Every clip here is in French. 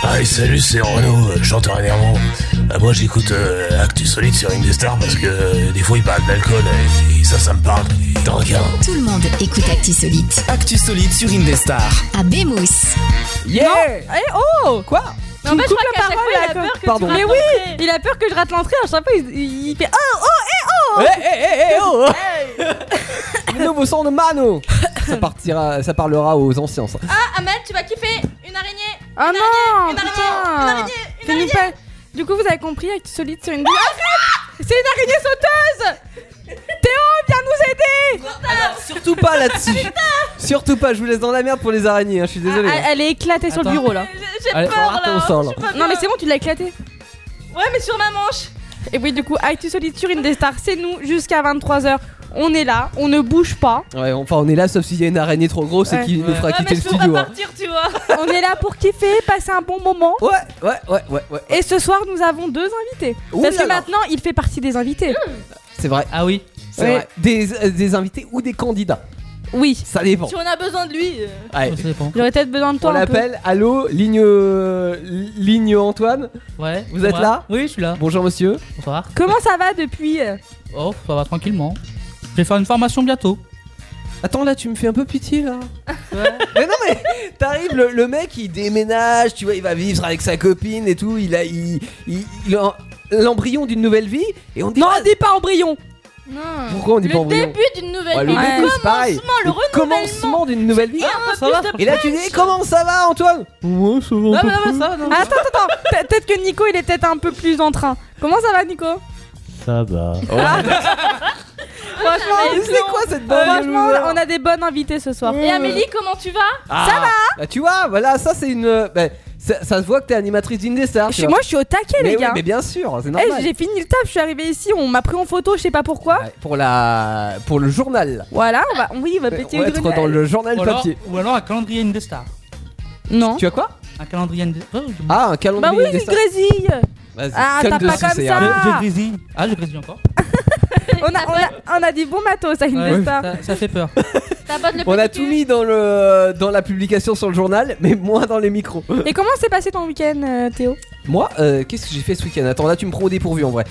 Ah, salut, c'est Renaud, chanteur énervant. Moi, j'écoute Actu Solide sur Indestar parce que des fois, il parle d'alcool et ça me parle. Tranquille. Tout le monde écoute Actu Solide. Actu Solide sur Indestar. À Bémousse. Yeah. Oh. Quoi? Non, mais je crois qu'à chaque fois, il a peur que Pardon. tu rates l'entrée. Il a peur que je rate l'entrée. À chaque fois, il fait Oh. Le nouveau son de Mano. Ça parlera aux anciens. Ça. Ah, Ahmed, tu vas kiffer. Une araignée. Ah non, Une araignée. putain. Une araignée. Une araignée. Du coup, vous avez compris, Actu Solide sur une... Arrête. C'est une araignée sauteuse. Théo, viens nous aider. Alors, surtout pas là-dessus. Surtout pas, je vous laisse dans la merde pour les araignées, hein, je suis désolé. Elle est éclatée sur le bureau là. J'ai Allez, peur là. on sort, là. Je suis pas Non, mais bien. c'est bon, tu l'as éclatée. Ouais, mais sur ma manche. Et oui, du coup, Actu Solide sur Indestar, c'est nous jusqu'à 23h. On est là, on ne bouge pas. Ouais, enfin on est là sauf s'il y a une araignée trop grosse et qui nous fera Ouais, quitter mais le je peux studio. pas Hein. partir, tu vois. On est là pour kiffer, passer un bon moment. Ouais. Et ce soir, nous avons 2 invités. Ouh Parce là que là. maintenant, il fait partie des invités. C'est vrai, Ah oui. c'est Ouais. vrai. Des invités ou des candidats. Oui. Ça dépend. Si on a besoin de lui. Ouais. Ça dépend. J'aurais peut-être besoin de On toi un peu. l'appelle, allô, ligne Antoine. Ouais. Vous êtes moi. là? Oui, je suis là. Bonjour monsieur. Bonsoir. Comment ça va depuis Oh, ça va tranquillement. Je vais faire une formation bientôt. Attends là, tu me fais un peu pitié là. Mais non mais t'arrives, le mec il déménage, tu vois, il va vivre avec sa copine et tout, il a l'embryon d'une nouvelle vie et on dit Non, dis pas embryon. Non. Pourquoi on dit pas Le embryon? début d'une nouvelle Ouais, vie. le début, c'est pareil. Le commencement d'une nouvelle vie. Ça va. Et là tu dis comment ça va Antoine? Ouais ça va. Non, mais non, ça va, non. Attends. Peut-être que Nico, il est peut-être un peu plus en train. Comment ça va, Nico? Ça va. Franchement, Mais c'est quoi cette bande de franchement, losers? on a des bonnes invités ce soir. Et Amélie, comment tu vas? Ça va. Bah, tu vois, voilà, ça c'est une. Ça se voit que t'es animatrice d'Indestar. tu vois. Moi, je suis au taquet, mais les oui, gars. mais bien sûr, c'est Eh, normal. j'ai fini le taf, je suis arrivée ici, on m'a pris en photo, je sais pas pourquoi. Ouais, pour le journal. Voilà, on va péter On va le être grenade. dans le journal papier. Ou alors un calendrier Indestar. Non. Tu as quoi? Un calendrier Indestar. Oh, Ah, un Bah calendrier oui, il Indestar. grésille. Vas-y, Ah, conne t'as pas dessus, comme c'est ça. rien. je grésille. Ah, je grésille encore. On a dit bon matos à Indestar. Ça fait peur. T'as le On a petit tout cul. mis dans la publication sur le journal, mais moins dans les micros. Et comment s'est passé ton week-end, Théo? Moi, qu'est-ce que j'ai fait ce week-end? Attends, là tu me prends au dépourvu en vrai.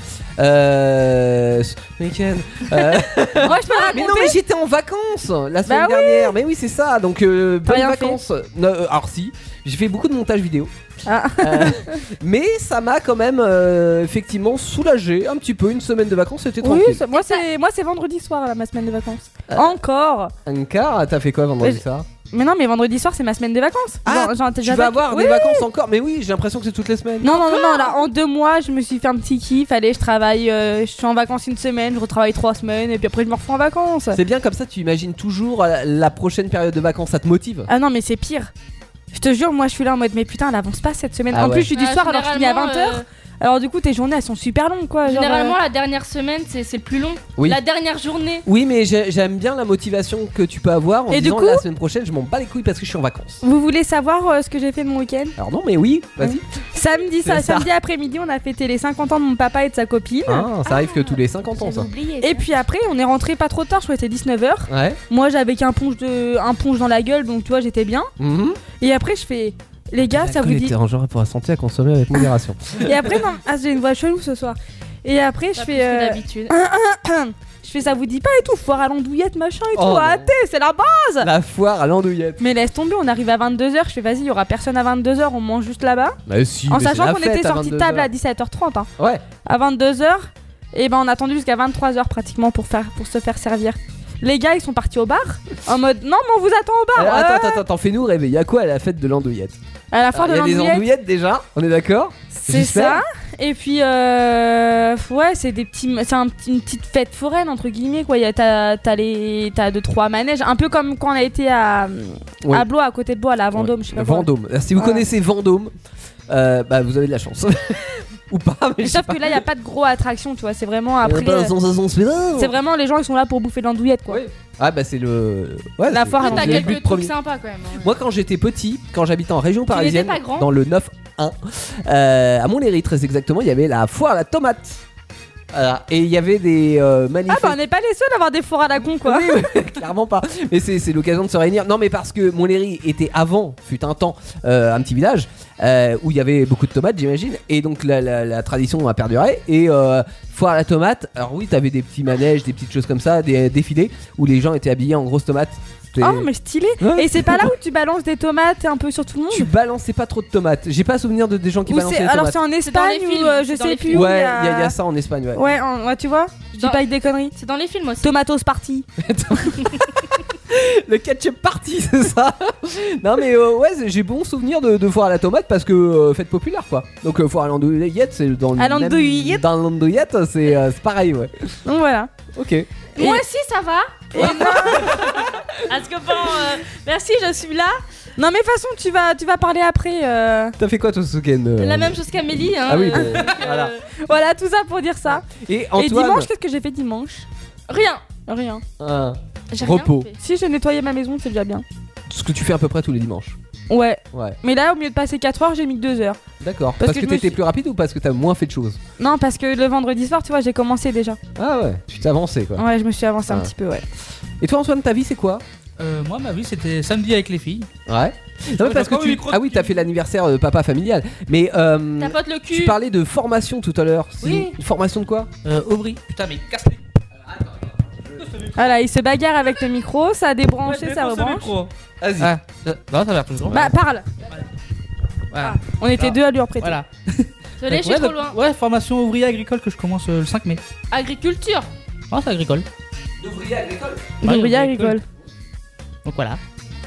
Ce week-end. Moi, je peux Mais raconter. non, mais j'étais en vacances la semaine Bah oui. dernière. Mais oui, c'est ça. Donc, bonnes rien vacances. Non, alors, si, j'ai fait beaucoup de montage vidéo. Ah. Mais ça m'a quand même effectivement soulagé un petit peu. Une semaine de vacances, c'était Oui, tranquille. moi c'est vendredi soir là, ma semaine de vacances. Encore. Un quart, t'as fait quoi vendredi Mais soir? Mais non, mais vendredi soir c'est ma semaine de vacances. Ah, t'es tu vas avoir Oui. des vacances encore? Mais oui, j'ai l'impression que c'est toutes les semaines. Non, là en 2 mois je me suis fait un petit kiff. Allez, je travaille, je suis en vacances une semaine, je retravaille 3 semaines et puis après je me refais en vacances. C'est bien comme ça, tu imagines toujours la prochaine période de vacances, ça te motive? Ah non, mais c'est pire. Je te jure, moi je suis là en mode mais putain, elle avance pas cette semaine. Ah en ouais. plus, je suis du soir alors je finis à 20h. Généralement, Alors du coup, tes journées elles sont super longues quoi. genre, Généralement, la dernière semaine, c'est le plus long. Oui. La dernière journée. Oui, mais j'aime bien la motivation que tu peux avoir en Et du disant coup la semaine prochaine, je m'en bats les couilles parce que je suis en vacances. Vous voulez savoir ce que j'ai fait de mon week-end? Alors non, mais oui, vas-y. Samedi après-midi, on a fêté les 50 ans de mon papa et de sa copine. Ah, ça arrive que tous les 50 ans, ça. Et puis après, on est rentré pas trop tard, je crois que c'était 19h. Ouais. Moi, j'avais qu'un punch dans la gueule, donc tu vois, j'étais bien. Mhm. Et après, je fais, les gars, ça vous dit. Genre pour la santé à consommer avec modération. Et après, non, j'ai une voix chelou ce soir. Et après, je fais. d'habitude. Je fais, ça vous dit pas et tout, foire à l'andouillette, machin et tout. Oh, Arrêtez, c'est la base. La foire à l'andouillette. Mais laisse tomber, on arrive à 22h. Je fais, vas-y, il y aura personne à 22h, on mange juste là-bas. Bah si, En mais c'est sachant la qu'on fête était à sorti de 22h. table à 17h30. Hein. Ouais. À 22h, et ben on a attendu jusqu'à 23h pratiquement pour se faire servir. Les gars ils sont partis au bar en mode non mais on vous attend au bar. Alors, attends, fais-nous rêver. Y'a quoi à la fête de l'andouillette? À la foire de Il y a des l'andouillette, andouillettes déjà, on est d'accord? c'est j'espère. ça. Et puis ouais c'est une petite fête foraine entre guillemets quoi. T'as 2-3 manèges, un peu comme quand on a été à Blois, à côté de Blois, là, à Vendôme, je sais pas quoi. Vendôme. Si vous connaissez Vendôme, bah vous avez de la chance. Ou pas, mais je sais Sauf pas. que là y a pas de gros attractions, tu vois. C'est vraiment après. C'est vraiment les gens ils sont là pour bouffer de l'andouillette quoi. Oui. Ah bah c'est le. Ouais, La c'est- foire à c'est T'as le l'andouillette. but quelques trucs premier. sympas quand même. hein. Moi quand j'étais petit, quand j'habitais en région parisienne, n'étais pas grand dans le 9-1, à Montlhéry très exactement, il y avait la foire à la tomate. Voilà. Et il y avait des Ah manifestations. bah on n'est pas les seuls à avoir des fours à la con quoi. Oui, oui, clairement pas. Mais c'est l'occasion de se réunir. Non, mais parce que Montlhéry était avant, fut un temps, un petit village où il y avait beaucoup de tomates, j'imagine. Et donc la tradition a perduré. Et foire à la tomate. Alors oui, t'avais des petits manèges, des petites choses comme ça, des défilés où les gens étaient habillés en grosses tomates. Oh mais stylé. Ouais. Et c'est pas là où tu balances des tomates un peu sur tout le monde? Tu balançais pas trop de tomates. J'ai pas souvenir de des gens qui Ou balançaient c'est- des alors tomates. c'est en Espagne les ou films, je c'est dans sais les plus films. où Ouais, il y a ça en Espagne, ouais. Ouais, tu vois, je dis Dans- pas avec des conneries. C'est dans les films aussi. Tomatos party. Le ketchup party, c'est ça. Non mais ouais, j'ai bon souvenir de foire à la tomate parce que fête populaire quoi. Donc foire à l'andouillette, c'est dans le À même- l'andouillette. Dans l'andouillette, c'est pareil, ouais. Donc voilà. Ok. Moi aussi, ça va. Parce que bon, merci, je suis là. Non mais de toute façon tu vas parler après. T'as fait quoi toi ce week-end La même chose qu'Amélie. Hein, Ah oui, donc, voilà. Voilà tout ça pour dire ça. Et Et Antoine. dimanche qu'est-ce que j'ai fait dimanche? Rien. Rien. Ah, J'ai rien repos. fait. Si j'ai nettoyé ma maison c'est déjà bien. Ce que tu fais à peu près tous les dimanches. Ouais. Ouais. Mais là au mieux de passer 4 heures j'ai mis que 2 heures. D'accord. Parce Parce que que je me t'étais suis- plus rapide ou parce que t'as moins fait de choses? Non parce que le vendredi soir tu vois j'ai commencé déjà. Ah ouais. Tu t'es avancé quoi. Ouais je me suis avancé un Ah. petit peu ouais. Et toi Antoine, ta vie c'est quoi? Moi, ma vie, c'était samedi avec les filles. Ouais. Non, mais parce que encore le tu... micro Ah oui, t'as fait l'anniversaire de papa familial. Mais Tapote le tu cul. parlais de formation tout à l'heure. C'est Oui. une formation de quoi? Aubry. Putain, mais casse-les. Voilà il se bagarre avec le micro, ça a débranché, ça rebranche. Vas-y. Ah, non, ça va toujours. Bah parle. Voilà. On était Ah. deux à lui en prêter. Voilà. Désolé, je suis Ouais, trop donc, loin. Ouais, formation ouvrier agricole que je commence le 5 mai. Agriculture. Ah, c'est agricole. D'ouvrier agricole. Ouais, L'ouvrier agricole. agricole. Donc voilà.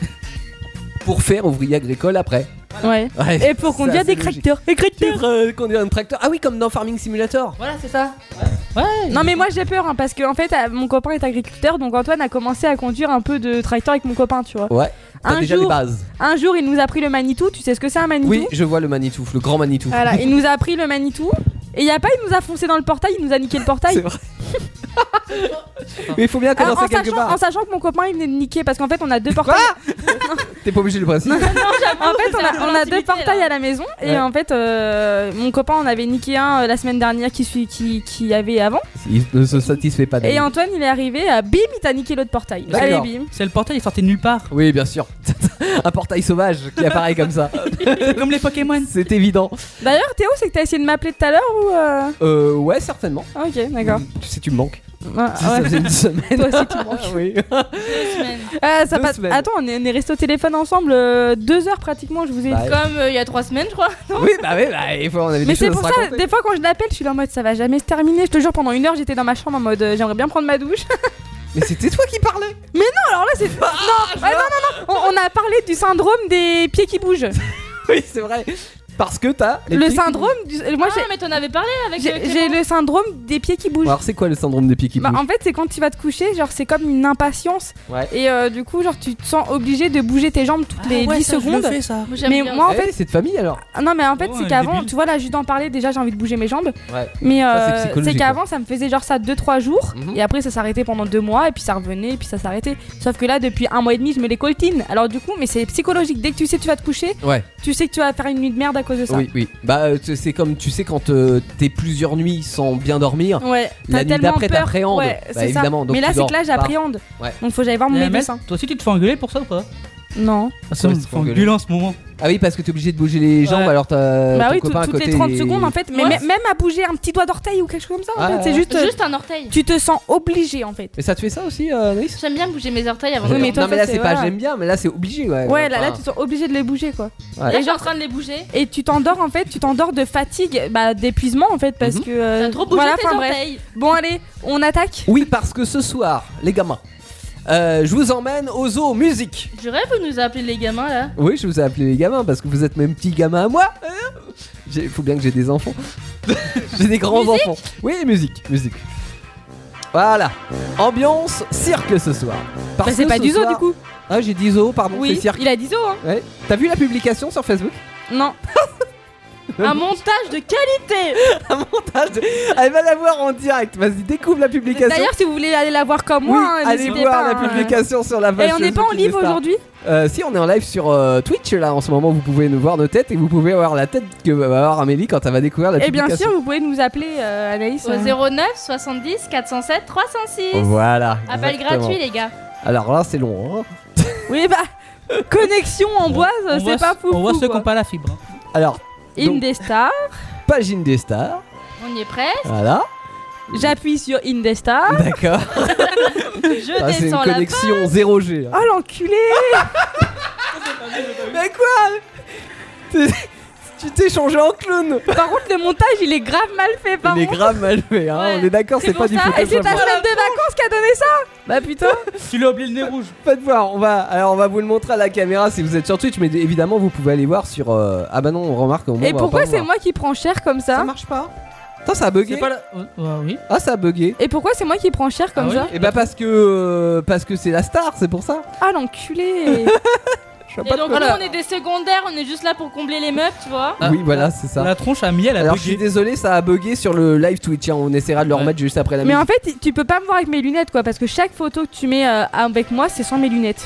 Pour faire ouvrier agricole après. Ouais. Ouais. Et pour conduire Ça, des c'est logique. tracteurs. Et tracteurs. Pour conduire un tracteur. Ah oui, comme dans Farming Simulator. Voilà, c'est ça. Ouais. Non mais moi j'ai peur hein, parce que en fait mon copain est agriculteur donc Antoine a commencé à conduire un peu de tracteur avec mon copain tu vois. Ouais. T'as Un déjà les jour, bases. un jour il nous a pris le Manitou, tu sais ce que c'est un Manitou? Oui, je vois le Manitou, le grand Manitou. Voilà, il nous a pris le Manitou et il nous a foncé dans le portail, il nous a niqué le portail. C'est vrai. Mais il faut bien Alors, commencer quelque en part. sachant que mon copain il venait de niquer parce qu'en fait on a deux portails. T'es pas obligé de le préciser. En fait on a deux l'intimité, portails là. à la maison et Ouais. en fait mon copain en avait niqué un la semaine dernière qui avait avant Il ne se satisfait pas de et lui. Antoine il est arrivé bim il t'a niqué l'autre portail. D'accord. Allez bim. C'est le portail, il sortait de nulle part. Oui, bien sûr. Un portail sauvage qui apparaît comme ça. C'est comme les Pokémon. C'est évident. D'ailleurs Théo c'est que t'as essayé de m'appeler tout à l'heure ou Ouais, certainement. Ah, ok d'accord. Tu sais, tu me manques. Ah, Ça ouais. faisait une semaine. Toi aussi, tu me manques. Ah oui. 2 semaines. Ça 2 passe. semaines. Attends, on est resté au téléphone ensemble 2 heures pratiquement, je vous ai Bah, dit. Comme il y a 3 semaines, je crois. Oui, bah oui, il faut, on avait Mais des c'est choses à pour se ça, raconter. des fois quand je l'appelle, je suis là en mode ça va jamais se terminer. Je te jure, pendant 1 heure, j'étais dans ma chambre en mode j'aimerais bien prendre ma douche. Mais c'était toi qui parlais. Non, alors là, c'est. Non, on a parlé du syndrome des pieds qui bougent. Oui, c'est vrai. Parce que t'as les Le pieds qui syndrome du. Moi, Ah, mais t'en avais parlé avec j'ai Clément. le syndrome des pieds qui bougent. bougent. Alors, c'est quoi le syndrome des pieds qui Bah, bougent? en fait, c'est quand tu vas te coucher, genre c'est comme une impatience. Ouais. Et du coup, genre tu te sens obligé de bouger tes jambes toutes les 10 secondes. ça. Moi, j'aime Mais bien. moi, en Eh, fait, c'est de famille alors. Ah non mais en fait Oh, c'est elle est qu'avant débile. tu vois là juste d'en parler déjà j'ai envie de bouger mes jambes Ouais. mais Ça, c'est c'est psychologique, qu'avant ça me faisait genre ça 2-3 jours Mhm. et après ça s'arrêtait pendant 2 mois et puis ça revenait et puis ça s'arrêtait sauf que là depuis 1 mois et demi je me les coltine alors du coup mais c'est psychologique dès que tu sais que tu vas te coucher Ouais. tu sais que tu vas faire une nuit de merde à cause de ça. Oui, oui. Bah, c'est comme tu sais quand t'es plusieurs nuits sans bien dormir. Ouais, La t'as nuit tellement d'après, peur. t'appréhendes. Ouais, Bah, c'est ça. évidemment, donc mais là tu c'est dors que là pas. j'appréhende. Ouais. Donc faut que j'aille voir mon Mais médecin. Toi aussi, tu te fais engueuler pour ça ou pas? Non. Ah, ça Ouais, me c'est fait engueuler. engueuler en ce moment. Ah oui, parce que t'es obligé de bouger les jambes Ouais. alors t'as Bah ton oui, copain à toutes côté. les 30 il- secondes en fait, mais Ouais. même à bouger un petit doigt d'orteil ou quelque chose comme ça en Ah, fait, ouais. c'est juste Juste un orteil. tu te sens obligé en fait. Mais ça te fait ça aussi, Naïs? J'aime bien bouger mes orteils avant Oui, de mais toi, non mais ça, là c'est c'est- pas voilà. j'aime bien, mais là c'est obligé, ouais. Ouais, là Enfin, tu te sens obligé de les bouger quoi. ouais. Là, je suis en train de les bouger. Et tu t'endors en fait, tu t'endors de fatigue, bah d'épuisement en fait parce Mhm. que T'as trop bougé voilà, tes enfin, bref. orteils. Bon allez, on attaque. Oui, parce que ce soir, les gamins, je vous emmène au zoo musique. Je rêve de nous appeler les gamins là. Oui, je vous ai appelé les gamins parce que vous êtes même petits gamins à moi. Il faut bien que j'ai des enfants. J'ai des grands enfants. Oui, musique. Voilà. Ambiance cirque ce soir. Parce Bah, c'est que pas ce du zoo soir- du coup. Ah, j'ai dit zoo, pardon, Oui, c'est cirque. il a dit zoo hein. Ouais. T'as vu la publication sur Facebook? Non. Un montage de qualité. Un montage Elle va la voir en direct. Vas-y, découvre la publication. D'ailleurs, si vous voulez aller la voir comme oui, moi, hein, allez n'hésitez voir pas. la publication sur la page. Et on n'est pas en live aujourd'hui. Si, on est en live sur Twitch là en ce moment. Vous pouvez nous voir nos têtes et vous pouvez avoir la tête que va avoir Amélie quand elle va découvrir la Et bien publication. sûr, vous pouvez nous appeler, Anaïs. Au 09 70 407 306. Voilà. Appel exactement. gratuit, les gars. Alors là, c'est long. Hein. Oui, bah, connexion Amboise, c'est pas fou. On voit ceux qui n'ont pas la fibre. Alors, donc, Indestar. page Indestar. On y est presque. Voilà. J'appuie sur Indestar. D'accord. Je Ah, c'est une descends la connexion 0G. hein. Oh l'enculé. Mais quoi Tu t'es changé en clown. Par contre, le montage, il est grave mal fait. Par Il est contre. grave mal fait. Hein. Ouais. On est d'accord, c'est C'est pas pour du ça. Et c'est Photoshop. ta semaine de vacances qui a donné ça. Bah putain. Tu lui as oublié le nez rouge. Faites voir, on va vous le montrer à la caméra si vous êtes sur Twitch, mais évidemment vous pouvez aller voir sur. Ah bah non, on remarque. Au moment, Et on va pourquoi pas c'est voir. moi qui prends cher comme Ça ça? marche pas. Attends, ça a bugué. C'est pas la. Oui. Ah, ça a bugué. Et pourquoi c'est moi qui prends cher comme Ah oui ça? Et bah parce que c'est la star, c'est pour ça. Ah l'enculé. Je vois Et pas de donc, quoi. nous, on est des secondaires, on est juste là pour combler les meubles, tu vois. Ah. Oui, voilà, c'est ça. La tronche à miel a Alors je suis bugué. désolé, ça a bugué sur le live Twitch. Hein. On essaiera de le Ouais. remettre juste après la Mais musique. en fait, tu peux pas me voir avec mes lunettes quoi, parce que chaque photo que tu mets avec moi, c'est sans mes lunettes.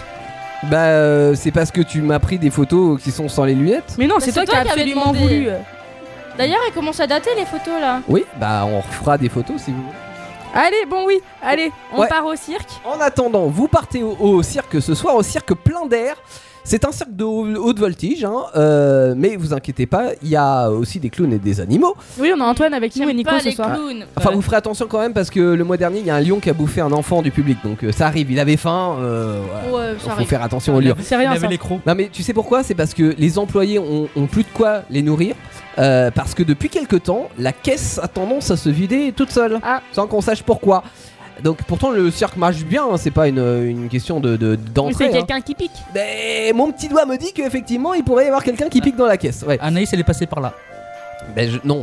Bah c'est parce que tu m'as pris des photos qui sont sans les lunettes. Mais non, Bah, c'est toi c'est qui as toi qui avais absolument demandé. voulu. D'ailleurs, elles commencent à dater les photos là. Oui, bah on refera des photos si vous voulez. Allez, bon oui, allez, on Ouais. part au cirque. En attendant, vous partez au cirque ce soir, au cirque plein d'air. C'est un cirque de haute voltige, hein, mais vous inquiétez pas, il y a aussi des clowns et des animaux. Oui, on a Antoine avec nous et J'aime Nico pas ce les soir. clowns. Enfin, Ouais. vous ferez attention quand même parce que le mois dernier, il y a un lion qui a bouffé un enfant du public, donc ça arrive, il avait faim. Voilà. Ouais, Il ça faut arrive. faire attention aux lions. C'est rien Il ça. avait les crocs. Non mais tu sais pourquoi? C'est parce que les employés ont plus de quoi les nourrir. Parce que depuis quelques temps, la caisse a tendance à se vider toute seule, Ah. sans qu'on sache pourquoi. Donc pourtant le cirque marche bien, hein, c'est pas une question Mais d'entrée. c'est hein. quelqu'un qui pique. Mais mon petit doigt me dit qu'effectivement il pourrait y avoir quelqu'un qui pique dans la caisse. Ouais. Anaïs, elle est passée par là. Ben non.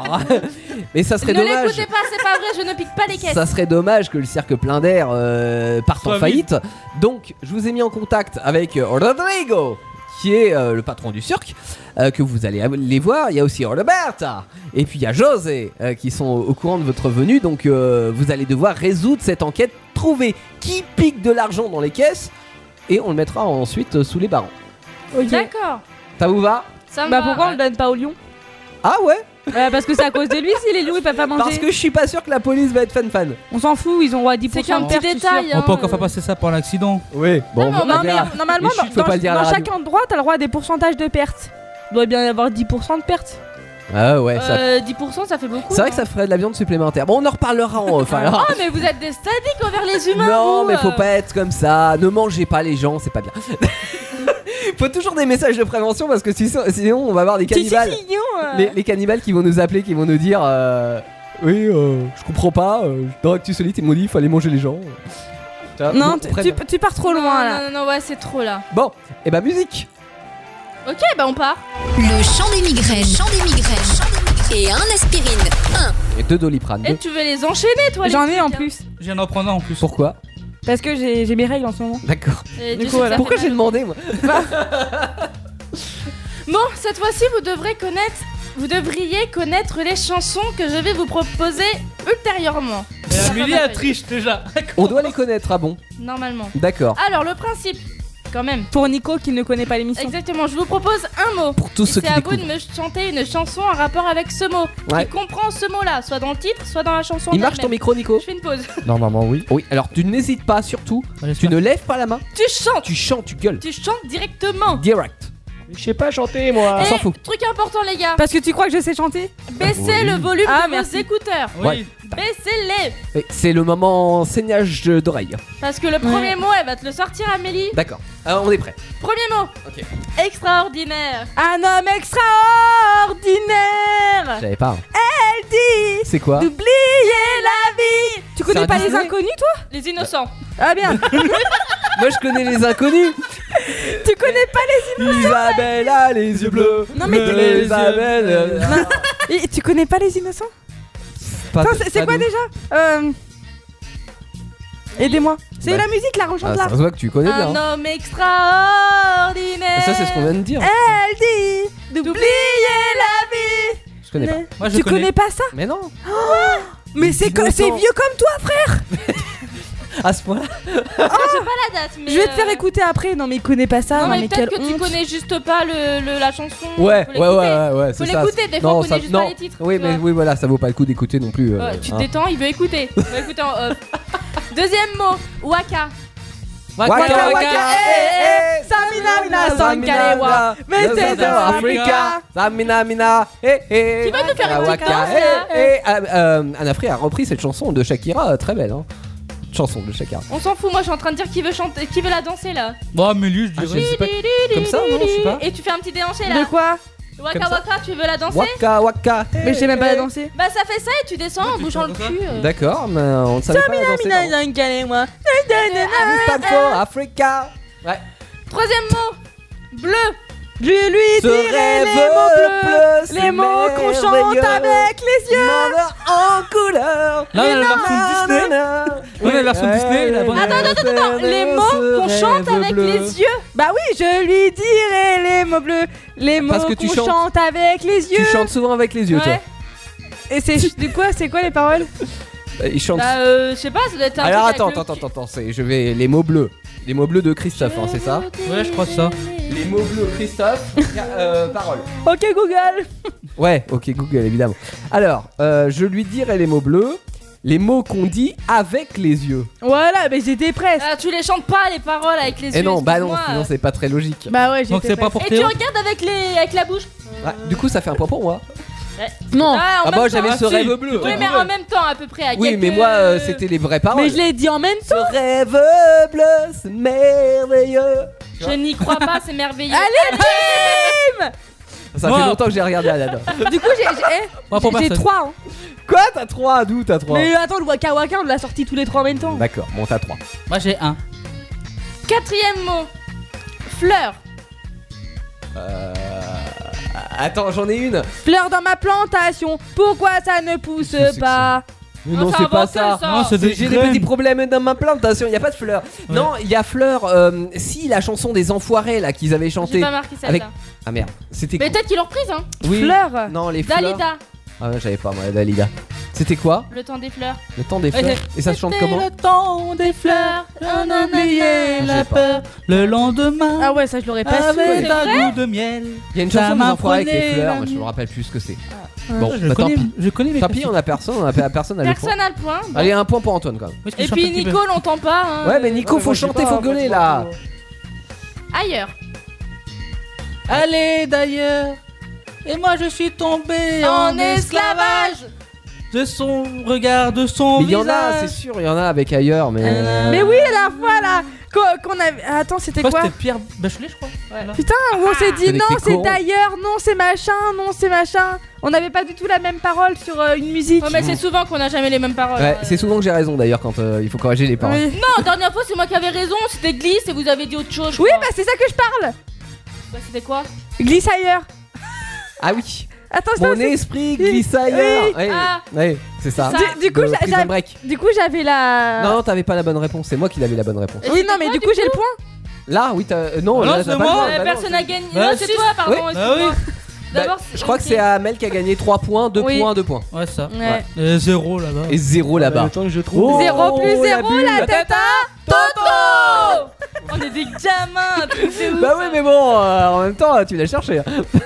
Mais ça serait Ne dommage. l'écoutez pas, c'est pas vrai, je ne pique pas les caisses. Ça serait dommage que le cirque plein d'air parte en Soit faillite. Donc, je vous ai mis en contact avec Rodrigo, qui est le patron du cirque, que vous allez les voir. Il y a aussi Roberta et puis il y a José qui sont au courant de votre venue. Donc, vous allez devoir résoudre cette enquête, trouver qui pique de l'argent dans les caisses et on le mettra ensuite sous les barreaux. Ok. D'accord, Ça vous va? ça me Bah va. pourquoi on le donne pas au lion? Ah ouais? Parce que c'est à cause de lui si les lions ils peuvent pas manger. Parce que je suis pas sûr que la police va être fan. On s'en fout, ils ont droit à 10% C'est qu'un de petit perte, je suis détail. sûre. On peut hein, encore faire passer ça pour un accident. Oui. Bon, Non, mais on on va Non mais verra. normalement Les chutes, faut pas le dire à la dans radio. chaque endroit t'as le droit à des pourcentages de pertes. Il doit bien y avoir 10% de pertes. Ah ouais, ça 10% ça fait beaucoup. c'est vrai que hein. ça ferait de la viande supplémentaire. Bon, on en reparlera en off. alors. Oh, mais vous êtes des sadiques envers les humains. Non, vous, mais faut pas être comme ça. Ne mangez pas les gens, c'est pas bien. Faut toujours des messages de prévention parce que sinon on va avoir des cannibales. Les cannibales qui vont nous appeler, qui vont nous dire oui, je comprends pas. Dans Actu Solide, ils m'ont dit il fallait manger les gens. Tu vois, Non, donc, on prévient. tu pars trop Non, loin là. Non, ouais, c'est trop là. Bon, et bah musique. Ok, bah on part. Le chant des migraines. Et un aspirine. Et 2 Doliprane. Et tu veux les enchaîner, toi les J'en ai trucs, en hein. plus. Je viens d'en prendre un en plus. Pourquoi? Parce que j'ai mes règles en ce moment. D'accord. Et Du Dieu coup, sait que voilà. ça Pourquoi fait j'ai mal. demandé moi? Bon, cette fois-ci, vous devriez connaître les chansons que je vais vous proposer ultérieurement. Et Amélie, elle triche déjà. On doit les connaître, ah bon? Normalement. D'accord. Alors, le principe, quand même. Pour Nico qui ne connaît pas l'émission. Exactement, je vous propose un mot. Pour tous Et ceux c'est qui à vous de découvrent. me chanter une chanson en rapport avec ce mot. Ouais. Qui comprend ce mot-là, soit dans le titre, soit dans la chanson. Il marche ton elle-même. micro, Nico? Je fais une pause. Normalement, oui. Oui, alors tu n'hésites pas, surtout. Tu ne lèves pas la main. Tu chantes. Tu chantes, tu gueules. Tu chantes directement. Direct. Je sais pas chanter moi. On Et s'en fout. truc important, les gars. Parce que tu crois que je sais chanter? Baissez Oui. le volume Ah, de merci. vos écouteurs. Oui. Baissez-les. Et c'est le moment saignage d'oreille. Parce que le premier mot, elle va te le sortir, Amélie. D'accord. Alors on est prêt. Premier mot. Ok. Extraordinaire. Un homme extraordinaire. J'avais pas. Elle dit C'est quoi? d'oublier la vie. Tu C'est connais un pas les Disney inconnus toi? Les innocents. Ah bien. Moi je connais les inconnus. Tu connais pas les Isabelle a les yeux bleus. Non, mais tu- les Isabelle. Et tu connais pas les innocents? Attends, c'est quoi déjà? Aidez-moi. C'est Bah. la musique, la rechante Ah, là. ça se voit que tu connais bien. Un hein. homme extraordinaire. Mais ça c'est ce qu'on vient de dire. Elle dit d'oublier la vie. Je connais pas. Moi, je Tu connais pas ça? Mais non. Mais c'est vieux comme toi, frère. À ce point-là. Pas la date, mais. Je vais te faire écouter après. Non, mais il connaît pas ça. Non, mais mais peut-être quelle que tu honte. connais juste pas la chanson. Ouais, Faut l'écouter. ouais, Faut c'est ça. l'écouter, des fois on connaît juste pas les titres. Oui, tu mais vois. oui, voilà, ça vaut pas le coup d'écouter non plus. Tu te hein. détends, il veut écouter. Il veut écouter en off. Deuxième mot, waka. Waka waka, eh, Samina mina sankalewa. Mais c'est de Africa. Samina mina, eh, eh. Tu vas nous faire une petite Waka, danse, eh, eh. Anafri a repris cette chanson de Shakira, très belle, hein. Chanson de Shakira. On s'en fout, moi je suis en train de dire qui veut chanter, qui veut la danser là. Bon, mais lui, je Ah, dirais. je sais pas. Comme ça, non, je sais pas. Et tu fais un petit déhanché De là. quoi? Waka Comme ça. waka, tu veux la danser? Waka waka. Mais je sais même pas la danser. Bah ça fait ça et tu descends en bougeant le cul. D'accord, mais on ne savait pas la danser. Samina pardon. sankalewa. Time for Africa. Ouais. Troisième mot, bleu. Je lui Ce dirai les rêve mots bleus. bleu, Les c'est mots qu'on chante merveilleux. avec les yeux. Monde en couleur. Là, on a la version Disney. On a la version Disney, la bonne. Attends, les mots qu'on chante avec les yeux. Bah oui, je lui dirai les mots bleus. Les mots Parce que tu qu'on chantes. chante avec les yeux. Tu chantes souvent avec les yeux, Ouais. Et c'est du quoi? C'est quoi les paroles? toi. Il chante. Bah je sais pas, ça doit être un Alors truc avec attends, je vais les mots bleus. Les mots bleus de Christophe, hein, c'est ça? Ouais, je crois que ça. Les mots bleus Christophe. Parole. Ok Google. Ouais, ok Google évidemment. Alors, je lui dirai les mots bleus, les mots qu'on dit avec les yeux. Voilà, mais j'étais presque. Ah, tu les chantes pas les paroles avec les yeux. Et non, bah non, excuse-moi. sinon c'est pas très logique. Bah ouais, Donc j'étais c'est pas presque. pour Et tu Théo. regardes avec la bouche. Ouais, du coup, ça fait un point pour moi. Non. Ah, en Ah même bah temps. j'avais ce si. rêve bleu. Oui, mais en même temps à peu près à Oui, quelques- mais moi c'était les vraies paroles. Mais je l'ai dit en même temps. Ce rêve bleu, c'est merveilleux. Je n'y crois pas, c'est merveilleux. Allez, bim. Ça Moi. fait longtemps que j'ai regardé Aladdin. Du coup, Moi, pour j'ai personne. 3. Hein. Quoi? T'as 3? D'où t'as 3? Mais attends, le Waka Waka, on l'a sorti tous les 3 en même temps. D'accord, bon t'as 3. Moi, j'ai un. Quatrième mot, fleur. Attends, j'en ai une. Fleur dans ma plantation, pourquoi ça ne pousse C'est que pas? Mais Oh, non, c'est c'est pas inventé, ça. ça. Non, c'est des J'ai des graines. petits problèmes dans ma plantation, il y a pas de fleurs. Ouais. Non, il y a fleurs. Si la chanson des enfoirés là qu'ils avaient J'ai chanté. pas marqué celle-là. avec- Ah merde, c'était Mais quoi? peut-être qu'ils l'ont reprise, hein. Oui. Fleur. Non, les fleurs. Dalida, Ah ouais, j'avais pas moi Dalida. C'était quoi? le temps des fleurs. Le temps des fleurs. Et ça se chante C'était comment? le temps des fleurs. On a oublié la sais pas. peur le lendemain. Ah ouais, ça je l'aurais pas su. Avec C'est un vrai goût de miel. Il y a une Ça chanson des enfoirés avec les m'apprenait fleurs, la mais je nuit. me rappelle plus ce que c'est. Ah. Bon, je, bah tant connais, pis. je connais les Tant pis, on a personne, personne à le point. Personne n'a le point. Bon. Allez, un point pour Antoine quand même. Où est-ce que Et je chante puis un petit peu Nico, l'entend pas. Hein. Ouais, mais Nico, Ouais, faut moi, je sais chanter, pas, faut moi, gueuler je là. Ailleurs. Allez d'ailleurs. Et moi je suis tombé En esclavage. de son regard, de son Mais il y en a, visage. c'est sûr, il y en a avec ailleurs, mais. Mais oui, la fois là qu'on avait. Attends, c'était Quoi, quoi? c'était Pierre Bachelet, je crois. Voilà. Putain, où on s'est dit avec non, les c'est corons. d'ailleurs, non, c'est machin, non, c'est machin. On n'avait pas du tout la même parole sur une musique. Ouais, mais c'est souvent qu'on a jamais les mêmes paroles. Ouais, c'est souvent que j'ai raison d'ailleurs quand il faut corriger les paroles. Oui, Non, dernière fois, c'est moi qui avais raison. C'était glisse et vous avez dit autre chose. je oui crois. bah c'est ça que je parle. Bah, c'était quoi? Glisse ailleurs. Ah oui, Attends, c'est mon pas- esprit glisse ailleurs. Oui. Ouais, Ah. ouais, c'est ça. C'est ça. Du coup, De Prison j'avais Break. j'avais la. Non, non, t'avais pas la bonne réponse, c'est moi qui l'avais la bonne réponse. Et Oui, non, c'était mais quoi, du coup, j'ai le point. Là, oui, non, Ah là, non, t'as c'est pas le moi. point, Ouais, bah non, personne n'a gagné. Bah, Non, c'est si. toi, pardon. Oui. excuse-moi. Bah, D'abord, je crois que ok. c'est Amel qui a gagné 3 points, 2 Oui. points, 2 points. Ouais, ça. Ouais. Et 0 là-bas. Et 0 là-bas. Le temps que je trouve. Oh, 0 plus 0, bulle. la tête à Toto. On est des gamins, un truc de ouf. Bah oui, mais bon, en même temps, tu l'as cherché.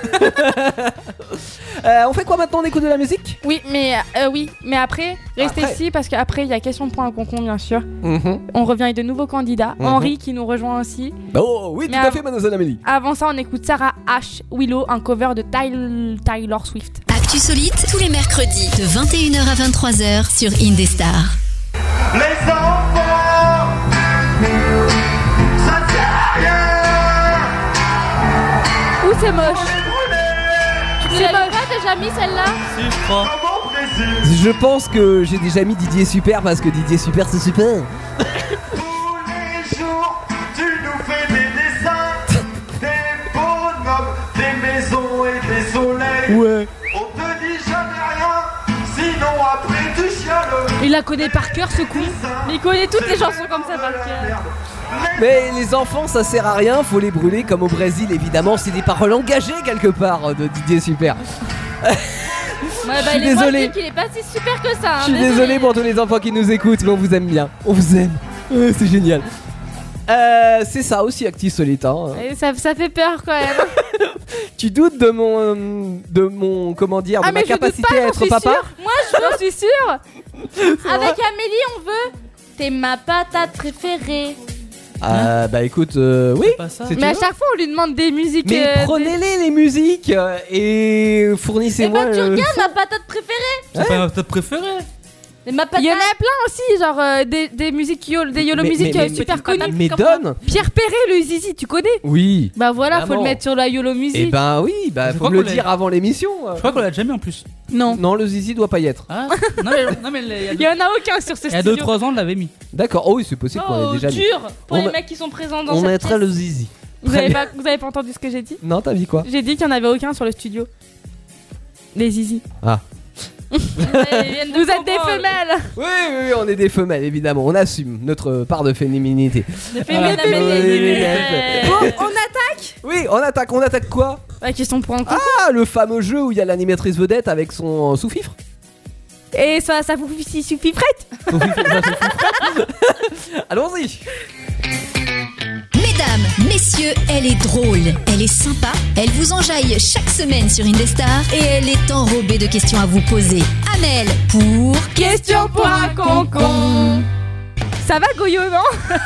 On fait quoi maintenant? On écoute de la musique? Oui, mais après, restez Après. ici parce qu'après, il y a question pour un concon, bien sûr. Mhm. On revient avec de nouveaux candidats. Mhm. Henri qui nous rejoint aussi. Oh oui, tout Mais à fait, mademoiselle Amélie. Avant ça, on écoute Sarah H. Willow, un cover de Taylor Swift. Actu Solite, tous les mercredis, de 21h à 23h sur Indestar. Les enfants, ça sert à rien. Ouh, c'est moche. Tu l'avais pas déjà mis celle-là? Si, je crois. Mon Brésil, Je pense que j'ai déjà mis Didier Super parce que Didier Super c'est super. tous les jours, tu nous fais des dessins, des bonhommes, des maisons et des soleils. Ouais. On te dit jamais rien, sinon après tu chiales. Il la connaît par cœur, ce con. Mais il connaît toutes les chansons comme ça par cœur. Mais les enfants ça sert à rien, faut les brûler comme au Brésil évidemment, c'est des paroles engagées quelque part de Didier Super. Ouais, Je suis il est désolé. moins qu'il est pas si super que ça. Je suis désolé pour tous les enfants qui nous écoutent, mais on vous aime bien. On vous aime. C'est génial. C'est ça aussi, Actu Solite. Hein. Et ça fait peur quand même. Tu doutes de mon comment dire, de ma mais je doute capacité pas, à j'en être suis papa sûre. Moi, j'en suis sûre. Avec Amélie, on veut. T'es ma patate préférée. Bah écoute, oui. pas ça. si tu Mais à veux. chaque fois, on lui demande des musiques. Mais prenez-les les musiques et Et fournissez-moi. bah, tu regardes ma patate préférée. C'est pas ta préférée. Mais ma patate. Il y en a plein aussi, genre des musiques des YOLO musiques super connues. Mais donne. Pierre Perret, le Zizi, tu connais? Oui. Bah voilà, faut Évidemment. le mettre sur la YOLO Et musique. ben oui, bah Je faut crois me le qu'on dire avant l'émission. Je crois qu'on l'a déjà mis en plus. Non. Non, le zizi doit pas y être. Ah non, mais Il y en a aucun sur ce il y a studio. 2-3 ans, on l'avait mis. D'accord. Oh oui, c'est possible qu'on Oh, ait déjà mis. dur pour On les met- mecs qui sont présents dans On cette mettra pièce. le zizi. Vous Très avez bien. pas entendu ce que j'ai dit? Non, t'as dit quoi? J'ai dit qu'il n'y en avait aucun sur le studio. Les Zizi. Ah. Ouais, ils viennent de Vous êtes des comprendre. femelles. Oui, oui, oui, on est des femelles, évidemment. On assume notre part de féminité. Des féminines Amélie. Bon, on attaque. Oui, on attaque quoi? La question pour un coup. Ah, le fameux jeu où il y a l'animatrice vedette avec son sous-fifre. Et ça vous suffit frette. Allons-y. Mesdames, messieurs, elle est drôle, elle est sympa, elle vous enjaille chaque semaine sur Indestar et elle est enrobée de questions à vous poser. Amel pour Question pour un concon. Ça va Goyo, non?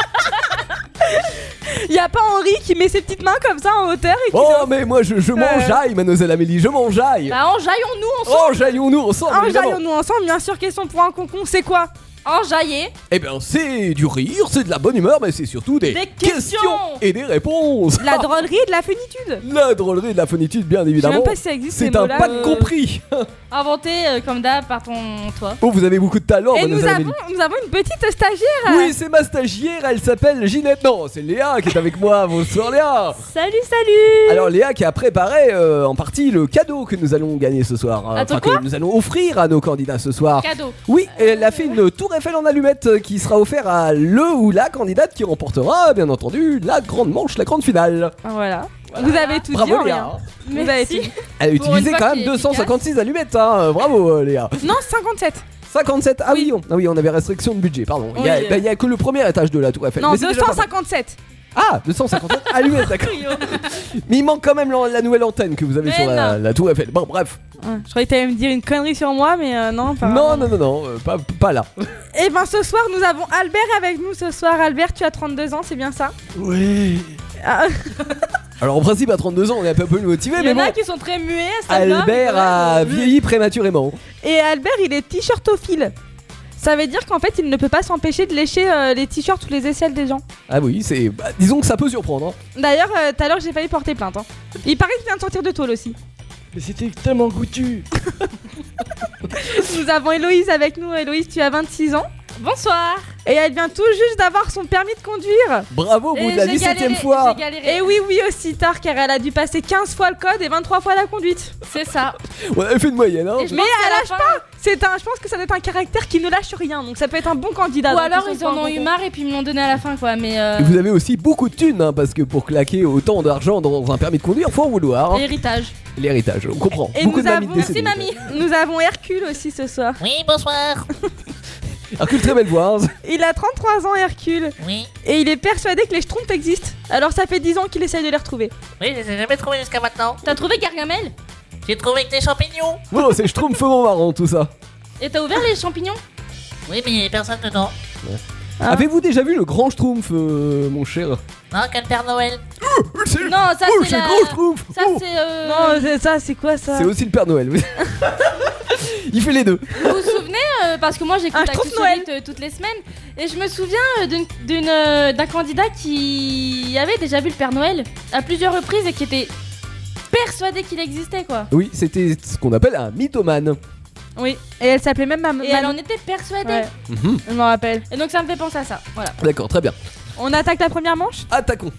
Y a pas Henri qui met ses petites mains comme ça en hauteur et qui Oh, mais moi je m'enjaille, mademoiselle Amélie, je m'enjaille. Bah, enjaillons-nous ensemble. Enjaillons-nous ensemble. évidemment. enjaillons-nous ensemble, bien sûr. Question pour un concon, c'est quoi? Enjailler. Eh bien, c'est du rire, c'est de la bonne humeur, mais c'est surtout des questions et des réponses. La drôlerie et de la finitude. La drôlerie de la phonitude, bien Je sais évidemment. même pas si ça existe ces C'est un mots-là. pas de compris. Inventé comme d'hab par toi. Oh, vous avez beaucoup de talent, Et nous mademoiselle Amélie. avons une petite stagiaire. Oui, c'est ma stagiaire, elle s'appelle Ginette. Non, c'est Léa qui est avec moi. Bonsoir Léa. Salut, salut. Alors Léa qui a préparé en partie le cadeau que nous allons gagner ce soir. Attends, Enfin, que nous allons offrir à nos candidats ce soir. Cadeau. Oui, elle a fait une tour Eiffel en allumette qui sera offert à le ou la candidate qui remportera, bien entendu, la grande manche, la grande finale. Voilà. Vous avez tout dit Bravo en Léa. rien. Vous avez tout dit. Elle a Pour une utilisé fois quand qu'il même est 256 allumettes, hein. Bravo Léa. Non, 57. 57, ah oui, on avait restriction de budget, pardon. Il y a que le premier étage de la tour Eiffel. Non, Mais c'est déjà pas mal. 257. Ah, 257 allumettes, d'accord. Mais il manque quand même la nouvelle antenne que vous avez Mais sur la tour Eiffel. Bon, bref. Je croyais que t'allais me dire une connerie sur moi, mais non, pas Non, vraiment. non, pas là. Et ben ce soir, nous avons Albert avec nous ce soir. Albert, tu as 32 ans, c'est bien ça? Oui. Ah, Alors en principe à 32 ans on est un peu motivé, Il y mais en bon. a qui sont très muets à ce stade-là, Albert mais quand a même, vieilli prématurément. Et Albert, il est t-shirtophile. Ça veut dire qu'en fait, il ne peut pas s'empêcher de lécher les t-shirts ou les aisselles des gens. Ah oui, c'est. Disons que ça peut surprendre. Hein. D'ailleurs, tout à l'heure, j'ai failli porter plainte. Hein. Il paraît qu'il vient de sortir de tôle aussi. Mais c'était tellement goûtu. Nous avons Héloïse avec nous. Héloïse, tu as 26 ans. Bonsoir. Et elle vient tout juste d'avoir son permis de conduire. Bravo, au bout Et de la j'ai 17ème galéré, fois. j'ai galéré. Et oui, aussi tard, car elle a dû passer 15 fois le code et 23 fois la conduite. C'est ça. On avait fait une moyenne, hein. Et je Mais pense qu'à elle la lâche fin- Je pense que ça doit être un caractère qui ne lâche rien, donc ça peut être un bon candidat. Ou donc alors sont ils pas en ont un eu bon marre et puis ils me l'ont donné à la fin quoi. Mais Et vous avez aussi beaucoup de thunes, hein, parce que pour claquer autant d'argent dans un permis de conduire, faut en vouloir. Hein. héritage. L'héritage, on comprend. Et beaucoup nous de mamies avons- décédées. Merci mamie. Nous avons Hercule aussi ce soir. Oui, bonsoir. Hercule, très belle voix. Hein. Il a 33 ans, Hercule, Oui, et il est persuadé que les Schtroumpfs existent. Alors ça fait 10 ans qu'il essaye de les retrouver. oui, je les ai jamais trouvés jusqu'à maintenant. T'as trouvé Gargamel? J'ai trouvé que des champignons. Bon, c'est schtroumpfement marrant tout ça. Et t'as ouvert les champignons? Oui, mais il y avait personne dedans. Ah. Avez-vous déjà vu le grand schtroumpf, mon cher? Non, que le Père Noël. Non, ça Oh, c'est c'est le la... grand schtroumpf. Ça Oh. c'est Non, c'est ça, c'est quoi ça? C'est aussi le Père Noël. Oui. Il fait les deux. Vous vous souvenez parce que moi j'écoute Un Actu Schtroumpf Noël. Solite, toutes les semaines et je me souviens d'un candidat qui avait déjà vu le Père Noël à plusieurs reprises et qui était persuadé qu'il existait quoi. Oui, c'était ce qu'on appelle un mythomane. Oui, et elle s'appelait même Maman. Et elle en était persuadée. Ouais, Mhm. je m'en rappelle. Et donc ça me fait penser à ça. Voilà. D'accord, très bien. On attaque la première manche. Attaquons.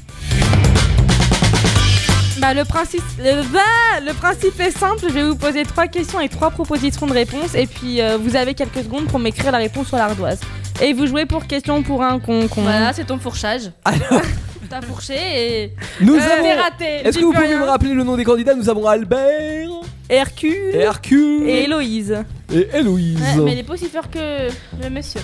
Bah le principe est simple, je vais vous poser 3 questions et 3 propositions de réponse et puis vous avez quelques secondes pour m'écrire la réponse sur l'ardoise. Et vous jouez pour question pour un concon. Voilà, c'est ton fourchage. Alors, T'as fourché et nous t'es avons. raté. Est-ce que J'y vous peux pouvez rien. me rappeler le nom des candidats? Nous avons Albert. Hercule Hercule et Héloïse. et Héloïse. Ouais, mais il est pas aussi fort que le monsieur.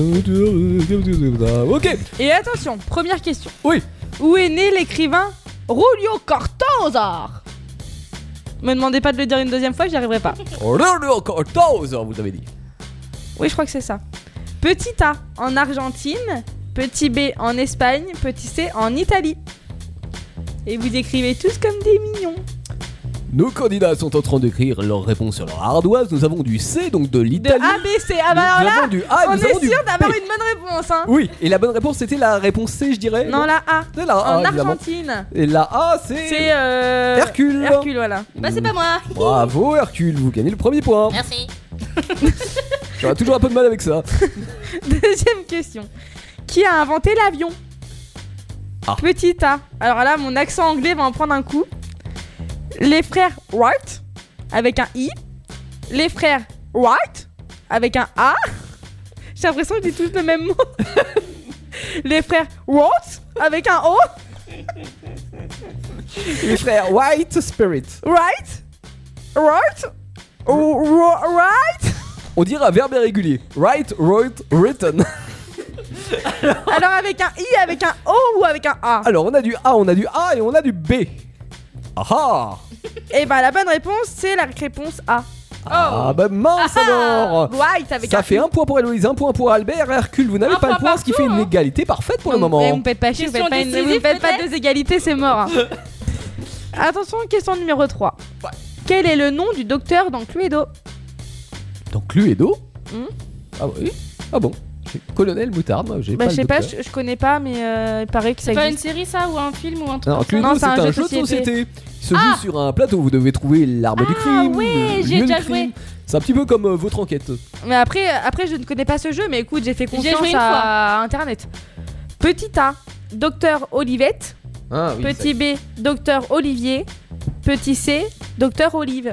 Ok. Et attention, première question. Oui. Où est né l'écrivain Julio Cortázar? Me demandez pas de le dire une deuxième fois, j'y arriverai pas. Julio Cortázar, vous avez dit. Oui, je crois que c'est ça. Petit A en Argentine, petit B en Espagne, petit C en Italie. Et vous écrivez tous comme des mignons. Nos candidats sont en train d'écrire leurs réponses sur leur ardoise. Nous avons du C, donc de De l'Italie. A, B, C. Ah bah alors Nous là, avons du A et on nous avons est du sûr B. d'avoir une bonne réponse, hein. Oui, et la bonne réponse c'était la réponse C, je dirais. Non, la A. C'est la A, En évidemment. Argentine. Et la A, c'est C'est Hercule. Hercule, voilà. Bah, c'est pas moi. Bravo Hercule, vous gagnez le premier point. Merci. J'aurais toujours un peu de mal avec ça. Deuxième question. Qui a inventé l'avion? Ah. Petit A. Alors là, mon accent anglais va en prendre un coup. Les frères Wright, avec un I. Les frères Wright, avec un A. J'ai l'impression que je dis tous le même mot. Les frères Wright, avec un O. Les frères White Spirit. Right. Right. Right. On dirait un verbe irrégulier. Write, wrote, written. Alors avec un I, avec un O ou avec un A? Alors on a du A, on a du A et on a du B. Ah ah. Et bah la bonne réponse, c'est la réponse A. Ah bah mince alors. Right avec Ça un fait I. un point pour Héloïse, un point pour Albert. Hercule, vous n'avez Un pas le point point, ce qui fait partout, une hein. égalité parfaite pour le Et moment. vous me faites pas chier, vous Question faites pas, décisive, vous me faites pas peut-être deux égalités, c'est mort. Hein. Attention, question numéro 3. Ouais. Quel est le nom du docteur dans Cluedo? Donc Cluedo. Hmm. Ah oui. Ah bon. Colonel Moutarde, moi j'ai Bah pas je le sais pas, docteur. je connais pas, mais il paraît que ça C'est pas une existe. série, ça, ou un film, ou un truc Non, comme ça Cluedo Non, c'est c'est un un jeu jeu de de société. société. Il se joue sur un plateau, vous devez trouver l'arme du crime. oui, le j'y ai lieu déjà du crime. joué. C'est un petit peu comme votre enquête. Mais après, je ne connais pas ce jeu, mais écoute, j'ai fait confiance joué une à Internet. Petit A, docteur Olivette. Ah oui. Petit B, docteur Olivier. Petit C, docteur Olive.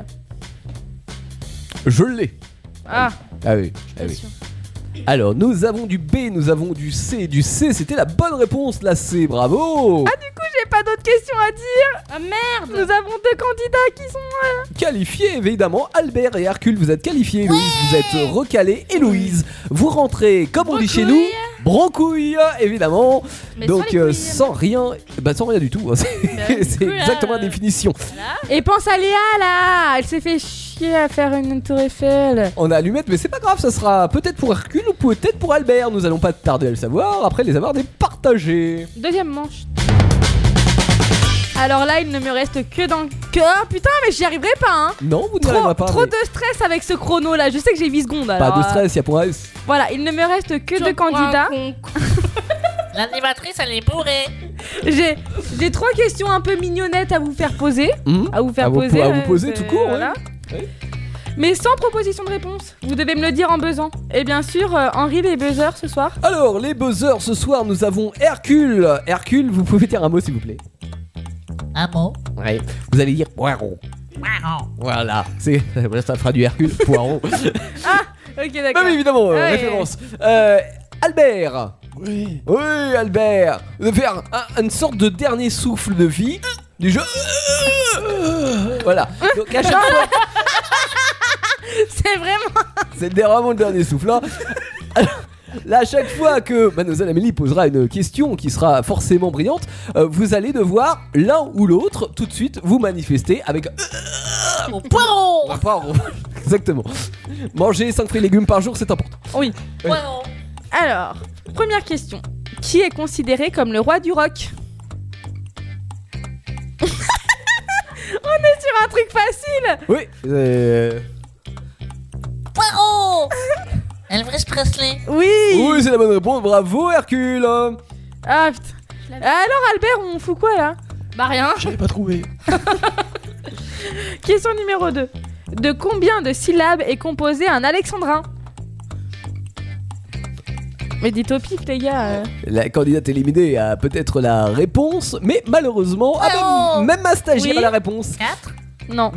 Je l'ai. Ah, Ah oui. Ah oui. Alors, nous avons du B, nous avons du C. Du C, c'était la bonne réponse, la C. Bravo. j'ai pas d'autres questions à dire. Ah merde. Nous avons deux candidats qui sont. Qualifiés, évidemment. Albert et Hercule, vous êtes qualifiés. Héloïse, vous êtes recalés. Héloïse, vous rentrez, comme on dit chez nous, broncouille, évidemment. Mais Donc, sans les couilles, sans rien. Bah, sans rien du tout. Hein. C'est cool, exactement la là. définition. Et pense à Léa là. Elle s'est fait chier à faire une tour Eiffel. On a allumette, mais c'est pas grave, ça sera peut-être pour Hercule ou peut-être pour Albert. Nous allons pas tarder à le savoir après les avoir départagés. Deuxième manche. Alors là, il ne me reste que dans. Oh putain, mais j'y arriverai pas, hein. Non, vous n'y arriverez pas. Trop mais de stress avec ce chrono là. Je sais que j'ai 8 secondes. Pas Alors, de stress, y a point S. Voilà, il ne me reste que J'en deux prends un candidats. con. L'animatrice, elle est bourrée. J'ai trois questions un peu mignonnettes à vous faire poser. Hmm À vous faire À vous- poser. à vous poser tout court, voilà. ouais. Mais sans proposition de réponse. Vous devez me le dire en buzzant. Et bien sûr, Henri les buzzers ce soir. Alors, les buzzers, ce soir, nous avons Hercule. Hercule, vous pouvez dire un mot, s'il vous plaît. Un mot. Ouais. Vous allez dire poiron. Voilà. Ça fera du Hercule, poiron. Ok, d'accord. Bah oui, évidemment, Ouais. référence. Albert. Oui. Oui, Albert. Vous allez faire une sorte de dernier souffle de vie du jeu. Voilà. Donc, à chaque fois, C'est vraiment. c'est vraiment le dernier souffle là. Alors, là, à chaque fois que Mademoiselle Amélie posera une question qui sera forcément brillante, vous allez devoir l'un ou l'autre tout de suite vous manifester avec Au poireau. un poireau. Exactement. Manger 5 fruits et légumes par jour, c'est important. Oui. Poireau. Alors, première question. Qui est considéré comme le roi du rock? On est sur un truc facile. Oui. Poireau. Elvis Presley. Oui. Oui, c'est la bonne réponse. Bravo, Hercule. Ah putain. Alors Albert, on fout quoi là? Bah rien. J'avais pas trouvé. Question numéro 2. De combien de syllabes est composé un alexandrin? Mais dites au pif les gars. La candidate éliminée a peut-être la réponse, mais malheureusement, même ma stagiaire Oui. a la réponse. 4. Non.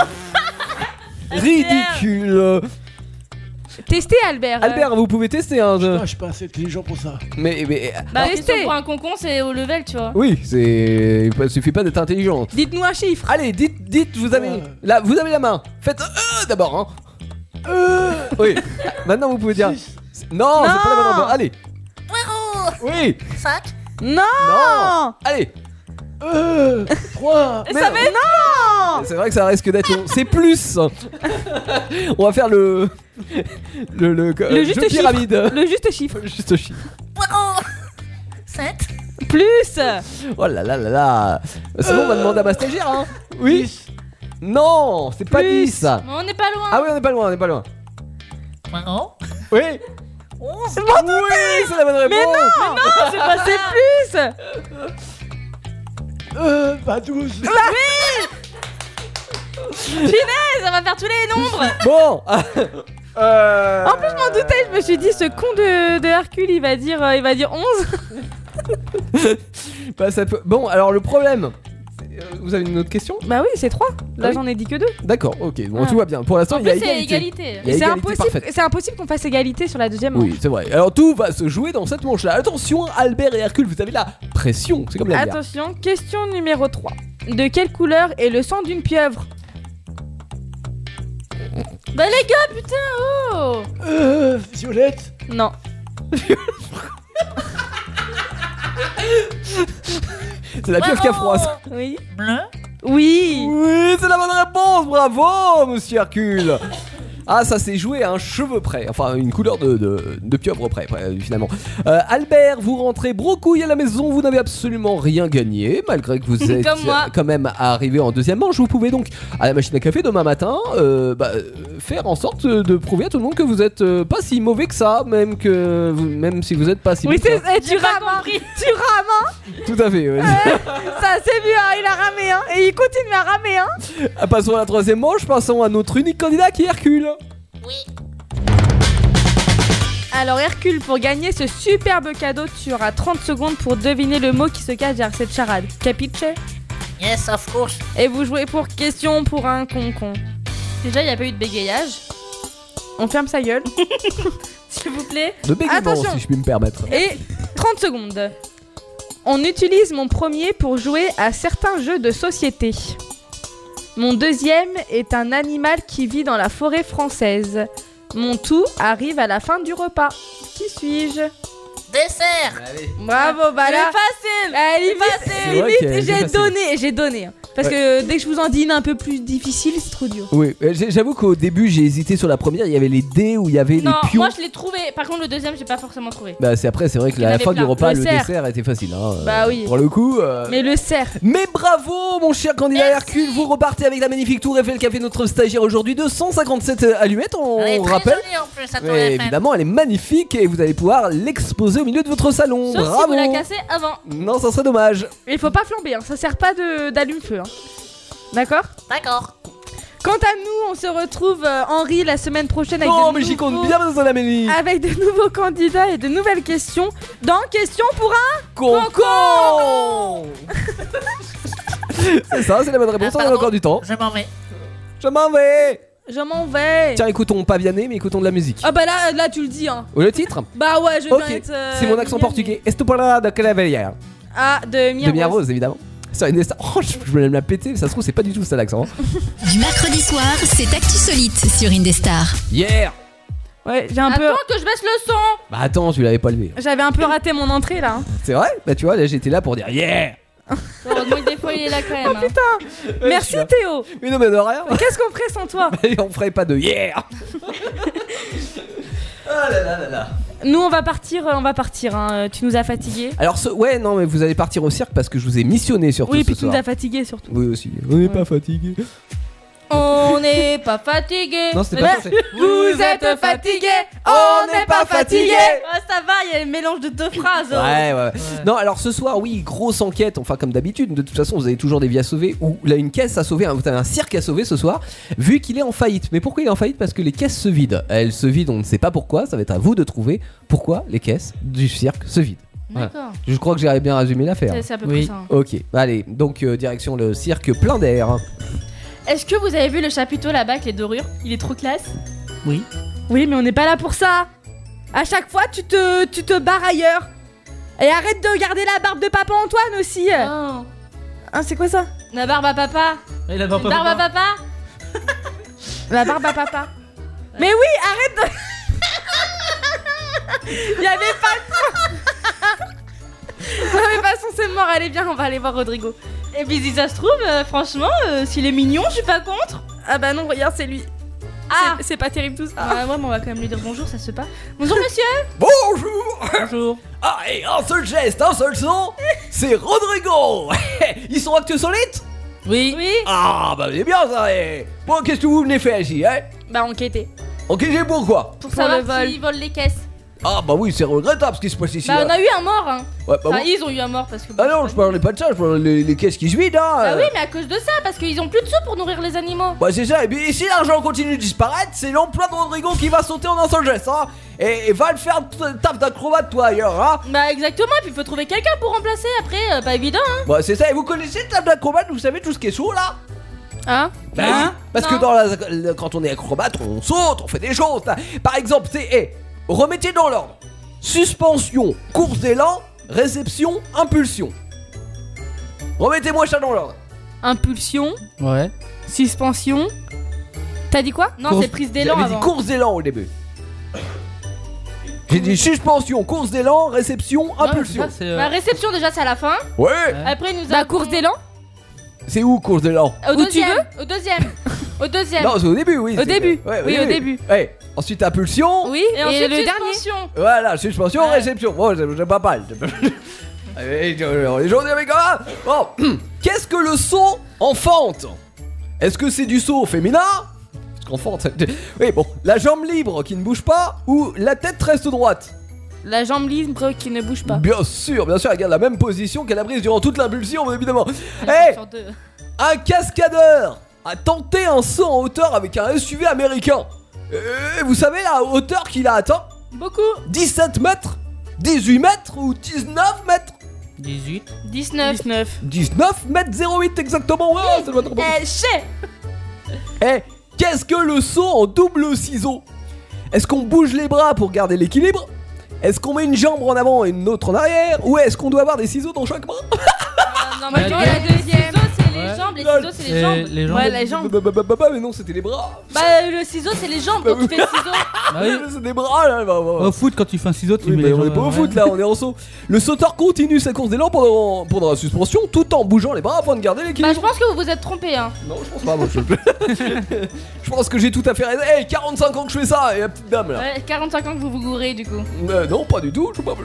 Ridicule. Testez Albert. Albert, vous pouvez tester un jeu. Ah, je suis pas assez intelligent pour ça. Mais Bah Testez. question pour un concon, c'est au level, tu vois. oui, il suffit pas d'être intelligent. Dites-nous un chiffre. Allez, dites Dites, vous avez la main. Faites d'abord. Hein. Oui. Maintenant vous pouvez dire. Non, c'est pas la bonne réponse. Allez. Poireau. Oui. 5. Non. Allez. 3. Ça fait non. C'est vrai que ça risque d'être long. C'est plus. On va faire le juste jeu chiffre. pyramide. Le juste chiffre. Le juste chiffre. Poireau. 7. Plus. Oh là là là là. C'est bon, on va demander à ma stagiaire. Hein. Oui. 10. Non, c'est pas Plus. 10. Mais on n'est pas loin. Ah oui, on n'est pas loin. Poireau. Oui. 11. Oui, c'est la bonne réponse. Mais non, c'est pas c'est plus. Bah 12. Ça va faire tous les nombres. Bon. En plus, je m'en doutais, je me suis dit, ce con de Hercule, il va dire 11. Bah, ça peut... Bon, alors le problème. Vous avez une autre question? Bah oui, c'est 3. Là, Ah oui. j'en ai dit que 2. D'accord, ok, bon, Ah. tout va bien. Pour l'instant, En il y a plus, c'est égalité. égalité. Il y a égalité parfaite. C'est impossible qu'on fasse égalité sur la deuxième manche. Oui, c'est vrai. Alors tout va se jouer dans cette manche-là. Attention, Albert et Hercule, vous avez la pression. C'est comme la bière. Attention, question numéro 3. De quelle couleur est le sang d'une pieuvre? Bah les gars, putain, oh. Violette. Non. C'est la pieuvre qui a froid. ça. Oui. Bleu. Oui. Oui, c'est la bonne réponse. Bravo, monsieur Hercule. Ah, ça s'est joué à un cheveu près. Enfin, une couleur de pieuvre près, finalement. Albert, vous rentrez brocouille à la maison. Vous n'avez absolument rien gagné, malgré que vous êtes Comme moi. quand même arrivé en deuxième manche. Vous pouvez donc, à la machine à café demain matin, faire en sorte de prouver à tout le monde que vous êtes pas si mauvais que ça, même si vous êtes pas si Oui, bon que c'est ça. tu rames, hein. Tu rames, hein. Tout à fait. Ouais. Ça c'est vu, hein. Il a ramé, hein. Et il continue à ramer, hein. Passons à la troisième manche. Passons à notre unique candidat qui est Hercule. Oui. Alors Hercule, pour gagner ce superbe cadeau, tu auras 30 secondes pour deviner le mot qui se cache derrière cette charade. Capiche? Yes, of course. Et vous jouez pour question pour un con-con. Déjà, il n'y a pas eu de bégayage. On ferme sa gueule. S'il vous plaît. De bégaiement, Attention. si je puis me permettre. Et 30 secondes. On utilise mon premier pour jouer à certains jeux de société. Mon deuxième est un animal qui vit dans la forêt française. Mon tout arrive à la fin du repas. Qui suis-je? Dessert. Bravo, bah Elle là. est facile. Limite, vrai qu'elle est limite, facile. j'ai donné. Hein. Parce que dès que je vous en dis une un peu plus difficile, c'est trop dur. Oui, j'avoue qu'au début j'ai hésité sur la première, il y avait les dés où il y avait Non, les pions. moi je l'ai trouvé. Par contre, le deuxième, j'ai pas forcément trouvé. Bah c'est vrai que Il y en la avait fin du plein. repas, Le le cerf. dessert était facile. Hein, Bah oui. Pour le coup. Mais le cerf. Mais bravo mon cher candidat Hercule, vous repartez avec la magnifique tour Eiffel qu'a fait notre stagiaire aujourd'hui de 157 allumettes, on Elle est très rappelle. jolie en plus, ça tour Ouais, Eiffel. évidemment, elle est magnifique et vous allez pouvoir l'exposer au milieu de votre salon. Sauf si Bravo. vous la cassez avant. Non, ça serait dommage. Il faut pas flamber, hein. Ça sert pas d'allume-feu. Hein. D'accord? D'accord. Quant à nous, on se retrouve Henri la semaine prochaine avec Non, de mais j'y compte nouveaux- bien dans la Amélie. avec de nouveaux candidats et de nouvelles questions dans Question pour un. Concon. C'est ça, c'est la bonne réponse, on a pardon. encore du temps. Je m'en vais. Je m'en vais. Je m'en vais. Tiens, écoutons pas Vianney, mais écoutons de la musique. Ah bah là tu le dis hein. Ou le titre? Bah ouais, je vais Ok, bien être. c'est mon accent portugais. Estopala de Calaveria. Ah, de Mia De Mia Rose. Rose, évidemment. Sur Indestar. Oh, je voulais me la péter, mais ça se trouve, c'est pas du tout ça l'accent. hein. Du mercredi soir, c'est Actu-Solite sur Indestar. Yeah. Ouais, j'ai un peu. Attends que je baisse le son. Bah attends, tu l'avais pas levé. J'avais un peu raté mon entrée là. hein. C'est vrai? Bah tu vois, là j'étais là pour dire yeah. Heureusement que des fois il est là quand même. hein. Merci je suis là. Théo. Mais non, mais de rien. Qu'est-ce qu'on ferait sans toi? On ferait pas de yeah. Ah là là là là. Nous on va partir. Hein. Tu nous as fatigués. Alors, ouais, non, mais vous allez partir au cirque parce que je vous ai missionné surtout Oui, ce puis tu soir. nous as fatigués surtout. Oui, aussi. On n'est pas fatigué. On n'est pas fatigué. Non, c'était pas ça. c'est- Vous êtes fatigués, on n'est pas fatigués. Ah, ça va, il y a le mélange de deux phrases. oh. Ouais. Non, alors ce soir, oui, grosse enquête, enfin comme d'habitude, de toute façon, vous avez toujours des vies à sauver, ou là, une caisse à sauver, hein, vous avez un cirque à sauver ce soir, vu qu'il est en faillite. Mais pourquoi il est en faillite? Parce que les caisses se vident. Elles se vident, on ne sait pas pourquoi, ça va être à vous de trouver pourquoi les caisses du cirque se vident. Voilà. D'accord. Je crois que j'ai bien résumé l'affaire. C'est à peu Oui. près ça. hein. Ok, allez, donc direction le cirque plein d'air. Est-ce que vous avez vu le chapiteau là-bas avec les dorures? Il est trop classe. Oui. Oui, mais on n'est pas là pour ça. À chaque fois, tu te barres ailleurs. Et arrête de garder la barbe de papa Antoine aussi. Oh. Hein, c'est quoi ça? La barbe à papa. Et la barbe à Barbe à papa. papa. La barbe à papa. Mais oui, arrête de... Il y avait pas de son. Non mais de toute façon c'est mort, allez bien, on va aller voir Rodrigo. Et puis si ça se trouve, franchement, s'il est mignon, je suis pas contre. Ah bah non, regarde, c'est lui. Ah, C'est pas terrible tout ça. ouais, mais on va quand même lui dire bonjour, ça se fait pas. Bonjour monsieur. Bonjour. Bonjour. Ah, et un seul geste, un seul son, c'est Rodrigo. Ils sont insolites. Oui. Oui. Ah, bah c'est bien ça. Bon, qu'est-ce que vous venez faire ici, hein? Bah enquêter. Ok, j'ai pourquoi? Pour Pour savoir le vol. s'ils volent les caisses. Ah, bah oui, c'est regrettable ce qui se passe ici. Bah là. on a eu un mort, hein. Ouais, bah Enfin, oui. ils ont eu un mort parce que. Ah non, je parlais pas de ça, je parlais les caisses qui se vident, hein. Bah oui, mais à cause de ça, parce qu'ils ont plus de sous pour nourrir les animaux. Bah c'est ça, et puis si l'argent continue de disparaître, c'est l'emploi de Rodrigo qui va sauter en un seul geste, hein. Et va le faire taf d'acrobate toi ailleurs, hein. Bah exactement, et puis il faut trouver quelqu'un pour remplacer après, pas évident, hein. Bah c'est ça, et vous connaissez le taf d'acrobate, vous savez tout ce qui est saut là? Hein? Bah Hein oui, parce Non. que dans quand on est acrobate, on saute, on fait des choses là. Par exemple, c'est, remettez dans l'ordre. Suspension, course d'élan, réception, impulsion. Remettez-moi ça dans l'ordre. Impulsion, Ouais. suspension. T'as dit quoi? Non, Course- c'est prise d'élan J'avais dit avant. course d'élan au début. J'ai dit suspension, course d'élan, réception, impulsion. Ouais, c'est, Bah réception déjà c'est à la fin. Ouais. Après il nous Bah a course d'élan? C'est où course d'élan? Au Où tu deuxième. Au deuxième. Au deuxième. Non, c'est au début, oui. Au c'est- début. Ouais, Oui, au début. Ouais. Ensuite impulsion. Oui, Et ensuite le dernier. suspension. Voilà, suspension, Ouais. réception. Bon, j'ai pas mal. Les journées avec un. Bon, qu'est-ce que le saut en fente? Est-ce que c'est du saut féminin? Parce qu'en fente, oui, bon, la jambe libre qui ne bouge pas ou la tête reste droite? La jambe libre qui ne bouge pas. Bien sûr, elle garde la même position qu'elle a prise durant toute l'impulsion, évidemment. Eh, Sur deux. un cascadeur a tenté un saut en hauteur avec un SUV américain. Vous savez la hauteur qu'il a atteint? Beaucoup. 17 mètres, 18 mètres ou 19 mètres? 18. 19. 19. 19 mètres 08 exactement, ouais, ça doit être bon. Chez. Eh, qu'est-ce que le saut en double ciseau? Est-ce qu'on bouge les bras pour garder l'équilibre? Est-ce qu'on met une jambe en avant et une autre en arrière? Ou est-ce qu'on doit avoir des ciseaux dans chaque bras? Non Bah, mais toi le la deuxième. C'est les Ouais. jambes, les Lol. ciseaux c'est les jambes. Les jambes. Ouais, les jambes. Mais non, c'était les bras. Bah le ciseau c'est les jambes quand tu fais le ciseau. Bah oui. C'est des bras là. Au foot, quand tu fais un ciseau, tu Oui, mets mais les on est jambes pas au en foot arrière. là, on est en saut. Le sauteur continue sa course d'élan pendant la suspension tout en bougeant les bras afin de garder Bah l'équilibre. je pense que vous vous êtes trompé hein. Non, je pense pas, moi. Je pense que j'ai tout à fait raison. Hey, 45 ans que je fais ça, et la petite dame là. Ouais, 45 ans que vous vous gourrez du coup. Non, pas du tout, je sais pas.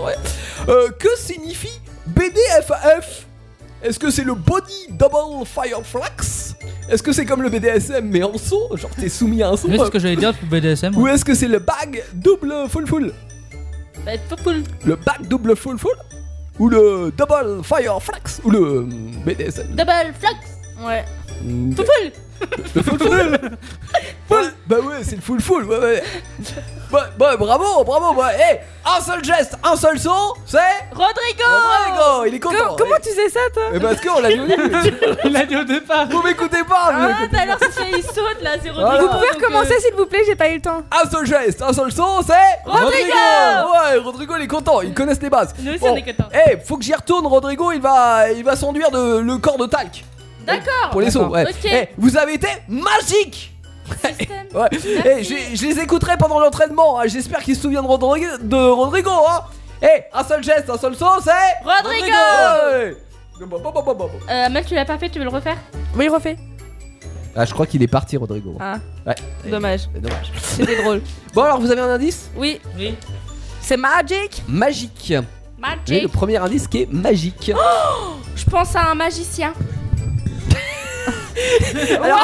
Que signifie BDFF? Est-ce que c'est le Body Double Fire Flex? Est-ce que c'est comme le BDSM mais en saut? Genre t'es soumis à un saut? Oui, c'est ce que j'allais dire pour BDSM. Ou est-ce que c'est le bag double full? Bah être cool. Le bag double full? Ou le Double Fire Flex? Ou le BDSM? Double flex. Ouais. Full. Full. Le full. Bah ouais, c'est le full, ouais. Bah bravo, ouais. Hey, un seul geste, un seul son, c'est Rodrigo. Rodrigo, il est content. Comment tu sais ça toi? Parce qu'on l'a dit au début. Il l'a dit au départ. Vous m'écoutez pas, vous Ah m'écoutez t'as l'air il saute là, c'est Rodrigo. Voilà. Vous pouvez donc, recommencer s'il vous plaît, j'ai pas eu le temps. Un seul geste, un seul son, c'est Rodrigo. Ouais, Rodrigo il est content, il connaît les bases. Nous aussi Bon. on est contents. Eh, faut que j'y retourne, Rodrigo, il va s'enduire le corps de talc. D'accord. Pour les sauts, ouais. Ok. Eh, vous avez été magique. Système. Ouais. Eh, Merci. je les écouterai pendant l'entraînement, hein. J'espère qu'ils se souviennent de Rodrigo, hein. Eh, un seul geste, un seul son, c'est Rodrigo. Ouais. Mel tu l'as pas fait, tu veux le refaire? Oui, refais. Ah, je crois qu'il est parti, Rodrigo. Ah, Ouais. dommage. C'est dommage. C'était drôle. Bon, alors vous avez un indice? Oui, Oui. c'est magic. Magique. J'ai le Magic. premier indice qui est magique. Je pense à un magicien. Alors,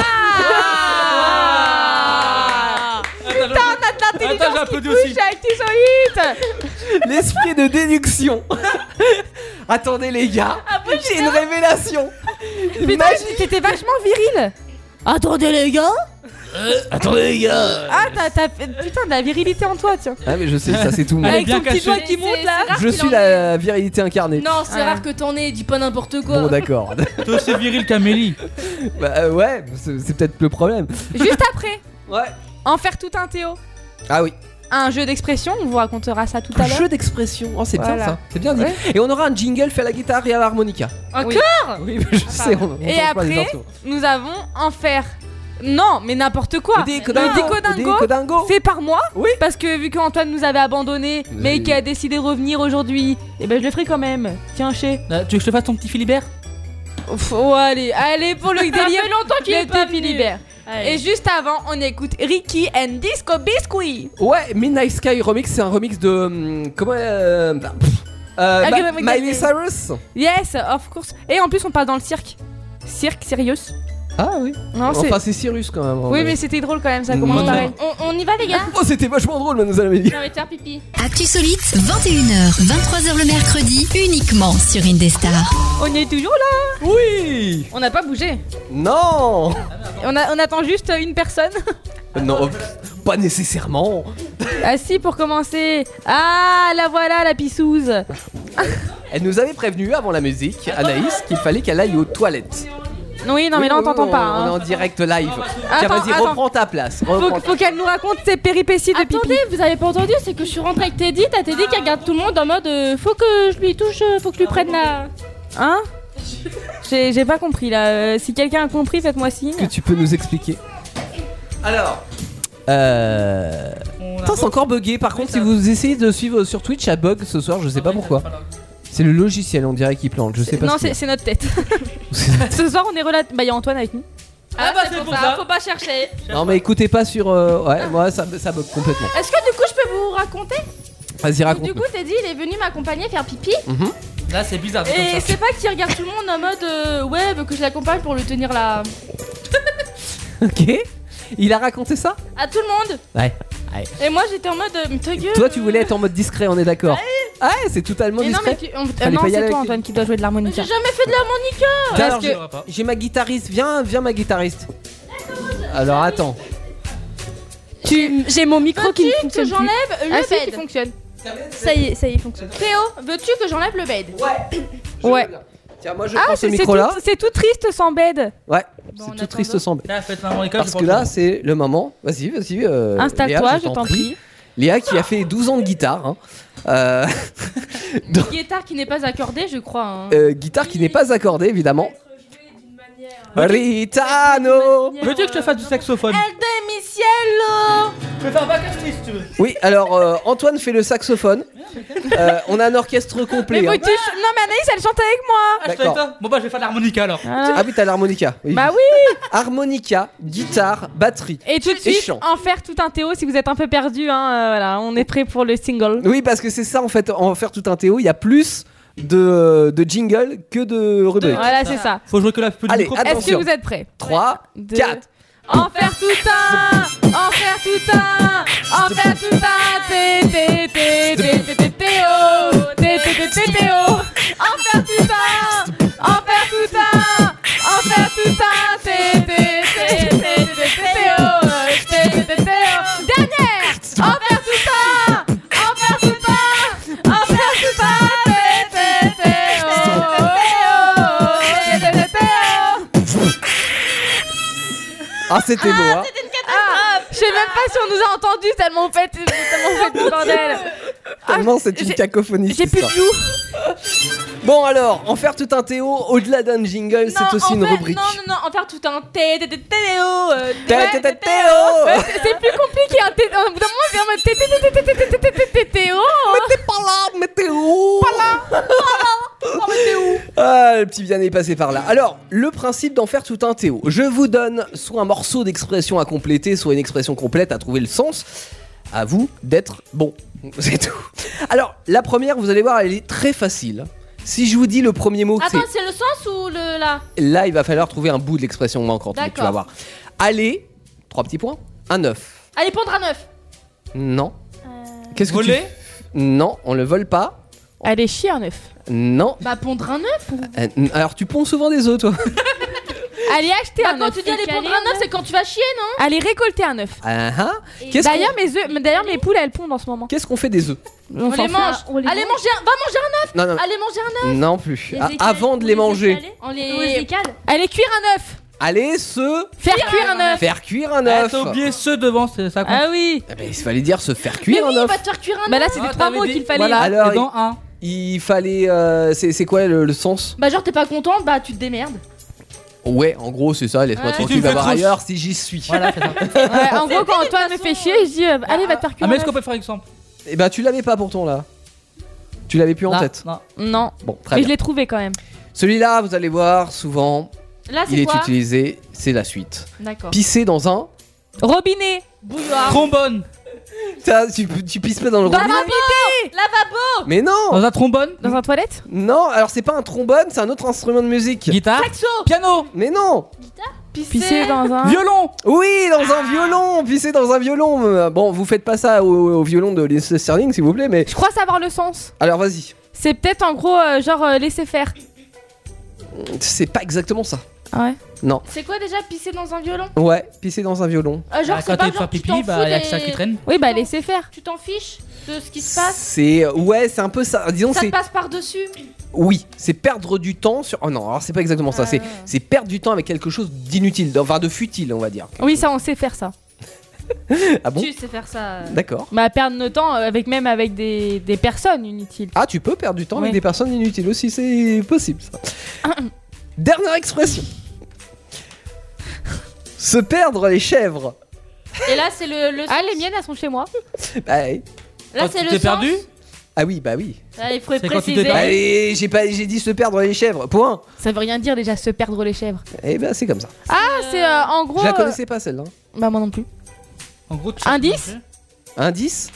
Putain, t'as de Attends, j'ai l'intelligence qui applaudi bouge aussi. avec tes solites. l'esprit de déduction. Attendez les gars, j'ai une révélation. Putain, t'étais vachement viril. Attendez les gars. Attendez les gars. Ah, t'as putain de la virilité en toi, tiens. Ah mais je sais, ça c'est tout moi. Elle est Avec bien ton petit cachée. doigt qui monte là. Je suis la virilité incarnée. Non, c'est Ah. rare que t'en aies, dis pas n'importe quoi. Bon d'accord. Toi aussi viril qu'Amélie. Bah ouais, c'est peut-être le problème. Juste après, Ouais. en faire tout un Théo. Ah oui. un jeu d'expression, on vous racontera ça tout à Un l'heure. jeu d'expression, oh, c'est bien Voilà. ça, c'est bien dit. Ouais. Et on aura un jingle fait à la guitare et à l'harmonica. Encore Oui, mais je sais, on Et change pas les après, instruments. nous avons Enfer. Non, mais n'importe quoi. Le Décodingo. Le Décodingo, Le Décodingo. fait par moi. Oui. Parce que vu qu'Antoine nous avait abandonné, mais qui a décidé de revenir aujourd'hui, et ben je le ferai quand même. Tiens, chez. Tu veux que je te fasse ton petit Philibert? Oh, allez pour le délire. Ça fait longtemps qu'il le est pas petit venu. Philibert. Allez. Et juste avant, on écoute Ricky and Disco Biscuit. Ouais, Midnight Sky Remix, c'est un remix de. Miley Cyrus. Yes, of course. Et en plus, on parle dans le cirque. Cirque, Sirius. Ah oui. Non, c'est. Enfin, c'est Cyrus quand même. Oui, mais c'était drôle quand même, ça commence Non. pareil. On y va, les gars? Oh, c'était vachement drôle, mademoiselle Amélie. J'ai envie de faire pipi. Actu Solite, 21h, 23h le mercredi, uniquement sur Indestar. On est toujours là. Oui. On n'a pas bougé. Non. On attend juste une personne. Non, pas nécessairement. Ah si, pour commencer. Ah, la voilà, la pissouse. Elle nous avait prévenu avant la musique, Anaïs, qu'il fallait qu'elle aille aux toilettes. Oui, non, mais là, on t'entend pas. On est Hein. en direct live. Tiens, Attends, vas-y, attends. reprends ta place. Faut qu'elle nous raconte ses péripéties de pipi. Attendez, vous avez pas entendu? C'est que je suis rentrée avec Teddy. T'as Teddy qui regarde tout le monde en mode faut que je lui touche, faut que je lui prenne la. Hein? J'ai pas compris là. Si quelqu'un a compris, faites-moi signe. Que tu peux nous expliquer. Alors. Putain, c'est encore bugué. Par contre, si vous essayez de suivre sur Twitch, ça bug ce soir, je sais pas pourquoi. C'est le logiciel, on dirait qu'il plante. Je sais pas. Non, ce qu'il y a. c'est notre tête. Ce soir, on est relativement. Bah, il y a Antoine avec nous. Ah, bah, c'est c'est pour pour ça, ça. faut pas chercher. Non, mais écoutez pas sur. Ouais, moi ça bug complètement. Est-ce que du coup, je peux vous raconter? Vas-y, raconte. Du coup, Teddy, il est venu m'accompagner faire pipi. Là, c'est bizarre. dit Et comme ça. c'est pas qu'il regarde tout le monde en mode ouais, veut que je l'accompagne pour lui tenir la. Ok. Il a raconté ça? À tout le monde. Ouais. Et moi, j'étais en mode mais ta gueule. Toi, tu voulais être en mode discret, on est d'accord? Ah, c'est totalement Mais non, mais discret. non, pas y c'est aller toi, avec Antoine, qui doit jouer de l'harmonica. J'ai jamais fait de l'harmonica. Tiens, parce alors, que- j'ai ma guitariste. Viens ma guitariste. Alors attends. J'ai mon micro qui ne Veux-tu que fonctionne plus. j'enlève Ah le si, qui bed? fonctionne. Ça y est, il fonctionne. Théo, veux-tu que j'enlève le bed? Ouais. Tiens, moi je Ah, prends ce c'est micro là. c'est tout triste sans bed. Ouais, Bon, c'est en tout triste attendant. sans bête. Là, faites l'harmonica. Parce que là, c'est le moment. Vas-y. Installe-toi, Léa, je t'en prie. Léa qui a fait 12 ans de guitare. Hein. Guitare qui n'est pas accordée, je crois. Hein. Guitare qui n'est pas accordée, évidemment. Ritano. Veux-tu que je te fasse du saxophone? El de mi cielo. Je peux faire un bac si tu veux. Oui, alors Antoine fait le saxophone. On a un orchestre Mais complet. faut hein. que tu non, mais Anaïs, elle chante avec moi. Ah, je fais D'accord. ça. Bon, bah, je vais faire l'harmonica alors. Ah oui, t'as l'harmonica. Oui. Bah oui. Harmonica, guitare, batterie. Et tout de Et suite, chant. en faire tout un Théo si vous êtes un peu perdu. Hein, voilà, on est prêt pour le single. Oui, parce que c'est ça en fait, en faire tout un Théo, il y a plus de jingle que de rubrique. Voilà, c'est ça. Faut jouer que la peu du Allez, micro. attends. Est-ce que vous êtes prêts? 3, 4. En faire tout un, en faire tout un, en faire tout un, Théo, Théo, en faire tout un, en faire tout un, en faire tout un, Théo, dernière, en faire tout un, en faire tout un, en faire tout un, Ah, c'était beau, hein. Je sais même pas si on nous a entendus tellement on fait du bordel. Tellement c'est une cacophonie. J'ai c'est plus ça. de joues. Bon alors, en faire tout un Théo, au-delà d'un jingle, c'est aussi une rubrique. Non, en faire tout un Théo. Théo. C'est plus compliqué. Au bout d'un moment, viens me Théo. T'es pas là, météo. Ah, le petit Vianney est passé par là. Alors, le principe d'en faire tout un Théo. Je vous donne soit un morceau d'expression à compléter, soit une expression complète à trouver le sens. À vous d'être bon. C'est tout. Alors, la première, vous allez voir, elle est très facile. Si je vous dis le premier mot, Attends, c'est le sens ou le là? là, il va falloir trouver un bout de l'expression manquante. Mais tu vas D'accord. voir. Allez, 3 petits points. Un œuf. Allez, pondre un œuf. Non. Qu'est-ce que tu Voler? fais? Non, on le vole pas. Allez, chier un œuf. Non. Bah, pondre un œuf ou... Alors, tu ponds souvent des œufs, toi. Allez, acheter Bah, un quand œuf. tu dis aller pondre un œuf, c'est quand tu vas chier, non? Allez, récolter un œuf. Ah, ah. Qu'est-ce D'ailleurs, mes poules, elles pondent en ce moment. qu'on fait des œufs? On les mange. Allez, manger un... Va manger un œuf. Non, non. Allez, manger un œuf. Non plus. Les Ah, écaler. avant de les manger. On On les les... écale. Allez, cuire un œuf. Allez, se Faire cuire un œuf. faire cuire un Ah, œuf. t'as oublié ce devant, ça compte. Ah oui. Eh ben, il fallait dire se faire Mais cuire oui, un il œuf. va te faire cuire un Bah là, œuf. c'était Ah, 3 t'avais mots dit- qu'il fallait. Voilà, Alors, et dans un. Il fallait. C'est quoi le sens? Bah genre t'es pas contente, bah tu te démerdes. Ouais, en gros, c'est ça. Laisse-moi Ouais. Si tu tranquille me fais d'avoir trop ailleurs si j'y suis. Voilà, c'est ça. Ouais, en gros, quand de Antoine me toute fait façon, chier, je dis allez, va te faire cuire Ah, un mais est-ce qu'on œuf. peut faire exemple? Et bah, tu l'avais pas pourtant là. Tu l'avais plus en Non, tête. non. Non, Bon, très mais je bien. l'ai trouvé quand même. Celui-là, vous allez voir, souvent, Là il c'est est quoi? utilisé. C'est la suite. D'accord. Pisser dans un. Robinet. Bouilloire. Trombone. Tu pisses pas dans le Dans robinet. Lavabo. Mais non. Dans un trombone. Dans un toilette. Non, alors c'est pas un trombone, c'est un autre instrument de musique. Guitare. Saxo. Piano. Mais non. Pisser dans un. Violon. Oui, dans un violon. Pisser dans un violon. Bon, vous faites pas ça au violon de Lindsey Stirling, s'il vous plaît, mais Je crois savoir le sens. alors vas-y. C'est peut-être en gros genre laisser faire. C'est pas exactement ça. Ah ouais. Non. C'est quoi déjà pisser dans un violon? Ouais, pisser dans un violon. Genre Ah, c'est quand pas t'es genre faire tu pipi, t'en bah fous y'a que ça des- qui traîne. Oui, bah laisser faire. Tu t'en fiches de ce qui se passe? C'est ouais, c'est un peu ça. Disons Ça c'est te passe par-dessus? oui, c'est perdre du temps sur. Oh non, alors c'est pas exactement ça. Ah. C'est perdre du temps avec quelque chose d'inutile, enfin de futile, on va dire. Oui, ça on sait faire ça. Ah bon? Tu sais faire ça. D'accord. Bah perdre notre temps avec même avec des personnes inutiles. Ah, tu peux perdre du temps avec Oui. des personnes inutiles aussi, c'est possible ça. Dernière expression. Se perdre les chèvres. Et là c'est le Ah, les miennes elles sont chez moi. Bah, oui. Là Quand c'est tu le t'es sens. perdu. Ah oui, bah oui. Là, il faut C'est quand tu préciser. t'es perdu. Allez, j'ai dit se perdre les chèvres. Point. Ça veut rien dire déjà se perdre les chèvres. Et bah c'est comme ça. Ah, c'est en gros. Je la connaissais pas celle-là. Bah moi non plus. En gros, tu Indice. Indice.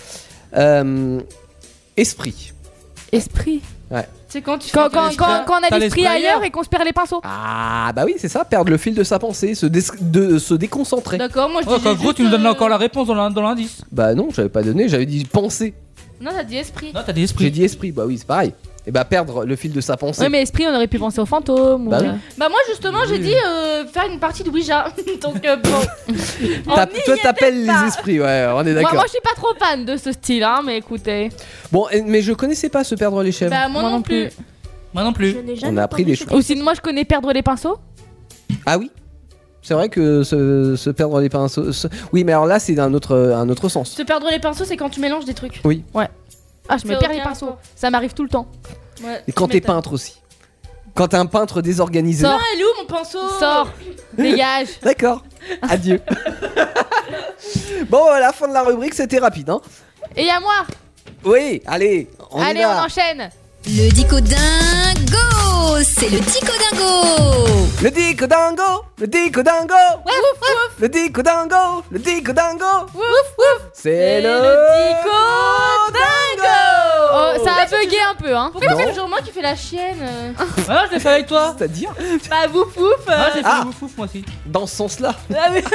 Esprit. Esprit. C'est quand tu Quand, fais quand, du- quand, quand on a T'as l'esprit l'esprit ailleurs ailleurs. et qu'on se perd les pinceaux. Ah bah oui, c'est ça, perdre le fil de sa pensée, se déconcentrer. D'accord, moi je Oh, disais en gros, juste, tu nous donnes encore la réponse dans l'indice. Bah non, j'avais pas donné, j'avais dit penser. Non, t'as dit esprit. Non, t'as des J'ai esprits. dit esprit, bah oui, c'est pareil. Et bah perdre le fil de sa pensée. Oui, mais esprit, on aurait pu penser aux fantômes. Bah ou... oui. Bah moi justement j'ai dit faire une partie de Ouija. Donc bon. Toi t'appelles les esprits, ouais, on est Moi, d'accord. moi, je suis pas trop fan de ce style, hein, mais écoutez. Bon, mais je connaissais pas se perdre les chèvres. Bah moi non plus. Moi non plus. On a appris des choses. Ou sinon, moi, je connais perdre les pinceaux. Ah oui. C'est vrai que se perdre les pinceaux. Oui, mais alors là, c'est un autre sens. Se perdre les pinceaux c'est quand tu mélanges des trucs. Ah, je me Ça a perds les aucun pinceaux. rapport. Ça m'arrive tout le temps. Ouais, Et quand tu t'es m'étonnes. peintre aussi. Quand t'es un peintre désorganisé. Sors. Ah, elle est où mon pinceau? Sors, dégage. D'accord. Adieu. Bon, voilà, fin de la rubrique, c'était rapide, hein. Et à moi. Oui, allez, on Allez, y on va. enchaîne. Le Dico Dingo, c'est le Dico Dingo. Le dico dingo, le dico dingo. Le dico dingo, le dico dingo. C'est le Dico Dingo. Oh, ça a bugué un peu, hein. Pourquoi Non. c'est toujours moi qui fais la chienne? Ah non, je l'ai fait avec toi. C'est-à-dire Bah vous pouf. Ah, j'ai fait Ah. le boufouf moi aussi. dans ce sens-là. Ah, mais-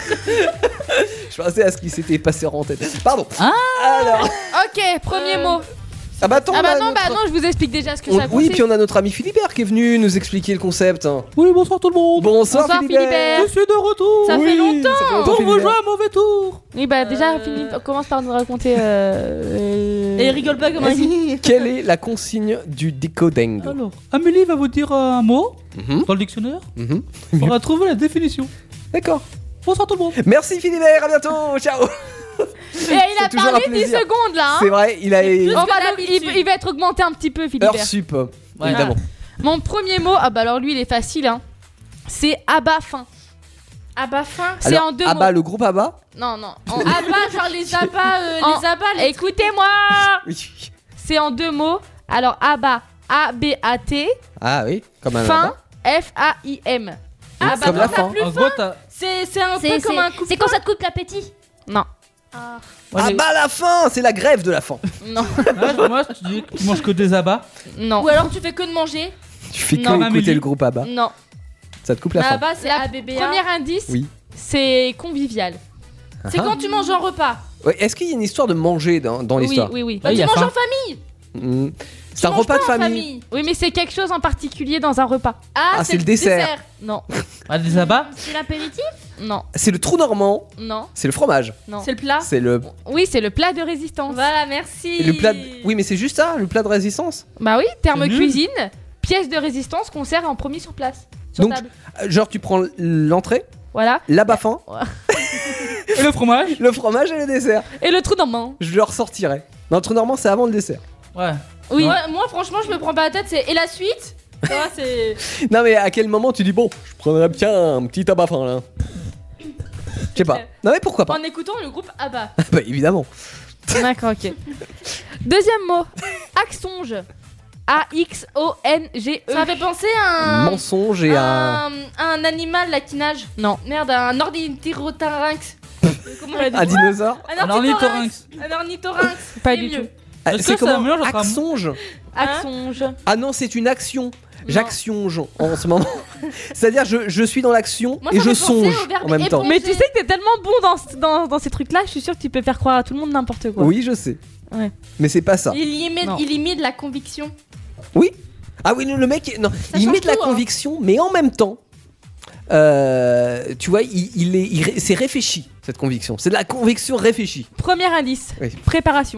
Je pensais à ce qui s'était passé en tête. Pardon. Ah. Alors. Ok, premier mot. Ah bah attends. Ah bah on a non, notre- je vous explique déjà ce que On- ça oui, consiste. puis on a notre ami Philibert qui est venu nous expliquer le concept. Oui, bonsoir tout le monde. Bonsoir, Bonsoir, Philibert. Je suis de retour. Ça fait Oui, longtemps. ça fait longtemps, Pour vous Philibert. jouer un mauvais tour. Oui, bah déjà, Philippe, on commence par nous raconter. Et il rigole pas comme un Vas-y. Quelle est la consigne du decoding? Alors, Amélie va vous dire un mot Mhm, dans le dictionnaire. mhm. On va trouver la définition. D'accord. Bonsoir tout le monde. Merci Philibert, à bientôt. Ciao. Et il a toujours un parlé 10 plaisir. secondes là. C'est vrai, il a plus On que va d'habitude. il va être augmenté un petit peu, heure Philibert. sup, Ouais. évidemment. Mon premier mot, ah bah alors lui il est facile, hein. C'est abat fin. Ah bah fin. C'est Alors, en deux Abba, mots. le groupe Abba. Non, non. Abba, genre les abats, En- les abats, les... Écoutez-moi. Oui. C'est en deux mots. Alors abat, A-B-A-T, Ah oui, comme un fin, Abba. F-A-I-M. Ah bah Comme la non, fin. plus En gros, t'as. C'est un peu comme un coup. C'est quand ça te coupe l'appétit. Non, Ah. Ouais, Abba la fin, c'est la grève de la faim. non, moi, tu dis que tu manges que des abats. non. Ou alors tu fais que de manger. Tu fais Non, que Amélie. écouter le groupe Abba. Non. Ça te coupe la Bah faim. Abba, c'est La ABBA. Premier indice, Oui. c'est convivial. C'est quand tu manges en repas. Ouais, est-ce qu'il y a une histoire de manger dans Oui, l'histoire? oui, oui. Bah il y tu a manges faim. en famille. Hmm. Tu C'est un manges repas pas de en famille. Oui, mais c'est quelque chose en particulier dans un repas. Ah, c'est le dessert. Non, Ah, des abats. C'est l'apéritif. non, C'est le trou normand, non, c'est le fromage. non. C'est le plat. C'est le. Oui, c'est le plat de résistance. Voilà, merci. Le plat. Oui, mais c'est juste ça, le plat de résistance. Bah oui, terme C'est nul. cuisine, pièce de résistance qu'on sert en premier sur place. Sur Donc, table. genre, tu prends l'entrée, Voilà. la bas-fin, Et le fromage? le fromage et le dessert. Et le trou normand. Je le ressortirai. Non, le trou normand, c'est avant le dessert. Ouais. Oui. Ouais, moi, franchement, je me prends pas la tête. Et la suite? Tu vois, c'est. Non, mais à quel moment tu dis, bon, je prendrais bien un petit tabac fin là. Je sais pas. Non, mais pourquoi pas? En écoutant le groupe ABBA. Bah, évidemment. D'accord, ok. Deuxième mot. Axonge. A-X-O-N-G-E. Ça m'a fait penser à Mensonge et un. un animal là qui nage. Non. Merde, un ornithorynx. Comment on dit? Un dinosaure. Un ornithorynx. Un ornithorynx. Pas C'est du mieux. tout. Ah, Est-ce c'est que c'est comment? un mélange entre un- Axonge. Axonge. Ah non, c'est une action. J'actionge en ce moment. C'est-à-dire, je suis dans l'action Moi, et ça je me fait penser songe au verbe en même temps. éponge. Mais tu sais que t'es tellement bon dans ces trucs-là, je suis sûre que tu peux faire croire à tout le monde n'importe quoi. Oui, je sais. Ouais. Mais c'est pas ça. Il y met de la conviction. Oui. Ah oui, le mec, non, il change met de la tout, hein. conviction, mais en même temps, tu vois, c'est réfléchi cette conviction. C'est de la conviction réfléchie. Premier indice. Oui. Préparation.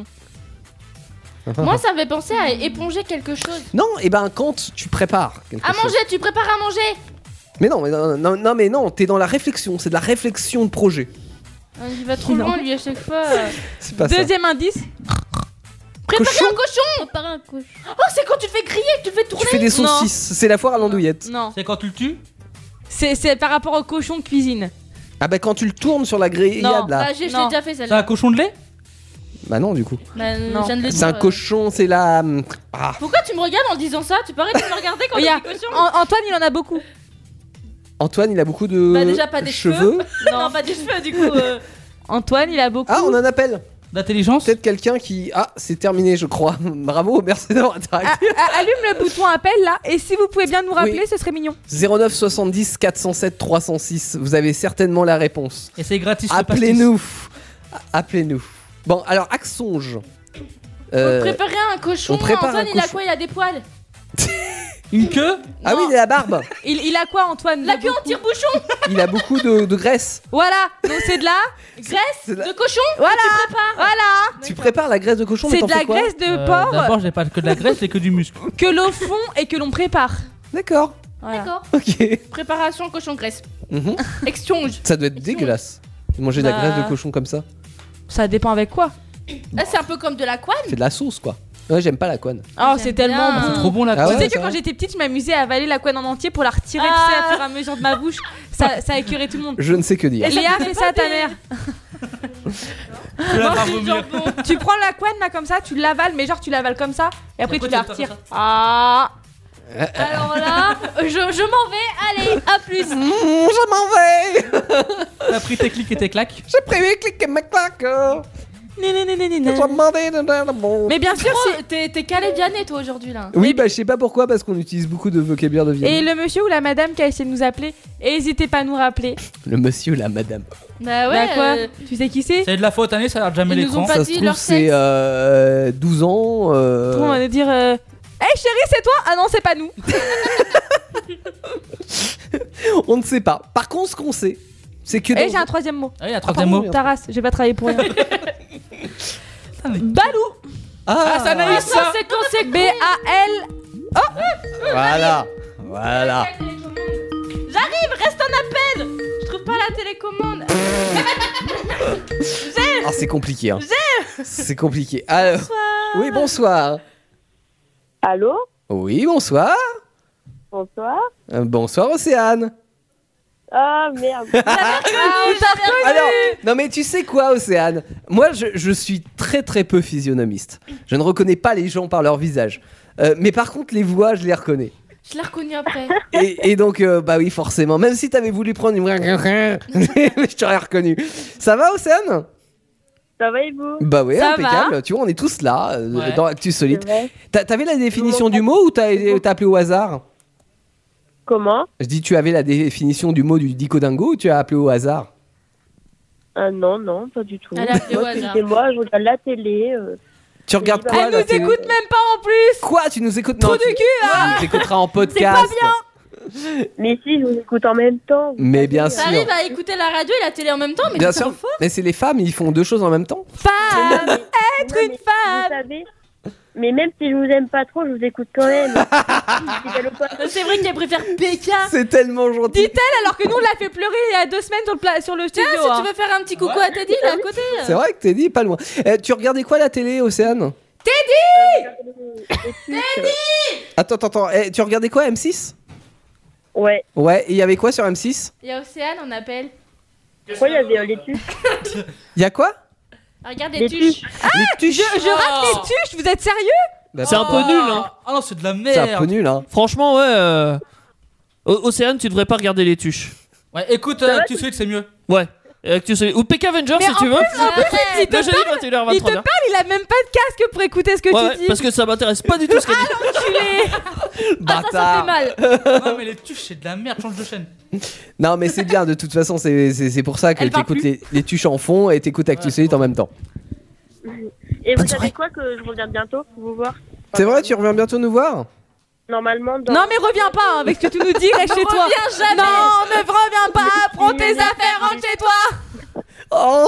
Moi, ça me fait penser à éponger quelque chose. Non, et ben quand tu prépares quelque À chose. manger, tu prépares à manger. Mais non, mais non, t'es dans la réflexion. C'est de la réflexion de projet. Il va trop loin, lui, à chaque fois. C'est pas ça. Deuxième indice. Préparer Cochon. un cochon. Préparer un cochon. Oh, c'est quand tu le fais griller, que tu le fais tourner. Tu fais des saucisses. C'est la foire à l'andouillette. Non. C'est quand tu le tues? C'est par rapport au cochon de cuisine. Ah bah quand tu le tournes sur la grillade Non. là. Bah, je l'ai Non. déjà fait C'est un celle-là. cochon de lait? Bah non du coup. Bah, Non. je viens de le C'est dire, un cochon, c'est la. Ah. Pourquoi tu me regardes en disant ça? Tu peux arrêter de me regarder quand tu Regarde, dis cochon? Antoine, il en a beaucoup. Antoine, il a beaucoup de Bah, déjà, pas des cheveux. Non, pas des cheveux, du coup. Antoine, il a beaucoup. Ah, on en appelle. D'intelligence? Peut-être quelqu'un qui. Ah, c'est terminé, je crois. Bravo, merci d'avoir interactif. Allume le bouton appel là, et si vous pouvez bien nous rappeler, ce serait mignon. 09 70 407 306. Vous avez certainement la réponse. Et c'est gratis. le Appelez-nous. Appelez-nous. Bon, alors, Axonge. Préparer un cochon. on prépare Antoine, un il a cochon. quoi? Il a des poils. pastis. Une queue? Ah oui, il a la barbe. Il a quoi, Antoine? La de queue en beaucoup tire-bouchon. Il a beaucoup de graisse. Voilà, donc c'est de la. Graisse C'est de la- de cochon. Voilà, Tu prépares. voilà. Tu prépares la graisse de cochon, mais C'est t'en de la fais quoi? graisse de porc D'abord, j'ai pas que de la graisse, j'ai que du muscle. que l'on fond et que l'on prépare. D'accord. Voilà. D'accord. Ok. Préparation cochon graisse. Mhm. Exchange. Ça doit être dégueulasse. De manger de la Bah. graisse de cochon comme ça. Ça dépend avec quoi. Là, c'est un peu comme de la couenne. C'est de la sauce, quoi. Ouais, j'aime pas la couenne. Oh, J'aime c'est tellement bien. bon. C'est trop bon la Ah couenne. ouais, Tu sais c'est que quand vrai. j'étais petite, je m'amusais à avaler la couenne en entier pour la retirer, tu sais, à fur et à mesure de ma bouche. Ça écœurait tout le monde. Je ne sais que dire. Et Léa, fais ça à ta mère. Je la faire vomir. Tu prends la couenne là comme ça, tu l'avales, mais genre tu l'avales comme ça, et après Après, tu la tu retires. retires. Ah. Alors là, je m'en vais. Allez, à plus. Je m'en vais. T'as pris tes clics et tes claques. J'ai prévu cliquer ma claque. Né, né, né, né, né, né. Je m'en vais. Mais bien sûr, Oh, t'es calé Vianney, toi, aujourd'hui, là. Oui, bah je sais pas pourquoi, parce qu'on utilise beaucoup de vocabulaire de et viande. le monsieur ou la madame qui a essayé de nous appeler, n'hésitez pas à nous rappeler. Le monsieur, la madame. Bah Bah ouais. quoi Tu sais qui c'est? C'est de la faute année, ça regarde jamais Ils nous l'écran. ont pas Ça dit se trouve, leur c'est sexe. 12 ans. On va nous dire hey chérie, c'est toi? Ah non, c'est pas nous. On ne sait pas. Par contre, ce qu'on sait, c'est que. Et dans- j'ai un troisième mot. Ah, il y a un troisième pardon, mot. Ta race, j'ai pas travaillé pour rien. mais- Balou. Ah, ça Ah, Anaïs, ça, ça. c'est quand c'est con. B-A-L. Voilà. Voilà. J'arrive, reste un appel. Je trouve pas la télécommande. Ah, c'est compliqué. Hein. C'est compliqué. Alors. Oui, bonsoir. Allô? Oui, bonsoir. Bonsoir. Bonsoir, Océane. Ah merde. Alors, non mais tu sais quoi, Océane? Moi, je suis très très peu physionomiste. Je ne reconnais pas les gens par leur visage. Mais par contre, les voix, je les reconnais. Je l'ai reconnu après. Et donc, bah oui, forcément. Même si t'avais voulu prendre une... je t'aurais reconnu. Ça va, Océane? Ça va et vous? Bah oui, Ça impeccable. Tu vois, on est tous là, Ouais. dans Actu Solide. C'est vrai. T'avais la définition du mot ou t'as appelé au hasard? Comment? Je dis, tu avais la définition du mot du Dico Dingo ou tu as appelé au hasard? Non, non, pas du tout. Elle a appelé au Moi, hasard. c'est moi, je regarde la télé. Tu regardes Elle quoi Elle la nous télé écoute même pas en plus. Quoi? Tu nous écoutes? Trou Non, du tu- cul, là. Tu nous écouteras en podcast. Mais si, je vous écoute en même temps. vous Mais savez, bien Ça sûr. arrive à écouter la radio et la télé en même temps, mais Bien c'est sûr. trop fort. Mais c'est les femmes, ils font deux choses en même temps. Femme. Non, Être mais une femme. Vous savez, Mais même si je vous aime pas trop, je vous écoute quand même. C'est vrai qu'elle préfère PK. C'est tellement gentil. Dit-elle alors que nous on l'a fait pleurer il y a 2 semaines sur le studio. Tiens, si tu veux faire un petit coucou à Teddy là à côté. C'est vrai que Teddy, pas loin. Tu regardais quoi la télé, Océane? Teddy. Attends. Tu regardais quoi, M6? Ouais. Ouais, et il y avait quoi sur M6? Il y a Océane, on appelle. Pourquoi il y avait les tuches? Il y a quoi? Regarde les tuches. Les tuches. Je rate les tuches, vous êtes sérieux? Bah, C'est un peu nul, hein. Ah non, c'est de la merde. C'est un peu nul, hein. Franchement, ouais. Océane, tu devrais pas regarder les tuches. Ouais, écoute, tu sais que c'est mieux. Ouais. Ou PK Avenger si tu veux. Il te parle, il a même pas de casque pour écouter ce que tu dis. Parce que ça m'intéresse pas du tout ce qu'elle dit. L'enculé. Bâtard. Ça fait mal. Non, mais les tuches, c'est de la merde, change de chaîne. Non, mais c'est bien, de toute façon, c'est pour ça que Elle parle t'écoutes les tuches en fond et t'écoutes Actu Solide en même temps. Et vous savez quoi, que je reviens bientôt pour vous voir? C'est vrai, tu reviens bientôt nous voir? Normalement dans... Non mais reviens pas hein, avec ce que tu nous dis, reste chez toi. Reviens jamais. Non, ne reviens pas, prends tes affaires, rentre chez toi. Oh,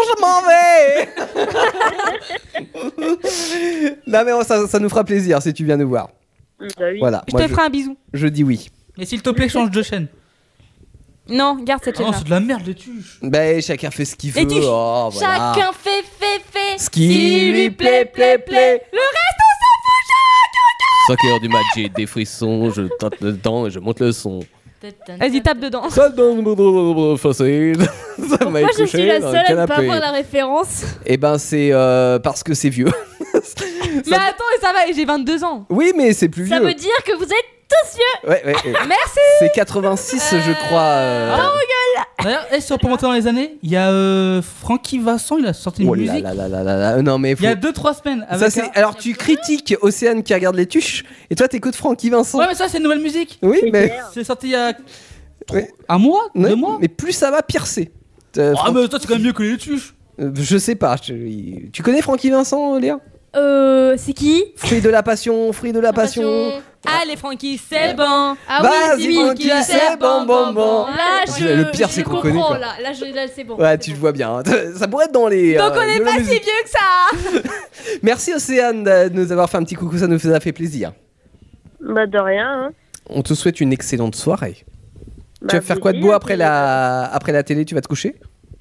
je m'en vais. Non, mais ça nous fera plaisir si tu viens nous voir. Bah oui. Voilà. Je te ferai un bisou. Je dis oui. Mais s'il te plaît, change de chaîne. Non, garde cette Ah non, chaîne-là. c'est de la merde, les tuches. Ben, chacun fait ce qu'il veut. Les tuches. Oh, voilà. Chacun fait. Ce qui lui plaît. Le reste on s'en fout. 5 heures du match, j'ai des frissons, je tente dedans et je monte le son. Vas-y, tape dedans. Ça donne facile. Ça m'a Moi je suis couché la dans le seule à ne pas canapé. avoir la référence. Eh ben, c'est parce que c'est vieux. Mais attends, et ça va, j'ai 22 ans. Oui, mais c'est plus vieux. Ça veut dire que vous êtes tous vieux. Ouais. Merci. C'est 86, je crois. D'ailleurs, si on peut monter dans les années, il y a Francky Vincent, il a sorti une Oh là musique. là. Non, mais Il y a 2-3 semaines. ça, Avec c'est... Alors, tu critiques Océane qui regarde les tuches et toi, t'écoutes Francky Vincent. Ouais, mais ça, c'est une nouvelle musique. Oui, C'est mais. clair. C'est sorti il y a Ouais. un mois, Ouais, 2 mois. Mais plus ça va, pire c'est. Ah, mais toi, c'est quand même mieux que les tuches. Je sais pas. Tu connais Francky Vincent, Léa? C'est qui? Fruit de la passion. Allez Francky, c'est bon. Ah Vas-y, oui, Francky, c'est bon. Là, Le pire, c'est qu'on connaît, comprends, quoi. là, c'est bon. Ouais, c'est tu bon. le vois bien. Ça pourrait être dans les. Donc on n'est de la pas si musique. vieux que ça. Merci Océane de nous avoir fait un petit coucou, ça nous a fait plaisir. Bah de rien, hein. On te souhaite une excellente soirée. Bah, Tu vas faire quoi de beau après la télé? Tu vas te coucher?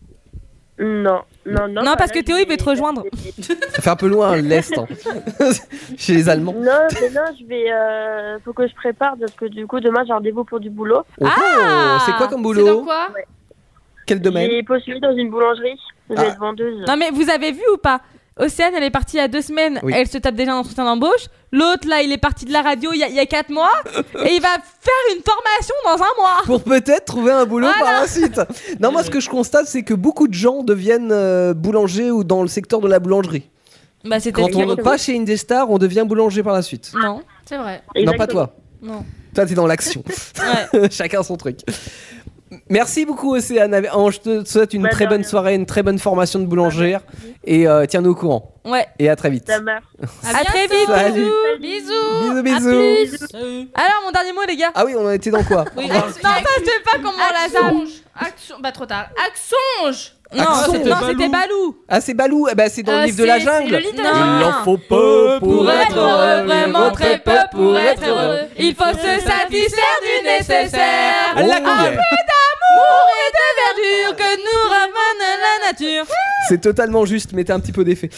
Non, Non, parce que Théo, il veut te rejoindre. Ça fait un peu loin l'Est, hein. Chez les Allemands. Non, je vais. Faut que je prépare parce que du coup, demain j'ai rendez-vous pour du boulot. Oh, Ah, c'est quoi comme C'est dans boulot? quoi? Quel domaine? J'ai postulé dans une boulangerie. Je vais Ah. être vendeuse. Non mais vous avez vu ou pas? Océane, elle est partie il y a 2 semaines, Oui. elle se tape déjà un entretien d'embauche. L'autre, là, il est parti de la radio il y a 4 mois et il va faire une formation dans 1 mois. Pour peut-être trouver un boulot par la suite. Non, moi ce que je constate, c'est que beaucoup de gens deviennent boulangers ou dans le secteur de la boulangerie. Bah c'était Quand on passe chez Indestar, on devient boulanger par la suite. Non. C'est vrai. Non, pas toi. Non. Toi, t'es dans l'action. Ouais. Chacun son truc. Merci beaucoup Océane. Je te souhaite une Bah, très de bonne rien. soirée, une très bonne formation de boulangère. Et tiens-nous au courant. Ouais. Et à très vite. Ça marche. À très vite. Salut. Bisous. Bisous, À bisous. plus. Salut. Alors mon dernier mot les gars. Ah oui, on en était dans quoi? Oui. Non ça je sais pas comment on l'a ça. Action. Bah trop tard. Axonge. Non, Axon. c'était Balou. Ah, c'est Balou. Eh ben, c'est dans le livre de la jungle. le livre de la Non. jungle. Il en faut peu Pour être heureux, vraiment très peu pour être heureux. Il faut se satisfaire du nécessaire. Oh, Un yeah. peu d'amour et de verdure que nous ramène la nature. C'est totalement juste, mettez un petit peu d'effet.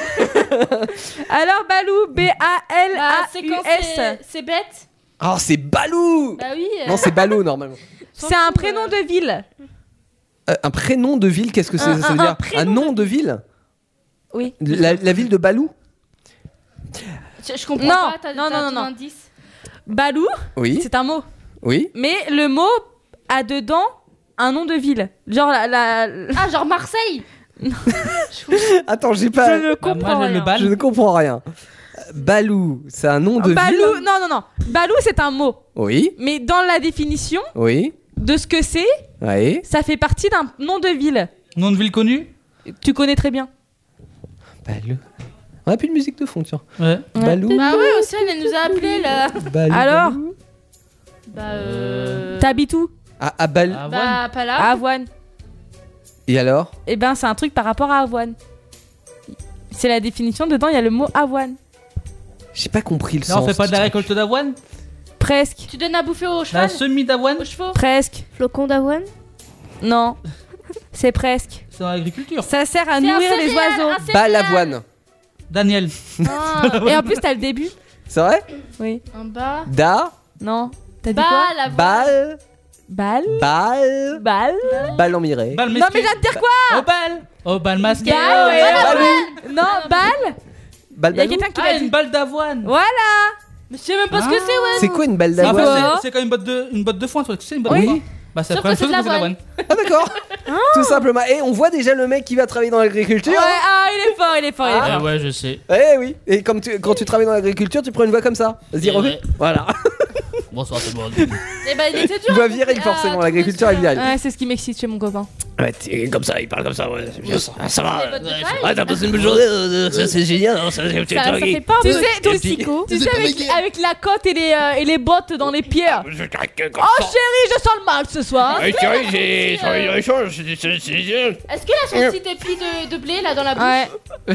Alors Balou, Bah, c'est quand B-A-L-A-U-S. c'est bête. Oh, c'est Balou. Bah oui. Non, c'est Balou normalement. C'est un prénom de ville. Un prénom de ville, qu'est-ce que c'est? Ça veut dire un nom de ville? Oui. La ville de Balou? Je comprends Non, pas. T'as non, t'as non, ton non. indice. Balou, Oui. c'est un mot. Oui. Mais le mot a dedans un nom de ville. Genre Ah, genre Marseille. Attends, j'ai pas. Je ne comprends moi, j'aime le rien. bal. Je ne comprends rien. Balou, c'est un nom de Balou, ville? non. Balou, c'est un mot. Oui. Mais dans la définition Oui. de ce que c'est, Oui. ça fait partie d'un nom de ville. Nom de ville connue? Tu connais très bien. Balou. On a plus de musique de fond, tiens. Ouais. Balou. Bah ouais, Océane, elle nous a appelé là. Balou. Alors, Balou. Bah t'habites où? À Balou. Ah, Bah pas là. À Avoine. Et alors? Eh ben, c'est un truc par rapport à Avoine. C'est la définition, dedans, il y a le mot avoine. J'ai pas compris le Là, sens. on fait pas de la récolte d'avoine? Presque. Tu donnes à bouffer au cheval? La semis d'avoine? Aux chevaux? Presque. Flocon d'avoine? Non. C'est presque. C'est dans l'agriculture. Ça sert à C'est nourrir un les céréal, oiseaux. un céréal. Balavoine. Daniel. Ah, Et en plus, t'as le début. C'est vrai? Oui. un bas. Da. Non. T'as dit quoi? La Balle. Balle. Balle. Balle. Balle en miré. Balle Non, masquée. mais j'ai à te dire quoi? Au bal. Au bal masqué. Balle, Ouais, ouais, balle. ouais. Non, balle. Balle Il y a balou. quelqu'un qui Ah, l'a dit. une balle d'avoine. Voilà. Mais je sais même pas ce que c'est, ouais. C'est quoi une balle Bah, en fait, d'avoine? c'est comme une botte de foin, toi. Tu sais, une botte Oui. de foin. Bah, c'est la Sauf première que c'est chose de que c'est de l'avoine. l'avoine. Ah d'accord. Tout simplement. Et on voit déjà le mec qui va travailler dans l'agriculture. Ouais, ah, il est fort, il est fort, il est Ah fort. ouais, je sais. Eh oui. Et comme quand tu travailles dans l'agriculture, tu prends une voix comme ça. Vas-y, Eh refais. ouais. Voilà. Bonsoir tout le monde. Eh ben, il était dur. Tu vas virer forcément. L'agriculture est virée. Ouais, c'est ce qui m'excite chez mon copain. Ouais, comme ça, il parle comme ça, ouais. Ça va. bottes de Ouais, paille. ouais, t'as passé une bonne journée, c'est génial. Hein, Ça fait pas un Tu peu sais, toxico. Tu sais, avec la côte et les bottes dans les pieds. Je craque comme Oh ça. chérie, je sens le mal ce soir. Ouais, chérie, j'ai changé de réchange. Est-ce que là, son petit épi de blé là dans la bouche? Ouais.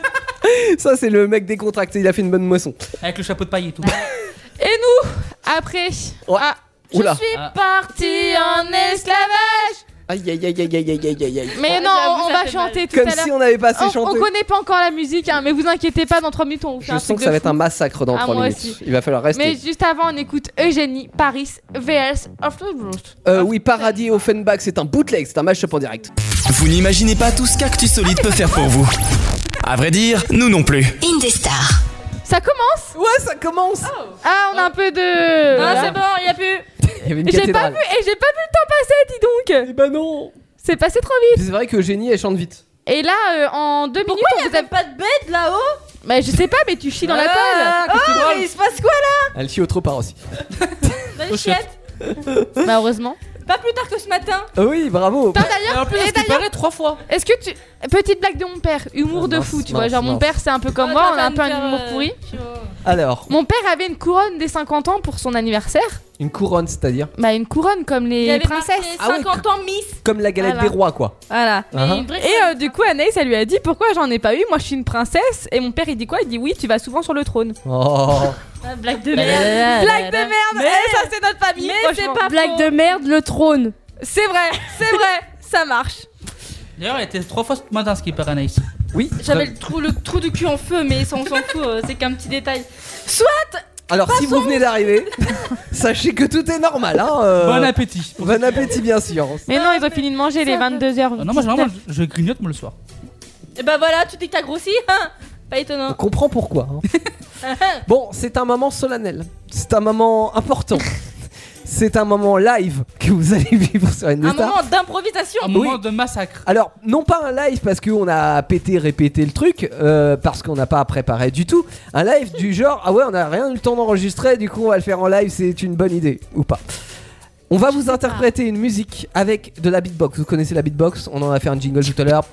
Ça c'est le mec décontracté. Il a fait une bonne moisson. Avec le chapeau de paille et tout. Et nous, après. Ouais. Ah, Je Oula. suis partie en esclavage. Aïe aïe aïe aïe aïe aïe aïe aïe. mais Ouais, non, j'avoue, on ça va fait chanter tout Comme à l'heure. si on n'avait pas assez On chanté. connaît pas encore la musique, hein, mais vous inquiétez pas, dans 3 minutes on vous fait Je un sens truc que de ça va être fou. un massacre dans Ah, 3 moi minutes. aussi. Il va falloir rester. Mais juste avant, on écoute Eugénie, Paris, VS of the Blues. Oui, Paradis et Offenbach, c'est un bootleg, c'est un match-up en direct. Vous n'imaginez pas tout ce qu'Actu Solide peut faire pour vous. À vrai dire, nous non plus. Indestar. Ça commence? Ouais, ça commence. Ah, on a un peu de. Non, c'est bon, il y a plus. Il y avait une J'ai pas cathédrale. vu le temps passer, dis donc. Eh ben non. C'est passé trop vite. C'est vrai que Eugénie elle chante vite. Et là, en 2 minutes, Pourquoi on il y vous a avait pas de bête là-haut? Bah, je sais pas, mais tu chies dans la colle. Oh, mais il se passe quoi là? Elle chie au trop part aussi. Dans les chiottes. Bah, heureusement. Pas plus tard que ce matin. Oui, bravo. Putain, d'ailleurs, En plus, et il d'ailleurs, paraît 3 fois. est-ce que tu. Petite blague de mon père, humour de mince, fou, tu vois. mince, Genre, mon mince. père, c'est un peu comme Ah, moi, t'es en on a train un de peu un faire, humour pourri. Alors, Mon père avait une couronne des 50 ans pour son anniversaire. une couronne, c'est-à-dire Bah, une couronne comme Il y les avait princesses. marqué 50 ans Miss. comme la galette Voilà. des rois, quoi. Voilà. Mais Hein une vraie Et du coup, Anaïs, elle lui a dit pourquoi j'en ai pas eu. Moi, je suis une princesse. Et mon père, il dit quoi? Il dit oui, tu vas souvent sur le trône. Oh. Ah, blague de merde. Blague de merde. Mais- Ça, c'est notre famille. Mais c'est franchement. pas Blague faux. de merde, le trône. C'est vrai, c'est vrai. Ça marche. D'ailleurs, elle était 3 fois ce matin, ce qui paraît Anaïs. Oui. J'avais le trou du cul en feu, mais ça on s'en fout, c'est qu'un petit détail. Alors, si vous venez d'arriver, sachez que tout est normal. Hein, Bon appétit. Bon appétit, bien sûr. Mais non, ils ont fini de manger les 22h. Non, moi, généralement, je grignote moi le soir. Et bah voilà, tu dis que t'as grossi, hein? Pas On étonnant. comprend pourquoi. Hein. Bon, c'est un moment solennel. C'est un moment important. C'est un moment live que vous allez vivre sur Un Indestar. moment d'improvisation. Un moment de massacre. Alors, non pas un live parce qu'on a répété le truc, parce qu'on n'a pas préparé du tout. Un live du genre, ah ouais, on n'a rien eu le temps d'enregistrer, du coup on va le faire en live, c'est une bonne idée, ou pas. On va vous interpréter une musique avec de la beatbox. Vous connaissez la beatbox? On en a fait un jingle tout à l'heure.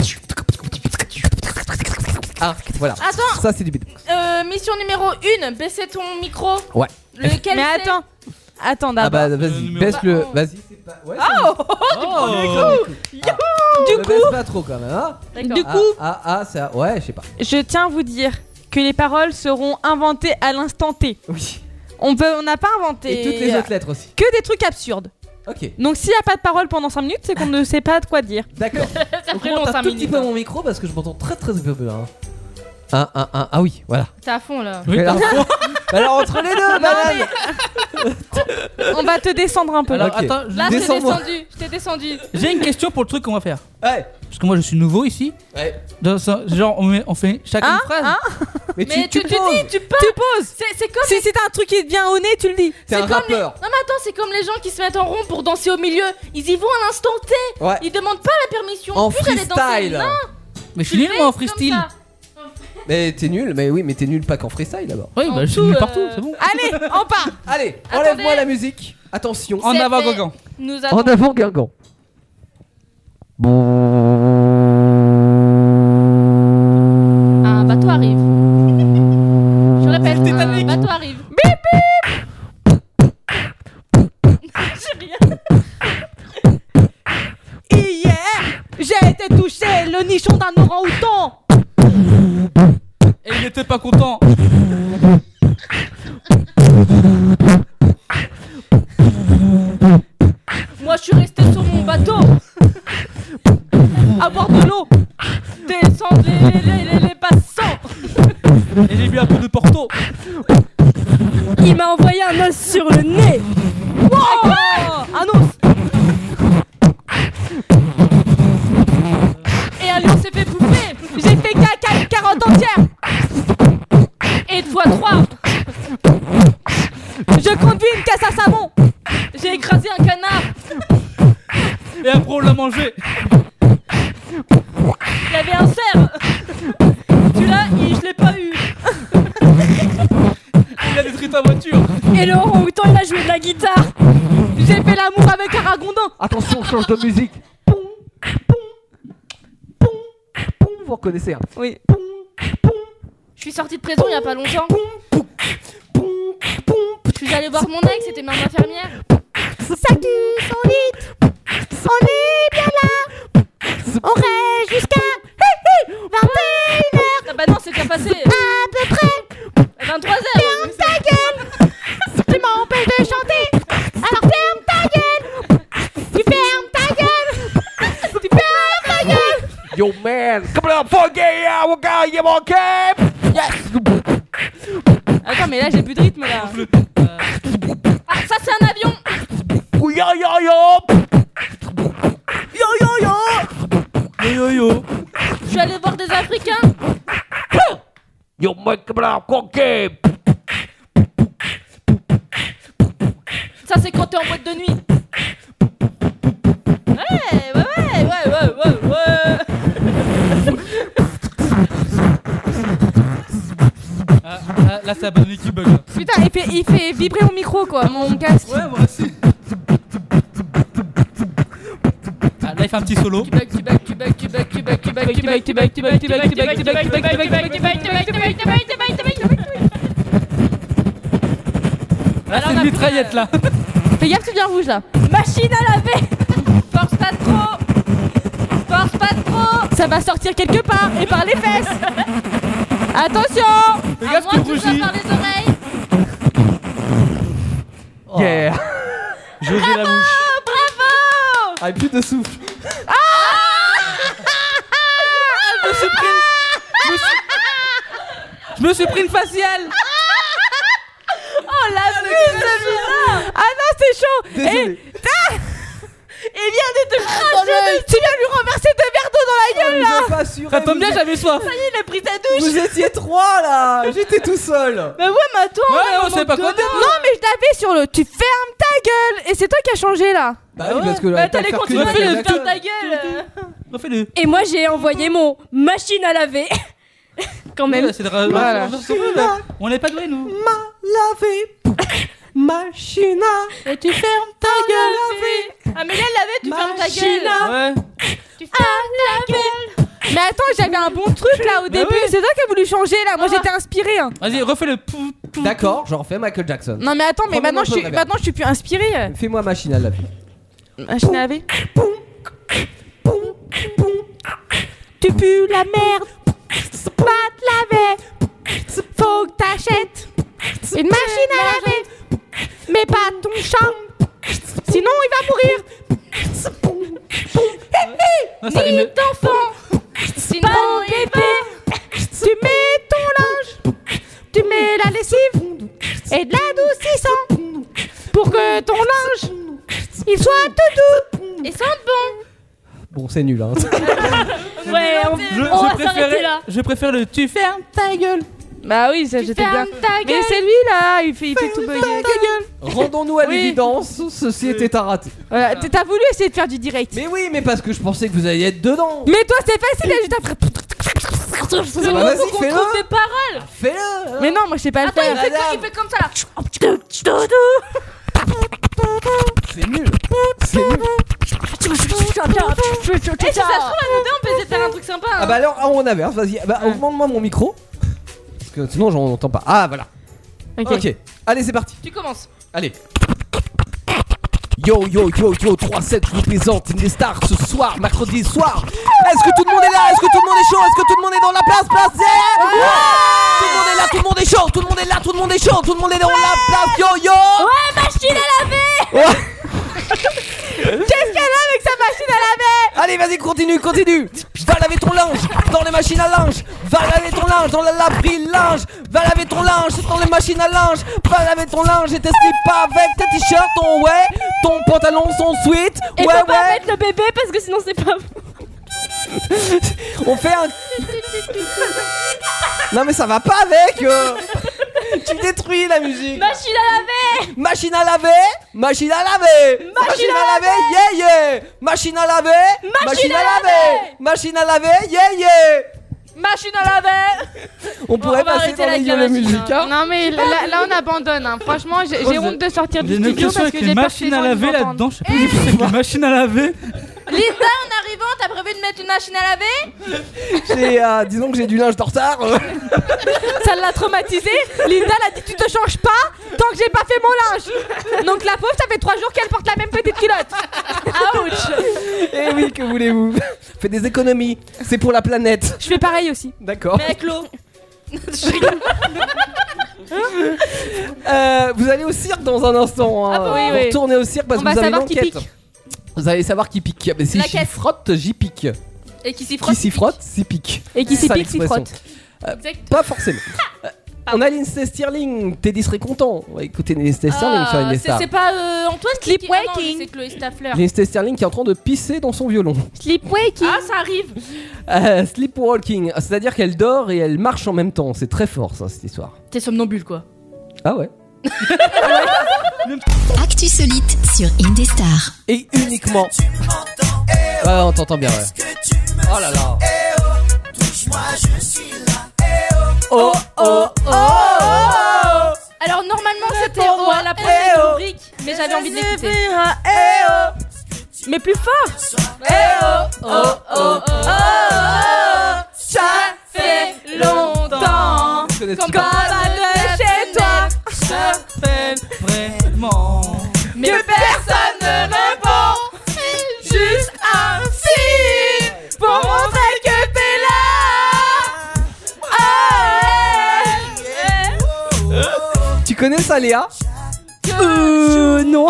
Ah, voilà. Attends. Ça, c'est du beatbox. Mission numéro 1, baisser ton micro. Ouais. Lequel Mais c'est? attends Ah d'abord. bah, vas-y, numéro- baisse le. Vas-y, c'est pas. Ouais, Du coup, baisse pas trop quand même, hein. du coup, ça. Ouais, je sais pas. je tiens à vous dire que les paroles seront inventées à l'instant T. Oui. On n'a pas inventé. Et toutes les autres lettres aussi. Que des trucs absurdes. Ok, Donc s'il n'y a pas de parole pendant 5 minutes, c'est qu'on ne sait pas de quoi dire. d'accord. Ça Donc, ferait on long monte un 5 tout petit minutes. peu mon micro parce que je m'entends très très peu. Hein. Ah oui, voilà. T'es à fond là. Oui, Mais alors, alors, entre les deux, banane. On va te descendre un peu. Alors, Ok. attends, Là, je t'ai Descends-moi. descendu. Je t'ai descendu. j'ai une question pour le truc qu'on va faire. Ouais. Parce que moi, je suis nouveau ici. Ouais. Genre, on fait chacun une phrase. Mais Mais tu tu poses. dis, tu parles. Tu poses. C'est comme. Si c'est un truc qui te vient au nez, tu le dis. T'es un comme les- rappeur. Non mais attends, c'est comme les gens qui se mettent en rond pour danser au milieu. Ils y vont à l'instant T. Ouais. Ils demandent pas la permission. En Puis d'aller danser. freestyle. Non, Mais je tu suis nul, le moi, en fais comme freestyle. ça. Mais t'es nul, mais oui, mais t'es nul pas qu'en freestyle d'abord. Oui, En bah, je suis tout, nul partout, c'est bon. Allez, on part. Allez, Attendez. enlève-moi la musique. Attention. En C'est avant, fait. Gogan. Nous En attendons. avant, Guingamp. Un bateau arrive. Je répète, un bateau arrive. Bip bip. J'ai rien. Hier, j'ai été touché le nichon d'un orang-outan. Et Il était pas content. Moi je suis resté sur mon bateau à boire de l'eau, descendre les passants. Et j'ai bu un peu de Porto. Il m'a envoyé un os sur le nez. Wow, un os. Et un lion s'est fait bouffer. J'ai fait caca une carotte entière. Et 2x3. Je conduis une caisse à savon. J'ai écrasé un canard. Et après on l'a mangé. Il y avait un cerf. Celui-là, je l'ai pas eu. Il a détruit ta voiture. Et le orang-outan il a joué de la guitare. J'ai fait l'amour avec un ragondin. Attention, on change de musique. Vous reconnaissez hein. Oui. Je suis sortie de prison il y a pas longtemps. Je suis allée voir mon ex, c'était maman infirmière. Salut, son lit. On est bien là. On reste jusqu'à 21h. Ah bah non, c'est déjà passé. À peu près. 23h. Ferme ta gueule. Tu m'empêches de chanter. Alors ferme ta gueule. Tu fermes ta gueule. Tu fermes ta gueule. Yo man, come on, fuck yeah, we got you on cap. Yes. Attends, mais là j'ai plus de rythme là. Ah, ça c'est un avion. Yo yo yo. Yo yo yo. Yo yo yo. Je suis allée voir des Africains. Yo man, come on, fuck yeah. Ça c'est quand t'es en boîte de nuit. Ouais. Là c'est la bonne équipe bug. Putain, il fait vibrer mon micro quoi, mon casque. Ouais, moi aussi. Ah, là il fait un petit solo. Là c'est une mitraillette là. Fais gaffe, tu deviens rouge là. Machine à laver. Force pas trop. Force pas trop. Ça va sortir quelque part et par les fesses. Attention. Fais gaffe, tu rougis. Par les oreilles. Yeah. José la mouche. Bravo. Ah, plus de souffle. Je me suis pris une faciale. Oh la muse de Ah non, c'est chaud. Désolé. Il vient de te cracher. Tu viens lui renverser 2 verres d'eau dans la gueule là. Pas sûr. Ça tombe bien, j'avais soif. Ça y est, il a pris ta douche. Vous étiez 3 là. J'étais tout seul. Bah ouais, mais attends. Ouais, on sait pas quoi dire. Non mais je l'avais sur le tu fermes ta gueule. Et c'est toi qui as changé là. Bah oui, parce que Bah là, t'allais faire continuer que à des faire acteurs. ta gueule. Refais-le. Et moi j'ai envoyé mon machine à laver. Quand même. Ouais, c'est de Voilà. On n'est pas doués nous. Laver. Machine à. Et tu fermes ta gueule. Amélie, elle l'avait, tu fermes ta gueule. Ouais. Tu fermes ta gueule. Mais attends, j'avais un bon truc là au début. oui. C'est toi qui as voulu changer là. Moi j'étais inspirée. Hein. Vas-y, refais-le. D'accord, j'en refais Michael Jackson. Non mais attends, mais Prends-moi un peu de reverb. maintenant je suis plus inspirée. Fais-moi machine à laver. Machine à laver. Tu pues la merde. Pas te laver. Faut que t'achètes une machine à laver. Mais pas ton chat. Sinon il va mourir. Non, ça Ni rime. d'enfant. Sinon, Pas il bébé. Tu mets ton linge. Tu mets la lessive et de l'adoucissant pour que ton linge il soit tout doux. Et sente bon. Bon, c'est nul hein. Ouais, On va s'arrêter là. Je préfère le tu fermes ta gueule. Bah oui, ça j'étais bien. fermes ta Mais gueule. c'est lui là, il fait tout bugger. Rendons-nous à Oui. l'évidence, ceci était un raté. Voilà, t'as voulu essayer de faire du direct. Mais oui, mais parce que je pensais que vous alliez être dedans. Mais toi c'est facile, là, juste après. C'est bah, bon, vas-y, faut qu'on fais-le. trouve des paroles. Fais-le. Mais non, moi je sais pas le Attends, faire. il fait comme ça là. C'est nul. C'est nul. Et si ça se trouve, à nous deux, on peut essayer de faire un truc sympa. Hein. Ah bah alors, on inverse, vas-y. Bah, augmente-moi mon micro. Parce que sinon, j'en entends pas. Ah, voilà. Ok. Allez, c'est parti. Tu commences. Allez. Yo, 3-7, je vous présente Indestar ce soir, mercredi soir. Est-ce que tout le monde est là? Est-ce que tout le monde est chaud? Est-ce que tout le monde est dans la place? Yeah. tout le monde est chaud, tout le monde est dans la place, yo. Ouais, machine à laver. Ouais. Qu'est-ce qu'elle a avec sa machine à laver? Allez, vas-y, continue. Va laver ton linge dans les machines à linge. Va laver ton linge dans la laverie linge. Va laver ton linge dans les machines à linge. Va laver ton linge et tes slips avec tes t-shirts, ton pantalon, son sweat. Et faut pas mettre le bébé parce que sinon c'est pas bon. On fait un... Non mais ça va pas avec Tu détruis la musique. Machine à laver. Machine à laver. Machine à laver. Machine à laver, yeah yeah. Machine à laver. Machine à laver. Machine à laver, yeah yeah. Machine à laver. On pourrait passer dans les lieux de musique, hein. Non mais là on abandonne, hein. Franchement j'ai honte de sortir du J'ai une studio question parce avec que les j'ai peur que machines les à gens laver nous entendent. là-dedans. Je sais pas si c'est avec les machines à laver. Linda, en arrivant, t'as prévu de mettre une machine à laver? Disons que j'ai du linge de retard. Ça l'a traumatisé. Linda l'a dit tu te changes pas tant que j'ai pas fait mon linge. Donc la pauvre ça fait 3 jours qu'elle porte la même petite culotte. Ouch. Eh oui, que voulez-vous? Fais des économies. C'est pour la planète. Je fais pareil aussi. D'accord. Mais avec l'eau. Vous allez au cirque dans un instant. Hein. Ah oui, vous oui. retournez au cirque parce On que vous va avez une savoir qui enquête. pique. Vous allez savoir qui pique. Mais si La j'y caisse. frotte, j'y pique. Et qui s'y frotte. Qui s'y frotte, s'y pique. Et qui s'y Ça, pique, s'y l'expression. frotte. Exact. Pas forcément. On a Lindsay Stirling. Teddy serait content. On va écouter Lindsay Stirling sur Indestar. C'est pas Antoine qui Sleepwalking. Ah non, c'est Chloé Staffler. Lindsay Stirling qui est en train de pisser dans son violon. Sleepwalking. Ah ça arrive. Sleepwalking, c'est-à-dire qu'elle dort et elle marche en même temps. C'est très fort ça, cette histoire. T'es somnambule quoi. Ah ouais. Actu Solite sur Indestar. Et uniquement. Ouais, on t'entend bien, ouais. Oh là là. Oh oh oh. Alors normalement c'était à la prochaine rubrique, mais j'avais envie de l'écouter. Mais plus fort. Ça fait longtemps Qu'on parle de chez toi. Ça fait vraiment. mais personne ne répond. Juste un signe pour montrer que t'es là. Tu connais ça, Léa? Non.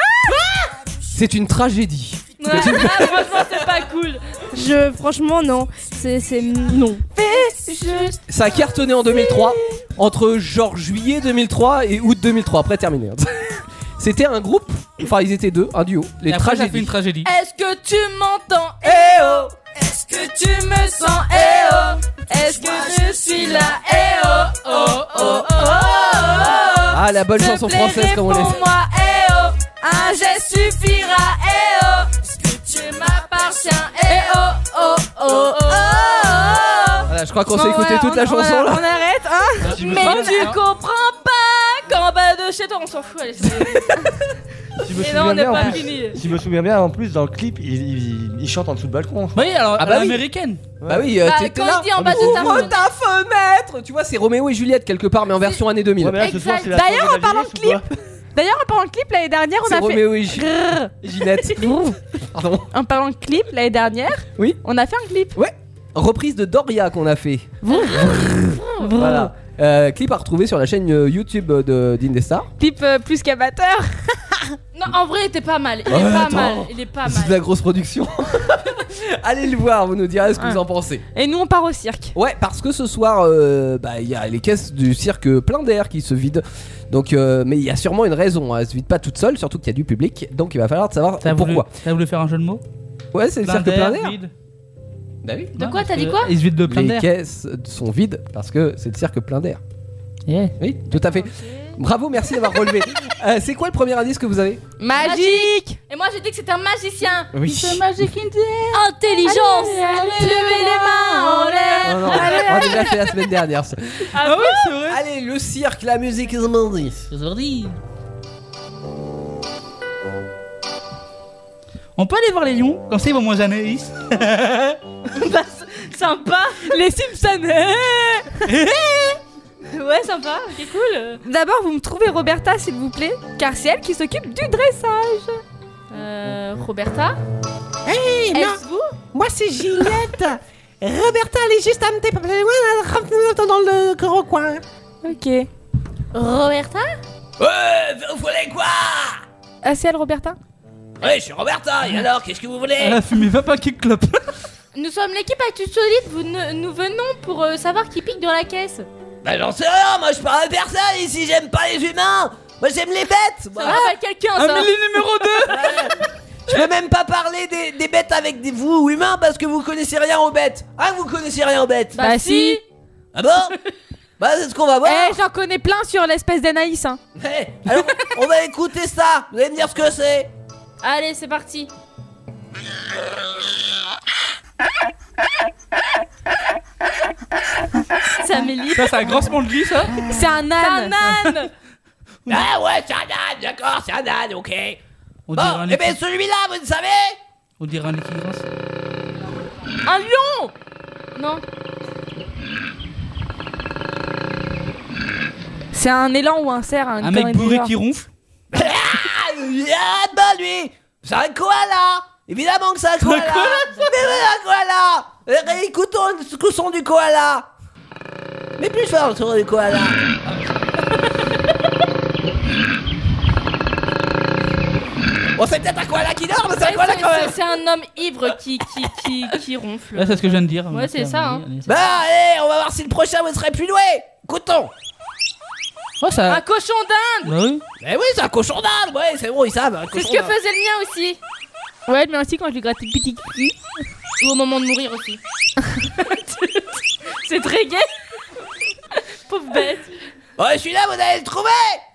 C'est une tragédie. Franchement c'est pas cool. Franchement non. C'est non. Juste. Ça a cartonné en 2003, entre genre juillet 2003 et août 2003, après terminé. C'était un groupe, enfin ils étaient deux, un duo, les Et après, ça fait tragédies. une tragédie. Est-ce que tu m'entends? Eh oh. Est-ce que tu me sens? Eh oh. Est-ce que je suis là? Eh oh oh oh oh oh. Ah, la bonne chanson française comme on les pour moi, eh oh. Un geste suffira, eh oh. Est-ce que tu m'appartiens? Eh oh oh oh oh. Voilà, je crois qu'on s'est écouté toute la chanson là. On arrête, hein. Mais tu comprends pas qu'en bas de chez toi on s'en fout. Allez, Si je me et souviens non, on n'est bien, en pas plus- fini. Si je me souviens bien, en plus, dans le clip, il chante en dessous du balcon. Oui, alors, Ah bah à oui. l'américaine. Bah oui, Bah, t'étais quand là. il dit en bas de ta Ouvre fenêtre. ta fenêtre. Tu vois, c'est Roméo et Juliette quelque part, mais en version année 2000. Ouais, mais là, ce soir, c'est la D'ailleurs, soirée en parlant d'Algérie, de clip, D'ailleurs, en parlant de clip, l'année dernière, on C'est a fait. Roméo et Juliette. Pardon. En parlant de clip, l'année dernière, Oui. on a fait un clip. Ouais. Reprise de Doria qu'on a fait. Voilà. Clip à retrouver sur la chaîne YouTube d'Indestar. Clip plus qu'amateur. Non, en vrai, il était pas mal. Il Ouais, est pas attends. mal. Il est pas C'est de mal. la grosse production. Allez le voir, vous nous direz ce que vous en pensez. Et nous, on part au cirque. Ouais, parce que ce soir, il y a les caisses du cirque plein d'air qui se vident. Donc, mais il y a sûrement une raison. Elle se vide pas toute seule, surtout qu'il y a du public. Donc, il va falloir savoir pourquoi. T'as voulu faire un jeu de mots? Ouais, c'est le cirque plein d'air. vide. Bah oui. De quoi, t'as dit quoi? Il se vide de plein Les d'air. caisses sont vides parce que c'est le cirque plein d'air. Yeah. Oui, tout à fait. Bravo, merci d'avoir relevé. C'est quoi le premier indice que vous avez? Magique. Et moi, j'ai dit que c'était un magicien. Oui. C'est magique intelligence. Allez, levez les mains en l'air. Non, non, Allez, on a allez. déjà fait la semaine dernière. Ça. Ah oui, c'est vrai. Allez, le cirque, la musique, is money. On peut aller voir les lions, comme ça ils vont manger Anaïs. Bah, sympa. Les Simpsons. Ouais, sympa. C'est cool. D'abord, vous me trouvez Roberta, s'il vous plaît, car c'est elle qui s'occupe du dressage. Roberta. Hey, non. Est-ce vous? Moi, c'est Ginette. Roberta, elle est juste un petit peu plus loin, dans le gros coin. Ok. Roberta? Vous voulez quoi? Ah, c'est elle, Roberta? Ouais, je suis Roberta, et alors, qu'est-ce que vous voulez? Elle a fumé 20 paquets de clopes. Nous sommes l'équipe Actu Solide, nous venons pour savoir qui pique dans la caisse. Bah j'en sais rien, moi je parle à personne ici, j'aime pas les humains. Moi j'aime les bêtes. Ça rappelle quelqu'un, ça. Amélie numéro 2. Je peux même pas parler des bêtes avec vous humains parce que vous connaissez rien aux bêtes. Ah, vous connaissez rien aux bêtes? Bah si. Ah bon? Bah c'est ce qu'on va voir. J'en connais plein sur l'espèce d'Anaïs, hein. Alors on va écouter ça, vous allez me dire ce que c'est. Allez, c'est parti. C'est Amélie. Ça, c'est un grossement de lit, ça. C'est un âne. Ah ouais, c'est un âne, d'accord, c'est un âne, ok. Bon, et ben celui-là, vous le savez? On dirait un équilibre. Un lion. Non. C'est un élan ou un cerf, un mec bourré qui ronfle. Ah bah lui, c'est un koala. Évidemment que c'est un koala. Mais un koala. Écoutons le son du koala. Mais plus fort le son du koala. Bon, c'est peut-être un koala qui dort, mais c'est un koala quand même. C'est un homme ivre qui ronfle. Ouais, c'est ce que je viens de dire. Ouais, c'est ça, hein. Bah allez, on va voir si le prochain vous serez plus doué. Écoutons. Oh, ça... Un cochon d'Inde. Bah oui. Mais oui, c'est un cochon d'Inde. Ouais, c'est bon, ils savent. C'est ce que faisait le mien aussi. Ouais, mais aussi quand je lui grattais le petit cul. Ou au moment de mourir aussi. C'est très gay. Pauvre bête. Ouais, celui-là, vous allez le trouver.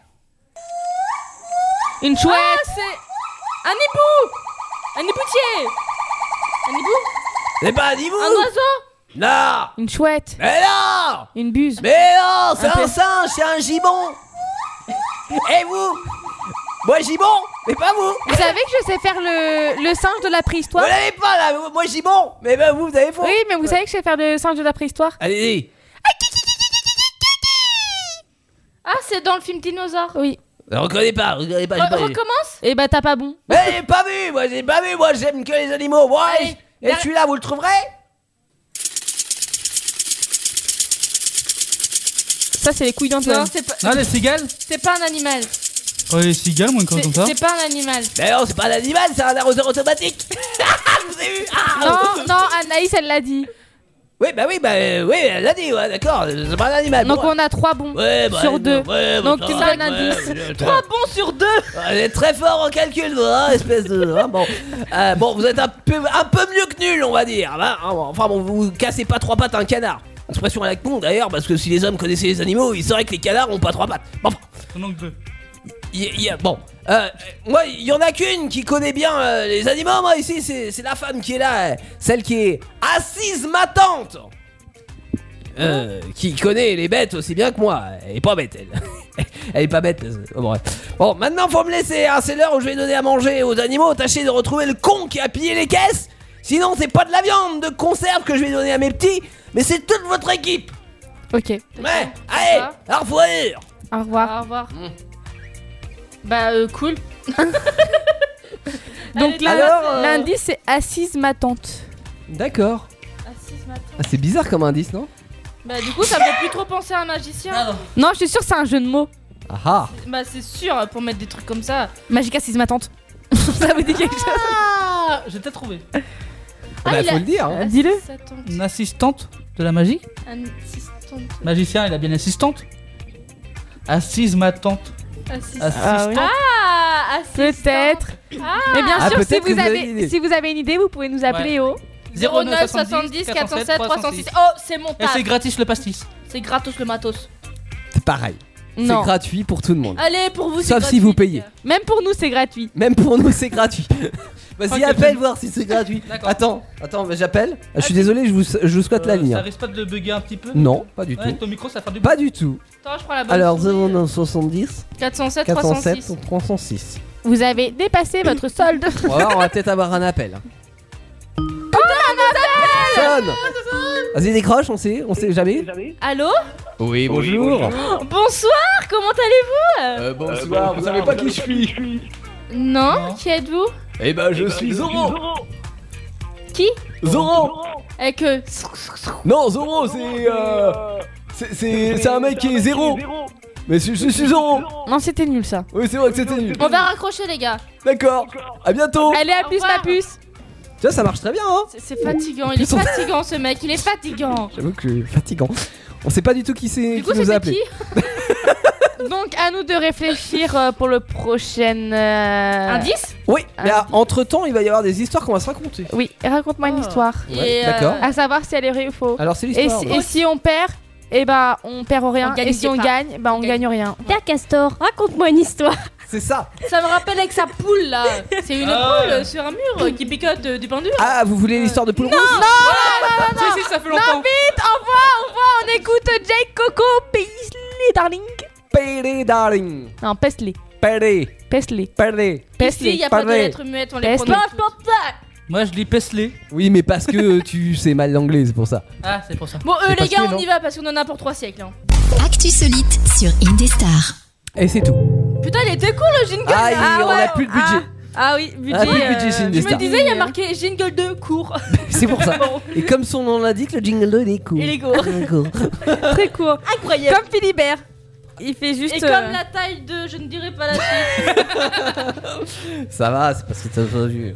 Une chouette. Ah, c'est un hibou. Un hiboutier. Un hibou. C'est pas un hibou. Un oiseau. Non. Une chouette. Mais non. Une buse. Mais non, c'est un singe, c'est un gibbon. Et vous? Moi gibbon, mais pas vous. Vous savez que je sais faire le singe de la préhistoire? Vous l'avez pas là, moi gibbon. Mais ben vous avez faux. Oui, mais vous savez que je sais faire le singe de la préhistoire? Allez. Ah, c'est dans le film Dinosaure. Oui. Je reconnais pas, Recommence. Et bah t'as pas bon. Mais j'ai pas vu, moi j'aime que les animaux. Ouais. Allez, Et celui-là, vous le trouverez? Ça, c'est les couilles d'Antoine. Non, c'est pas. Non, les cigales. C'est pas un animal. Ouais, les cigales, moi, comme ça. C'est pas un animal. Mais non, c'est pas un animal, c'est un arroseur automatique. Vous avez vu? Non, Anaïs, elle l'a dit. Oui, elle l'a dit, ouais, d'accord, c'est pas un animal. Donc on a 3 bons sur 2. Ouais, donc tu me donnes un indice. 3 bons sur 2. Vous êtes très fort en calcul, vous, hein, espèce de... Hein, bon. Bon, vous êtes un peu mieux que nul, on va dire. Hein, enfin bon, vous cassez pas 3 pattes à un canard. Expression à la con d'ailleurs, parce que si les hommes connaissaient les animaux, ils sauraient que les canards ont pas 3 pattes. Bon, T'en manques 2. bon, moi, il y en a qu'une qui connaît bien les animaux. Moi, ici, c'est la femme qui est là, celle qui est assise ma tante, qui connaît les bêtes aussi bien que moi. Elle est pas bête, elle. Elle est pas bête. Bon, maintenant, faut me laisser. Hein, c'est l'heure où je vais donner à manger aux animaux. Tâchez de retrouver le con qui a pillé les caisses. Sinon, c'est pas de la viande de conserve que je vais donner à mes petits, mais c'est toute votre équipe. Ok. Ouais, allez, au revoir. Au revoir. Au revoir. Bah cool. Donc l'indice c'est assise ma tante. D'accord. Assise ma tante. Ah, c'est bizarre comme indice, non? Bah du coup ça me fait plus trop penser à un magicien. Non, je suis sûre que c'est un jeu de mots. Ah. Bah c'est sûr, pour mettre des trucs comme ça. Magique assise ma tante. Ça vous dit quelque chose? Ah, j'ai peut-être trouvé. Bah faut le dire. Hein. Dis-le. Une assistante de la magie. Assistante. Magicien, il a bien assistante. Assise ma tante. Assistante. Ah, oui. Peut-être. Mais bien sûr, si vous avez une idée, vous pouvez nous appeler au 09 70 407 306. Oh, c'est mon Et taf. c'est gratis le pastis. C'est gratos le matos. C'est pareil. Non. C'est gratuit pour tout le monde. Allez, pour vous, c'est Sauf gratuit. si vous payez. Même pour nous, c'est gratuit. Même pour nous, c'est gratuit. Vas-y, Ok, appelle voir si c'est gratuit. Attends, mais j'appelle. Je suis désolé, je vous squatte la ligne. Ça risque pas de bugger un petit peu? Non, pas du Ouais, tout. avec ton micro, ça va faire du Pas du tout. Attends, je prends la bonne. Alors, souris. 0970 407 407 306. 306. Vous avez dépassé votre solde. On va peut-être avoir un appel. Sonne. Vas-y, décroche, on sait jamais. Allô? Oui, bonjour. Bonsoir, comment allez-vous? Bonsoir, vous savez pas qui je suis? Non, qui êtes-vous? Eh ben, je suis Zoro. Qui? Zoro. Avec Non, Zoro, c'est un mec qui est zéro. Mais je suis Susan. Non, c'était nul ça. Oui, c'est vrai que c'était nul. On va raccrocher, les gars. D'accord. À bientôt. Allez, à plus, ma puce. Tu vois, ça marche très bien, hein. C'est fatigant, il est fatigant ce mec, il est fatigant. J'avoue que c'est fatigant. On sait pas du tout qui c'est Du coup, qui nous a c'était appelé. qui Donc, à nous de réfléchir pour le prochain Indice. Oui, mais entre temps, il va y avoir des histoires qu'on va se raconter. Oui, raconte-moi une histoire. Ouais, d'accord. À savoir si elle est vraie ou faux. Alors, c'est l'histoire. Et si on perd, eh ben on perd rien. On gagne Et si on pas. gagne, bah on gagne rien. Père Castor, raconte-moi une histoire. C'est ça. Ça me rappelle avec sa poule là. C'est une poule sur un mur qui picote du pain dur. Ah, vous voulez l'histoire de poule Non, rouge non, Si, ça fait non, longtemps. vite, au revoir, on écoute Jake Coco, Paisley, darling. Paisley, darling. Non, Paisley. Paisley. Paisley. Paisley. Ici, il n'y a pas de lettres muettes, on les Paisley. prononce. Moi, je dis Paisley. Oui, mais parce que tu sais mal l'anglais, c'est pour ça. Ah, c'est pour ça. Bon, les parce gars, que on non. y va parce qu'on en a pour 3 siècles. Hein. Actu solide sur Indestar. Et c'est tout. Putain, il était cool le jingle. Ah, là. on a plus de budget. Ah oui, budget. Ah, plus de budget chez je Indestar. me disais, il y a marqué jingle 2 court. C'est pour ça. Bon. Et comme son nom l'indique, le jingle 2 il est court. Il est court. Il est court. Très court. Incroyable. Comme Philibert. Il fait juste. Et comme la taille de. Je ne dirai pas la suite. Ça va, c'est parce que t'as pas vu.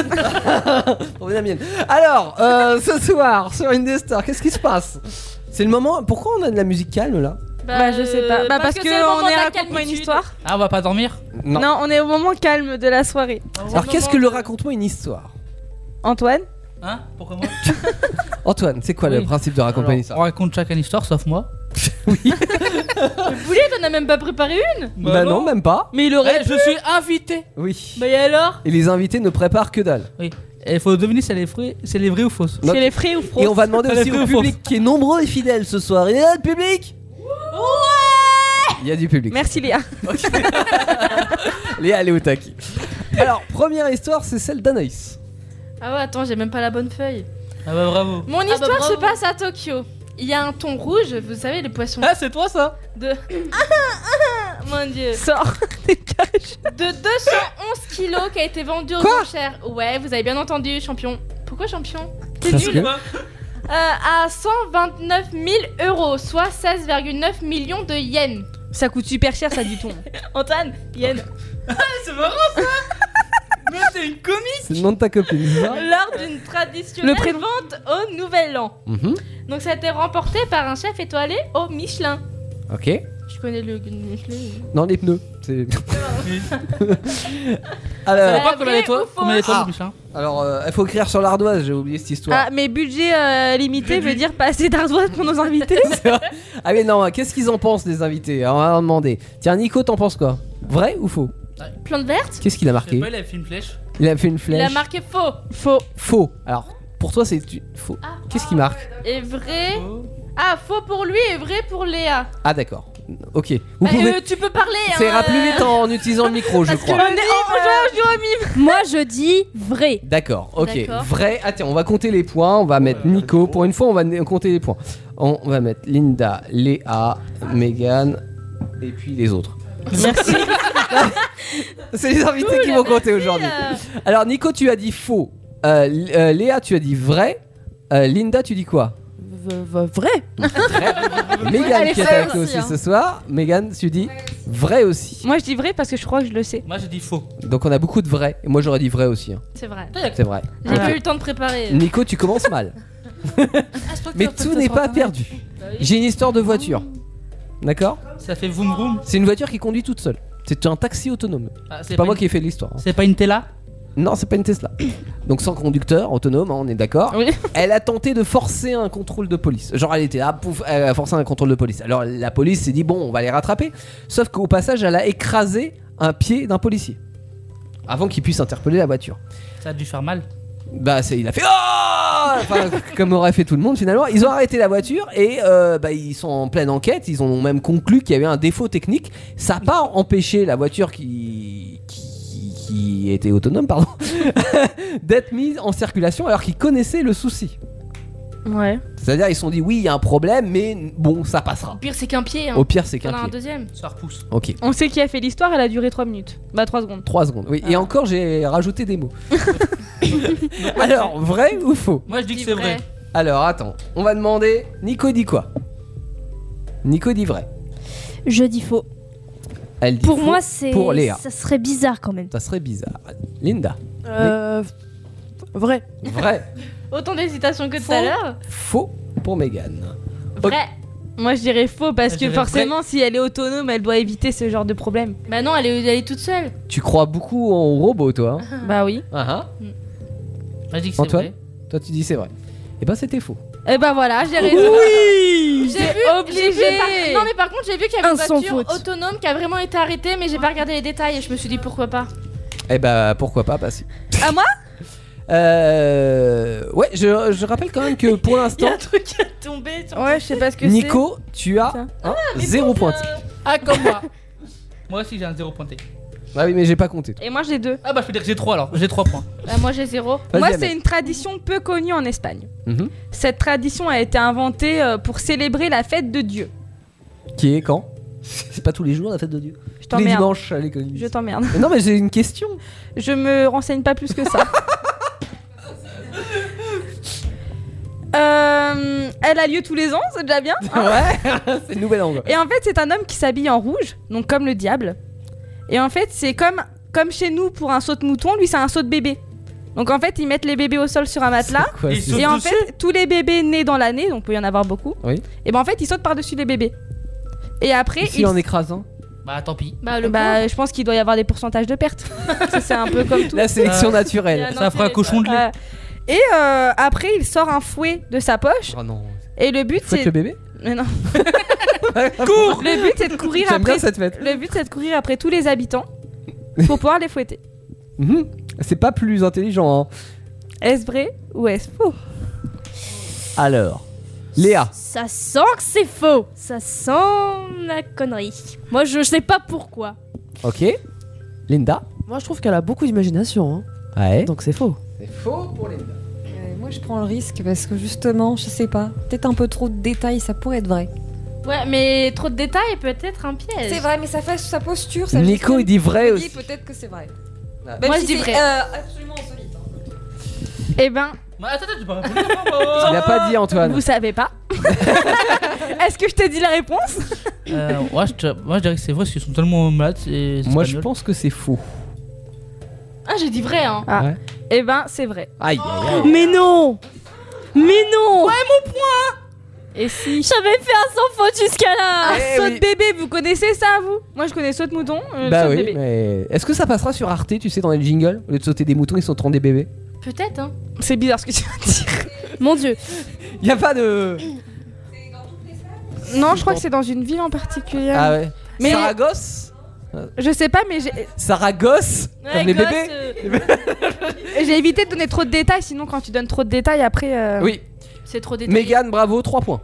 On est la mienne. Alors, ce soir, sur Indestar, qu'est-ce qui se passe? C'est le moment. Pourquoi on a de la musique calme là? Bah, je sais pas. Bah, parce que c'est le moment on de est la raconte-moi une calmitude. histoire. Ah, on va pas dormir? Non, on est au moment calme de la soirée. Alors, qu'est-ce que le raconte-moi une histoire? Antoine? Hein? Pourquoi moi? Antoine, c'est quoi le Oui. principe de raconte-moi une histoire? On raconte chacun une histoire, sauf moi. Boulet, t'en as même pas préparé une? Bah non, même pas. Mais il aurait. Eh, je suis invité. Oui. Bah et alors? Et les invités ne préparent que dalle. Oui. Et il faut deviner si elle est vraie, si elle est vraie ou fausse. Non. C'est les frais ou faux? Et on va demander Elle est aussi vraie au ou fausse? public qui est nombreux et fidèle ce soir. Il y a le public? Ouais! Il y a du public. Merci Léa. Léa, elle est au taquet. Alors, première histoire, c'est celle d'Anaïs. Ah ouais, attends, j'ai même pas la bonne feuille. Ah bah bravo. Mon histoire se passe à Tokyo. Il y a un thon rouge, vous savez, les poissons. Ah, c'est toi ça? De. Mon dieu. Sors. De 211 kilos qui a été vendu aux enchères. Ouais, vous avez bien entendu, champion. Pourquoi champion? T'es Parce nul. que- À 129 000 euros, soit 16,9 millions de yens. Ça coûte super cher, ça du thon. Antoine, yen. C'est marrant ça. Mais c'est une comique. C'est le nom de ta copine, c'est ça? Lors d'une traditionnelle Le prénom. vente au Nouvel An. Mhm. Donc ça a été remporté par un chef étoilé au Michelin. Ok. Je connais le Michelin. Non, les pneus. C'est. Ça Alors, va pas combien vrai d'étoiles? ou faux? Combien d'étoiles, Ah. Michelin? alors il faut écrire sur l'ardoise, j'ai oublié cette histoire. Ah, mais budget limité veut dire pas assez d'ardoise pour nos invités. Ah, mais non, qu'est-ce qu'ils en pensent, les invités? Alors, on va leur demander. Tiens, Nico, t'en penses quoi? Vrai ou faux? Plante verte. Qu'est-ce qu'il a Je sais marqué? pas, il a fait une flèche. Il a fait une Il flèche. a marqué faux. Faux. Faux. Alors, pour toi, c'est faux. Qu'est-ce qu'il marque? Et vrai. Ah, faux pour lui et vrai pour Léa. Ah, d'accord. Ok. Vous pouvez. Tu peux parler. Ça hein, ira plus vite en utilisant le micro, je parce que crois. Moi je dis vrai. D'accord, ok. D'accord. Vrai. Ah, tiens, on va compter les points. On va mettre Nico. Pour une fois, on va compter les points. On va mettre Linda, Léa, Megan et puis les autres. Merci. C'est les invités qui vont compter aujourd'hui. Alors, Nico, tu as dit faux. Léa, tu as dit vrai. Linda, tu dis quoi? Vrai. Megan Elle est qui est vraie avec nous aussi, aussi ce soir. Megan, tu dis vrai aussi. Moi je dis vrai parce que je crois que je le sais. Moi j'ai dit faux. Donc on a beaucoup de vrai. Et moi j'aurais dit vrai aussi. hein. C'est vrai. C'est vrai. J'ai Ok. pas eu le temps de préparer. Nico, tu commences mal. Mais tout n'est pas perdu. J'ai une histoire de voiture. D'accord? Ça fait vroom vroom. C'est une voiture qui conduit toute seule. C'est un taxi autonome. Ah, C'est pas moi qui ai fait l'histoire. hein. C'est pas une Tela? Non, c'est pas une Tesla. Donc sans conducteur, autonome, hein, on est d'accord. Oui. Elle a tenté de forcer un contrôle de police. Genre elle était là, pouf, elle a forcé un contrôle de police. Alors la police s'est dit bon, on va les rattraper. Sauf qu'au passage, elle a écrasé un pied d'un policier avant qu'il puisse interpeller la voiture. Ça a dû faire mal. Bah il a fait oh enfin, comme aurait fait tout le monde finalement. Ils ont arrêté la voiture et ils sont en pleine enquête. Ils ont même conclu qu'il y avait un défaut technique. Ça n'a pas empêché la voiture qui était autonome, pardon, d'être mise en circulation alors qu'ils connaissaient le souci. Ouais. C'est-à-dire ils se sont dit oui il y a un problème mais bon ça passera. Au pire, c'est qu'un pied. Hein. Au pire c'est T'en qu'un as un pied. deuxième. Ça repousse. Ok. On sait qui a fait l'histoire, elle a duré 3 minutes. Bah 3 secondes. 3 secondes. Oui. Et encore j'ai rajouté des mots. Alors vrai ou faux? Moi je dis que Dis c'est vrai. Alors attends, on va demander. Nico dit quoi? Nico dit vrai. Je dis faux. Elle dit Pour faux moi, c'est. pour Léa. Ça serait bizarre quand même. Ça serait bizarre. Linda. Vrai. Vrai. Autant d'hésitation que tout à l'heure. Faux pour Mégane. Vrai. Moi je dirais faux parce Je que dirais forcément si elle est autonome elle doit éviter ce genre de problème. Bah non, elle est toute seule. Tu crois beaucoup en robot, toi hein? Bah oui. Ah Moi, je dis que c'est Antoine, vrai. toi tu dis c'est vrai. Et ben c'était faux. Et bah voilà, j'ai raison. Oui. J'ai vu Non mais par contre j'ai vu qu'il y avait une sans voiture faute. autonome qui a vraiment été arrêtée, mais j'ai pas regardé les détails et je me suis dit pourquoi pas. Eh bah pourquoi pas, si. À moi Ouais, je rappelle quand même que pour l'instant, Un truc qui a tombé sur Ouais, je sais pas ce que Nico, tu as 0 point. Ah, comme moi. Moi aussi, j'ai un 0 pointé. Ah oui, mais j'ai pas compté. c'est. Et moi j'ai 2. Ah, bah, je peux dire que j'ai 3 alors. J'ai 3 points. Bah moi j'ai 0. Vas-y, Moi Amel. c'est une tradition peu connue en Espagne. Mhm. Cette tradition a été inventée pour célébrer la fête de Dieu. Qui est quand? C'est pas tous les jours la fête de Dieu. Je Tous les t'emmerde. dimanches à l'école. Je t'emmerde. Mais non, mais j'ai une question. Je me renseigne pas plus que ça. Elle a lieu tous les ans, c'est déjà bien. Ouais, c'est une nouvelle angle. Et en fait, c'est un homme qui s'habille en rouge, donc comme le diable. Et en fait, c'est comme chez nous pour un saute-mouton, lui c'est un saute-bébé. Donc en fait, ils mettent les bébés au sol sur un matelas. Quoi, Ils c'est- sautent Et en dessus. fait, tous les bébés nés dans l'année, donc il peut y en avoir beaucoup. Oui. Et ben en fait, ils sautent par-dessus les bébés. Et après, Si en écrasant. Bah, tant pis. Bah le bah, je pense qu'il doit y avoir des pourcentages de pertes. Ça, c'est un peu comme tout. La sélection Il y a naturelle. un Ça fera un cochon de lait. Et après, il sort un fouet de sa poche. Oh non. Et le but, Fouette c'est. le bébé. Mais non. Cours. Le but, c'est de courir J'aime bien après. cette fête. Le but, c'est de courir après tous les habitants pour pouvoir les fouetter. Mhm. C'est pas plus intelligent, hein. Est-ce vrai ou est-ce faux? Alors, Léa. Ça sent que c'est faux. Ça sent la connerie. Moi, je sais pas pourquoi. Ok. Linda. Moi, je trouve qu'elle a beaucoup d'imagination. Hein. Ouais. Donc c'est faux. C'est faux pour Linda. Moi, je prends le risque parce que justement, je sais pas, peut-être un peu trop de détails, ça pourrait être vrai. Ouais, mais trop de détails peut être un piège. C'est vrai, mais ça fait sa posture. Ça Nico, il dit vrai aussi. Peut-être que c'est vrai. Ah. Même Moi, si je dis c'est, vrai. Absolument insolite. Eh ben, Bah, attends, tu peux pas répondre. Il n'a pas dit Antoine. vous savez pas. Est-ce que je t'ai dit la réponse? Moi, je dirais que c'est vrai parce qu'ils sont tellement malades. Moi, je pense que c'est faux. Ah, j'ai dit vrai hein. Ah. Ouais. Eh ben, c'est vrai. Aïe, aïe, aïe. Mais non. Mais non. Et si. J'avais fait un sans faute jusqu'à là. Un Eh saute oui. bébé, vous connaissez ça, vous? Moi, je connais saute mouton. Bah saute oui, bébé. mais est-ce que ça passera sur Arte, tu sais, dans les jingles? Au lieu de sauter des moutons, ils sauteront des bébés. Peut-être hein. C'est bizarre ce que tu viens de dire. Mon Dieu. Y a pas de. Non, je crois que c'est dans une ville en particulier. Ah ouais. Mais- Saragosse. Je sais pas, mais Saragosse. Comme les gosse, bébés. j'ai évité de donner trop de détails, sinon quand tu donnes trop de détails, après. Oui. C'est trop détaillé. Mégane, bravo, 3 points.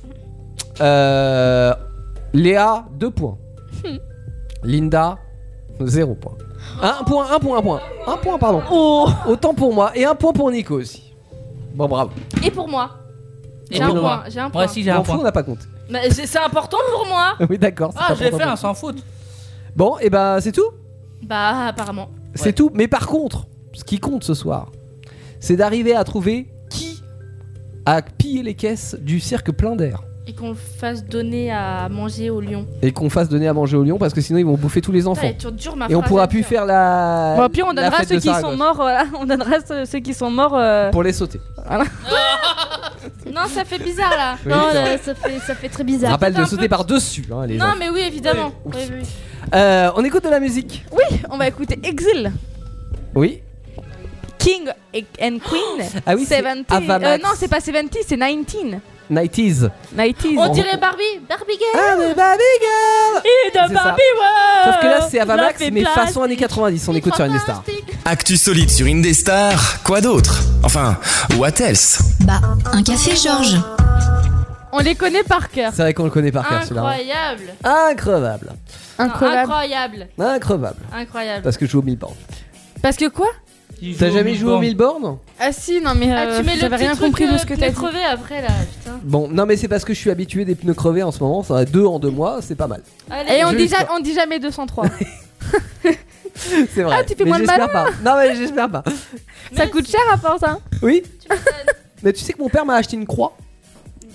Léa, 2 points. Linda, 0 point. 1 point, 1 point, 1 point. 1 point, pardon. Autant pour moi. Et 1 point pour Nico aussi. Bon, bravo. Et pour moi. Et J'ai un pour moi. point. J'ai un Moi point. aussi, j'ai On un m'en fout, on point. n'a pas compte. Bah, c'est important pour moi. Oui, d'accord. c'est Ah, pas je l'ai pour fait toi. un sans faute. Bon, et bah, c'est tout. Bah apparemment. C'est tout. Mais par contre, ce qui compte ce soir, c'est d'arriver à trouver qui a pillé les caisses du cirque plein d'air. Et qu'on le fasse donner à manger aux lions. Et qu'on fasse donner à manger aux lions parce que sinon ils vont bouffer tous les enfants. Putain, elle est dure, ma Et on phrase, pourra elle est plus dure. faire la. Bon, puis on la donnera fête ceux de qui sont Saragosse. morts. Voilà, on donnera ceux qui sont morts. Pour les sauter. Voilà. Non, ça fait bizarre là. Oui, Non, ça- là, ça fait très Je bizarre. rappelle de un sauter peu- par-dessus, hein, les Non, enfants. mais oui, évidemment. Oui. Oui, oui. On écoute de la musique. Oui, on va écouter Exile. Oui. King and Queen. Ah oui, c'est 70. Avamax. Non, c'est pas 70, c'est 19. 90s. 90s. On dirait Barbie. Barbie girl. Ah, mais Barbie Girl. Et de C'est ça. Barbie world. Sauf que là, c'est Avamax, La fée mais façon plastique. années 90. On écoute sur Indestar. Actu solide sur Indestar, quoi d'autre? Enfin, what else? Bah, un café, Georges. On les connaît par cœur. C'est vrai qu'on le connaît par cœur, celui-là. Incroyable. Increvable. Non, Incroyable. incroyable. Increvable. Incroyable. Parce que je joue au 1000 bornes. Parce que quoi? T'as jamais joué au 1000 bornes? Ah si, non mais Ah, tu mets le j'avais petit rien truc, compris de ce que t'as dit. crevé après là, putain. Bon, non, mais c'est parce que je suis habitué des pneus crevés en ce moment. Ça va 2 en 2 mois, c'est pas mal. Allez, Et on Je dit, l'ai pas. on dit jamais 203. C'est vrai. Ah, tu fais mais moins le j'espère malin. pas. Non, mais j'espère pas. Ça coûte cher à force, hein. Oui. Mais tu sais que mon père m'a acheté une croix.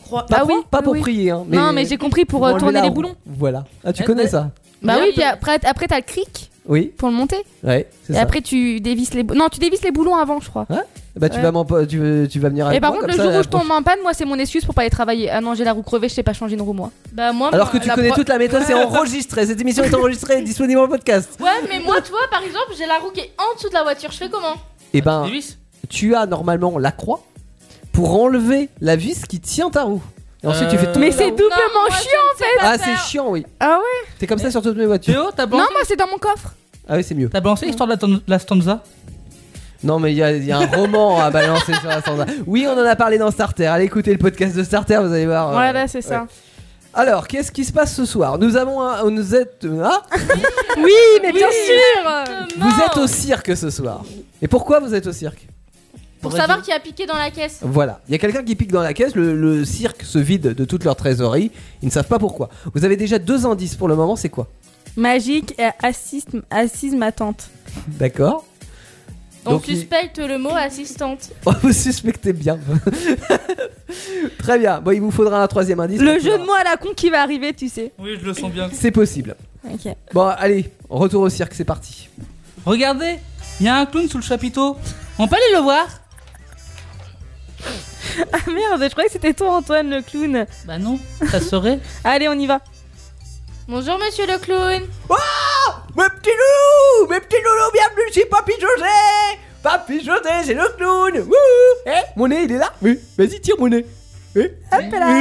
Pas, pas pour prier, hein. Non, mais j'ai compris pour enlever tourner la les roue. boulons. Voilà. Ah, tu connais ça? Bah oui, puis après t'as le cric Oui. pour le monter. Ouais, c'est Et ça. après tu dévisses les boulons. Non, tu dévisses les boulons avant, je crois. Ouais. Bah tu Ouais. vas venir avec Et par moi contre, comme le ça, jour où je la tombe en panne, moi c'est mon excuse pour pas aller travailler. Ah non, j'ai la roue crevée, je sais pas changer une roue moi. Bah moi. Alors que tu la connais pro- toute la méthode, c'est enregistré. Cette émission est enregistrée, disponible en podcast. Ouais, mais moi, tu vois, par exemple, j'ai la roue qui est en dessous de la voiture. Je fais comment? Et ben, tu as normalement la croix pour enlever la vis qui tient ta roue. Et ensuite tu fais tout. Mais c'est doublement chiant en fait. Ah, c'est chiant, oui. Ah ouais. C'est comme ça sur toutes mes voitures. Théo, t'as Non, balancé moi c'est dans mon coffre. Ah oui, c'est mieux. T'as balancé l'histoire de la stanza? Non, mais il y a un roman à balancer sur la standard. Oui, on en a parlé dans Starter. Allez écouter le podcast de Starter, vous allez voir. Voilà, c'est ça. Alors, qu'est-ce qui se passe ce soir? Nous avons nous êtes Oui, mais bien sûr. Vous êtes au cirque ce soir. Et pourquoi vous êtes au cirque? Pour savoir qui a piqué dans la caisse. Voilà, il y a quelqu'un qui pique dans la caisse, le cirque se vide de toute leur trésorerie, ils ne savent pas pourquoi. Vous avez déjà 2 indices pour le moment, c'est quoi? Magique et assise ma tante. D'accord. On Donc, suspecte le mot assistante. Oh, vous suspectez bien. Très bien, bon, il vous faudra un 3e indice. Le jeu de mots à la con qui va arriver, tu sais. Oui, je le sens bien. C'est possible. Ok. Bon, allez, retour au cirque, c'est parti. Regardez, il y a un clown sous le chapiteau. On peut aller le voir? Ah merde, je croyais que c'était toi Antoine le clown. Bah non, ça serait. Allez, on y va. Bonjour monsieur le clown. Oh, mes petits loulous, bienvenue chez Papy José. Papy José, c'est le clown. Wouhou. Eh, mon nez, il est là? Oui, vas-y, tire mon nez. Eh, hop là.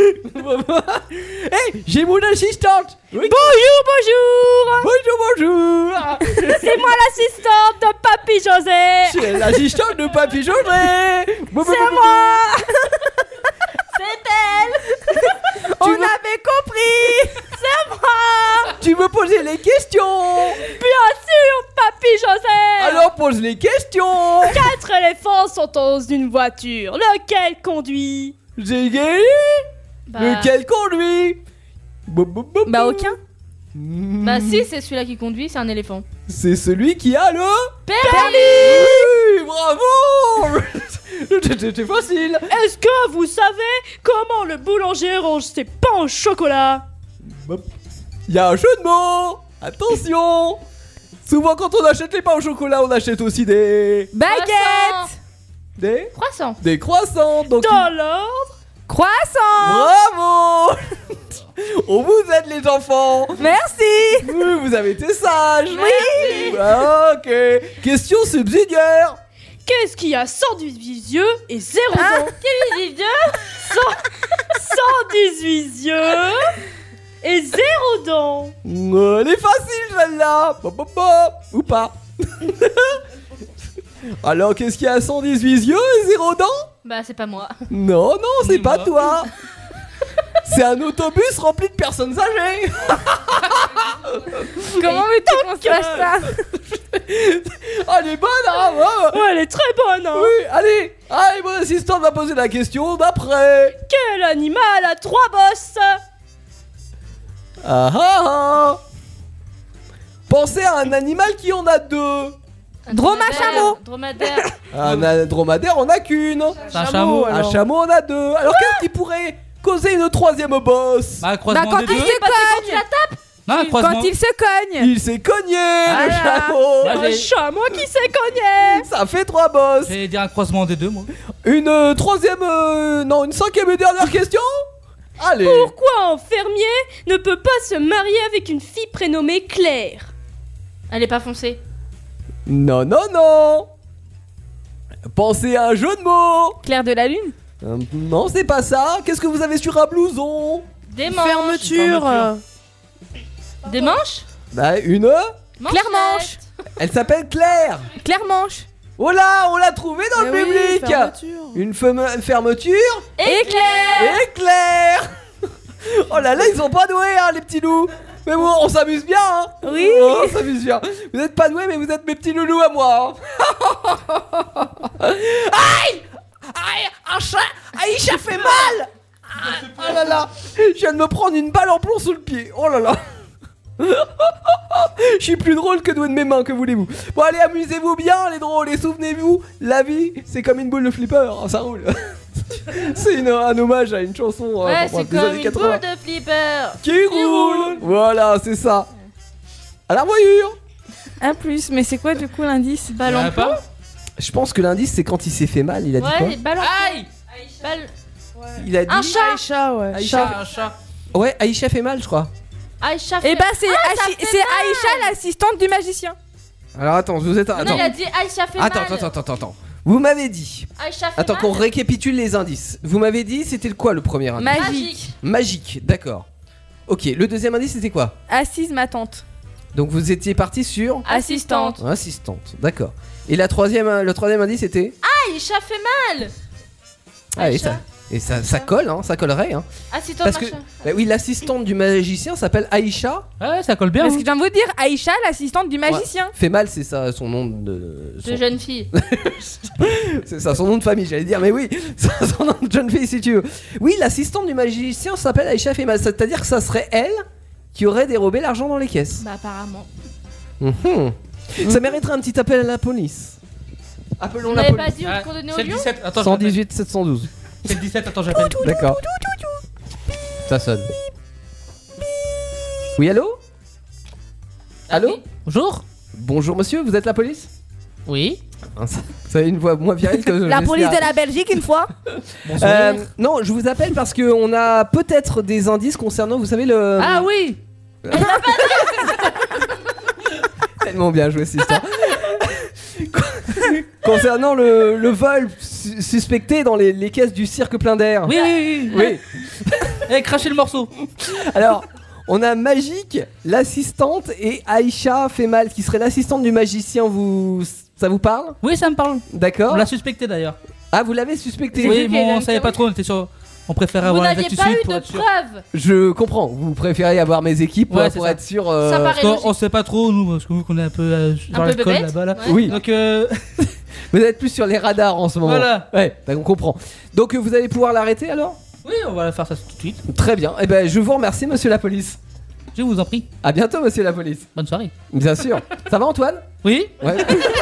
Eh, j'ai mon assistante. Oui. Bonjour. Bonjour. C'est moi l'assistante de Papy José. C'est l'assistante de Papy José. C'est moi. C'est elle. On avait compris. C'est moi. Tu veux poser les questions? Bien sûr, Papy José. Alors pose les questions. 4 éléphants sont dans une voiture. Lequel conduit? J'ai gagné. Lequel conduit? Bah aucun. Bah si, c'est celui-là qui conduit, c'est un éléphant. C'est celui qui a le Permis. Oui, bravo. C'était facile. Est-ce que vous savez comment le boulanger range ses pains au chocolat? Il y a un jeu de mots. Attention. Souvent quand on achète les pains au chocolat, on achète aussi des baguettes. Des croissants. Des croissants. Donc dans l'ordre. Croissant. Bravo. On vous aide les enfants. Merci. Oui, vous avez été sages. Oui. Ah, ok. Question subsidiaire. Qu'est-ce qui a 118 yeux et 0 dents? 118 yeux et 0 dents. Elle est facile celle-là. Ou pas. Alors qu'est-ce qu'il y a 118 yeux et 0 dents? Bah c'est pas moi. Non, c'est pas toi. C'est un autobus rempli de personnes âgées. Comment veux-tu qu'on sache ça? Elle est bonne, hein? Ouais, elle est très bonne, hein? Oui, allez, mon assistante va poser la question d'après. Quel animal a 3 bosses? Pensez à un animal qui en a 2. Chameau. Dromadaire. Un dromadaire en a qu'une. Un chameau. Un chameau en a 2. Alors qu'est-ce qui pourrait causer une 3e bosse? Bah, croisement quand des il deux. se Quand tu cogne. la tapes. Non, un croisement. Quand il se cogne. Il s'est cogné, le chameau. Bah, Un chameau qui s'est cogné. Ça fait 3 bosses. J'allais dire un croisement des deux, moi. Une 3e, non, une 5e et dernière question. Allez. Pourquoi un fermier ne peut pas se marier avec une fille prénommée Claire? Elle est pas foncée. Non. Pensez à un jeu de mots. Claire de la lune. Non, c'est pas ça. Qu'est-ce que vous avez sur un blouson? Des manches. Fermeture. Des manches. Bah, une. Claire Manche. Elle s'appelle Claire. Claire Manche. Oh là, on l'a trouvé dans le public. Une fermeture. Éclair. Oh là là, ils sont pas doués, hein, les petits loups. Mais bon, on s'amuse bien, hein. Oui. Oh, on s'amuse bien. Vous êtes pas doués, mais vous êtes mes petits loulous à moi. Hein. Aïe, un chat. Aïe, ça fait mal. Oh là là, je viens de me prendre une balle en plomb sous le pied. Oh là là. Je suis plus drôle que doué de mes mains, que voulez-vous. Bon allez, amusez-vous bien les drôles et souvenez-vous, la vie c'est comme une boule de flipper, ça roule. C'est un hommage à une chanson Ouais, c'est des comme années une 80. boule de flipper. Qui roule. Voilà, c'est ça. À la voyure. Un plus, mais c'est quoi du coup l'indice? Ballon pont. Je pense que l'indice c'est quand il s'est fait mal, il a dit quoi? Ouais, ballon Aïe. Il a dit Un chat. Aïcha, ouais. Un chat. Ouais, Aïcha fait mal, je crois. Aïcha. Eh bah c'est ça fait c'est mal. Aïcha, l'assistante du magicien. Alors attends, vous êtes Non, attends. il a dit Aïcha fait mal. Attends. Vous m'avez dit. Aïcha fait Attends mal. qu'on récapitule les indices. Vous m'avez dit c'était le quoi le premier indice? Magique. Magique, d'accord. Ok, le deuxième indice c'était quoi? Assise ma tante. Donc vous étiez parti sur Assistante. assistante, d'accord. Et le troisième indice c'était Aïcha fait mal. Ah et ça colle, hein, ça collerait, hein. Assistante Parce que machin. bah oui, l'assistante du magicien s'appelle Aïcha. Ouais, ça colle bien. Parce que je viens de vous dire, Aïcha, l'assistante du magicien. Fait mal, c'est ça son nom de. De jeune fille. C'est ça son nom de famille, j'allais dire, mais oui, c'est son nom de jeune fille si tu veux. Oui, l'assistante du magicien s'appelle Aïcha fait mal, c'est-à-dire que ça serait elle qui aurait dérobé l'argent dans les caisses. Bah apparemment. Ça mériterait un petit appel à la police. Appelons On la n'avait police. pas dit où qu'on donnait au C'est le lion. 17. Attends, 118 712. c'est le 17. Attends, j'appelle. D'accord. Ça sonne. Oui, allô? Allô? Bonjour. Bonjour monsieur, vous êtes la police? Oui. Ça a une voix moins virile que La police de la Belgique une fois. Non, je vous appelle parce qu'on a peut-être des indices concernant, vous savez, le... Ah oui. Tellement bien joué cette histoire. Concernant le vol suspecté dans les caisses du cirque plein d'air. Oui. Eh, crachez le morceau. Alors, on a Magique, l'assistante, et Aïcha fait mal, qui serait l'assistante du magicien. Ça vous parle? Oui, ça me parle. D'accord. On l'a suspecté d'ailleurs. Ah, vous l'avez suspecté? Oui, mais on savait pas trop, on était sûr. On préférait Vous avoir les n'aviez actus pas suite eu pour de être sûr. preuves. Je comprends, vous préférez avoir mes équipes Ouais, pour c'est être ça. sûr. Ça paraît Parce qu'on logique. on sait pas trop, nous, parce que vu qu'on est un peu dans peu l'alcool bébête. là-bas. Là. Ouais. Oui. Donc, Vous êtes plus sur les radars en ce moment. Voilà. Ouais, bah, on comprend. Donc vous allez pouvoir l'arrêter alors? oui, on va faire ça tout de suite. Très bien. Et ben je vous remercie monsieur la police. Je vous en prie. À bientôt monsieur la police. Bonne soirée. Bien sûr. Ça va Antoine? Oui. Ouais.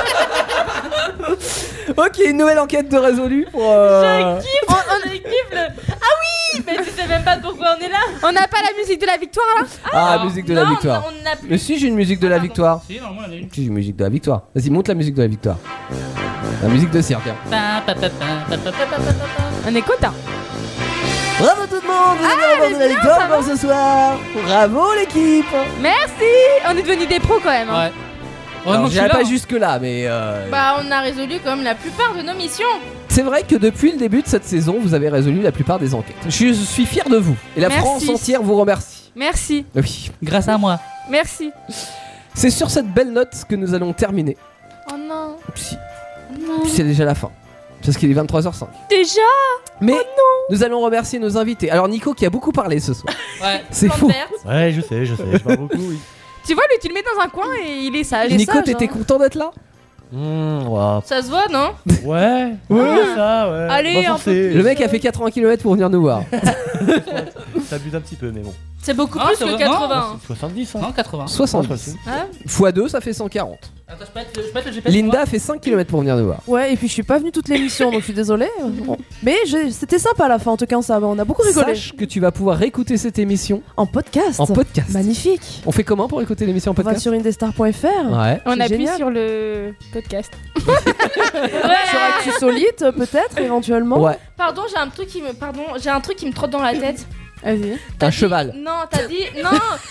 Ok, une nouvelle enquête de résolu pour. Je kiffe. On kiffe le. Ah oui. Mais tu sais même pas pourquoi on est là. On n'a pas la musique de la victoire là? Ah, musique de la Non, victoire. on n'a plus. Mais si j'ai une musique de la victoire. Si, normalement, il y en a une. Si j'ai une musique de la victoire. Vas-y, monte la musique de la victoire. La musique de cirque. Hein. On est content. Bravo tout le monde, vous avez remporté la victoire pour ce soir. Bravo l'équipe. Merci. On est devenus des pros quand même. Hein. Ouais. Alors, que je j'irai suis là, pas hein. jusque là, mais Bah on a résolu comme la plupart de nos missions. c'est vrai que depuis le début de cette saison, vous avez résolu la plupart des enquêtes. Je suis fier de vous et la Merci. France entière vous remercie. Merci. Oui. Grâce à moi. Merci. C'est sur cette belle note que nous allons terminer. Oh non. Puis Non. c'est déjà la fin. Parce qu'il est 23h05. Déjà. Mais nous allons remercier nos invités. Alors Nico qui a beaucoup parlé ce soir. Ouais. C'est fou. Ouais, je sais, je parle beaucoup, oui. Tu vois, lui, tu le mets dans un coin et il est sage. Nico, sage, t'étais hein. content d'être là? Ouais. Ça se voit non? Ouais. Ça, ouais. Allez, Pas un forcé. Le mec a fait 80 km pour venir nous voir. Ça bute un petit peu, mais bon. C'est beaucoup Ah, plus c'est que vrai, non, 80. 70, hein. Non, 80. 70. Hein? x2 ça fait 140. Attends, je peux mettre le GPS. Linda a fait 5 km pour venir nous voir. Ouais, et puis je suis pas venue toute l'émission, donc je suis désolée. Bon. Mais c'était sympa à la fin, en tout cas, ça va. On a beaucoup rigolé. Sache que tu vas pouvoir réécouter cette émission En podcast. en podcast. Magnifique. On fait comment pour écouter l'émission en On va podcast? sur indestar.fr. Ouais. On C'est appuie génial. sur le podcast. Sur Actu Solite, peut-être, éventuellement. Ouais. Pardon, j'ai un truc qui me trotte dans la tête. Vas-y. Un cheval. Non, t'as dit que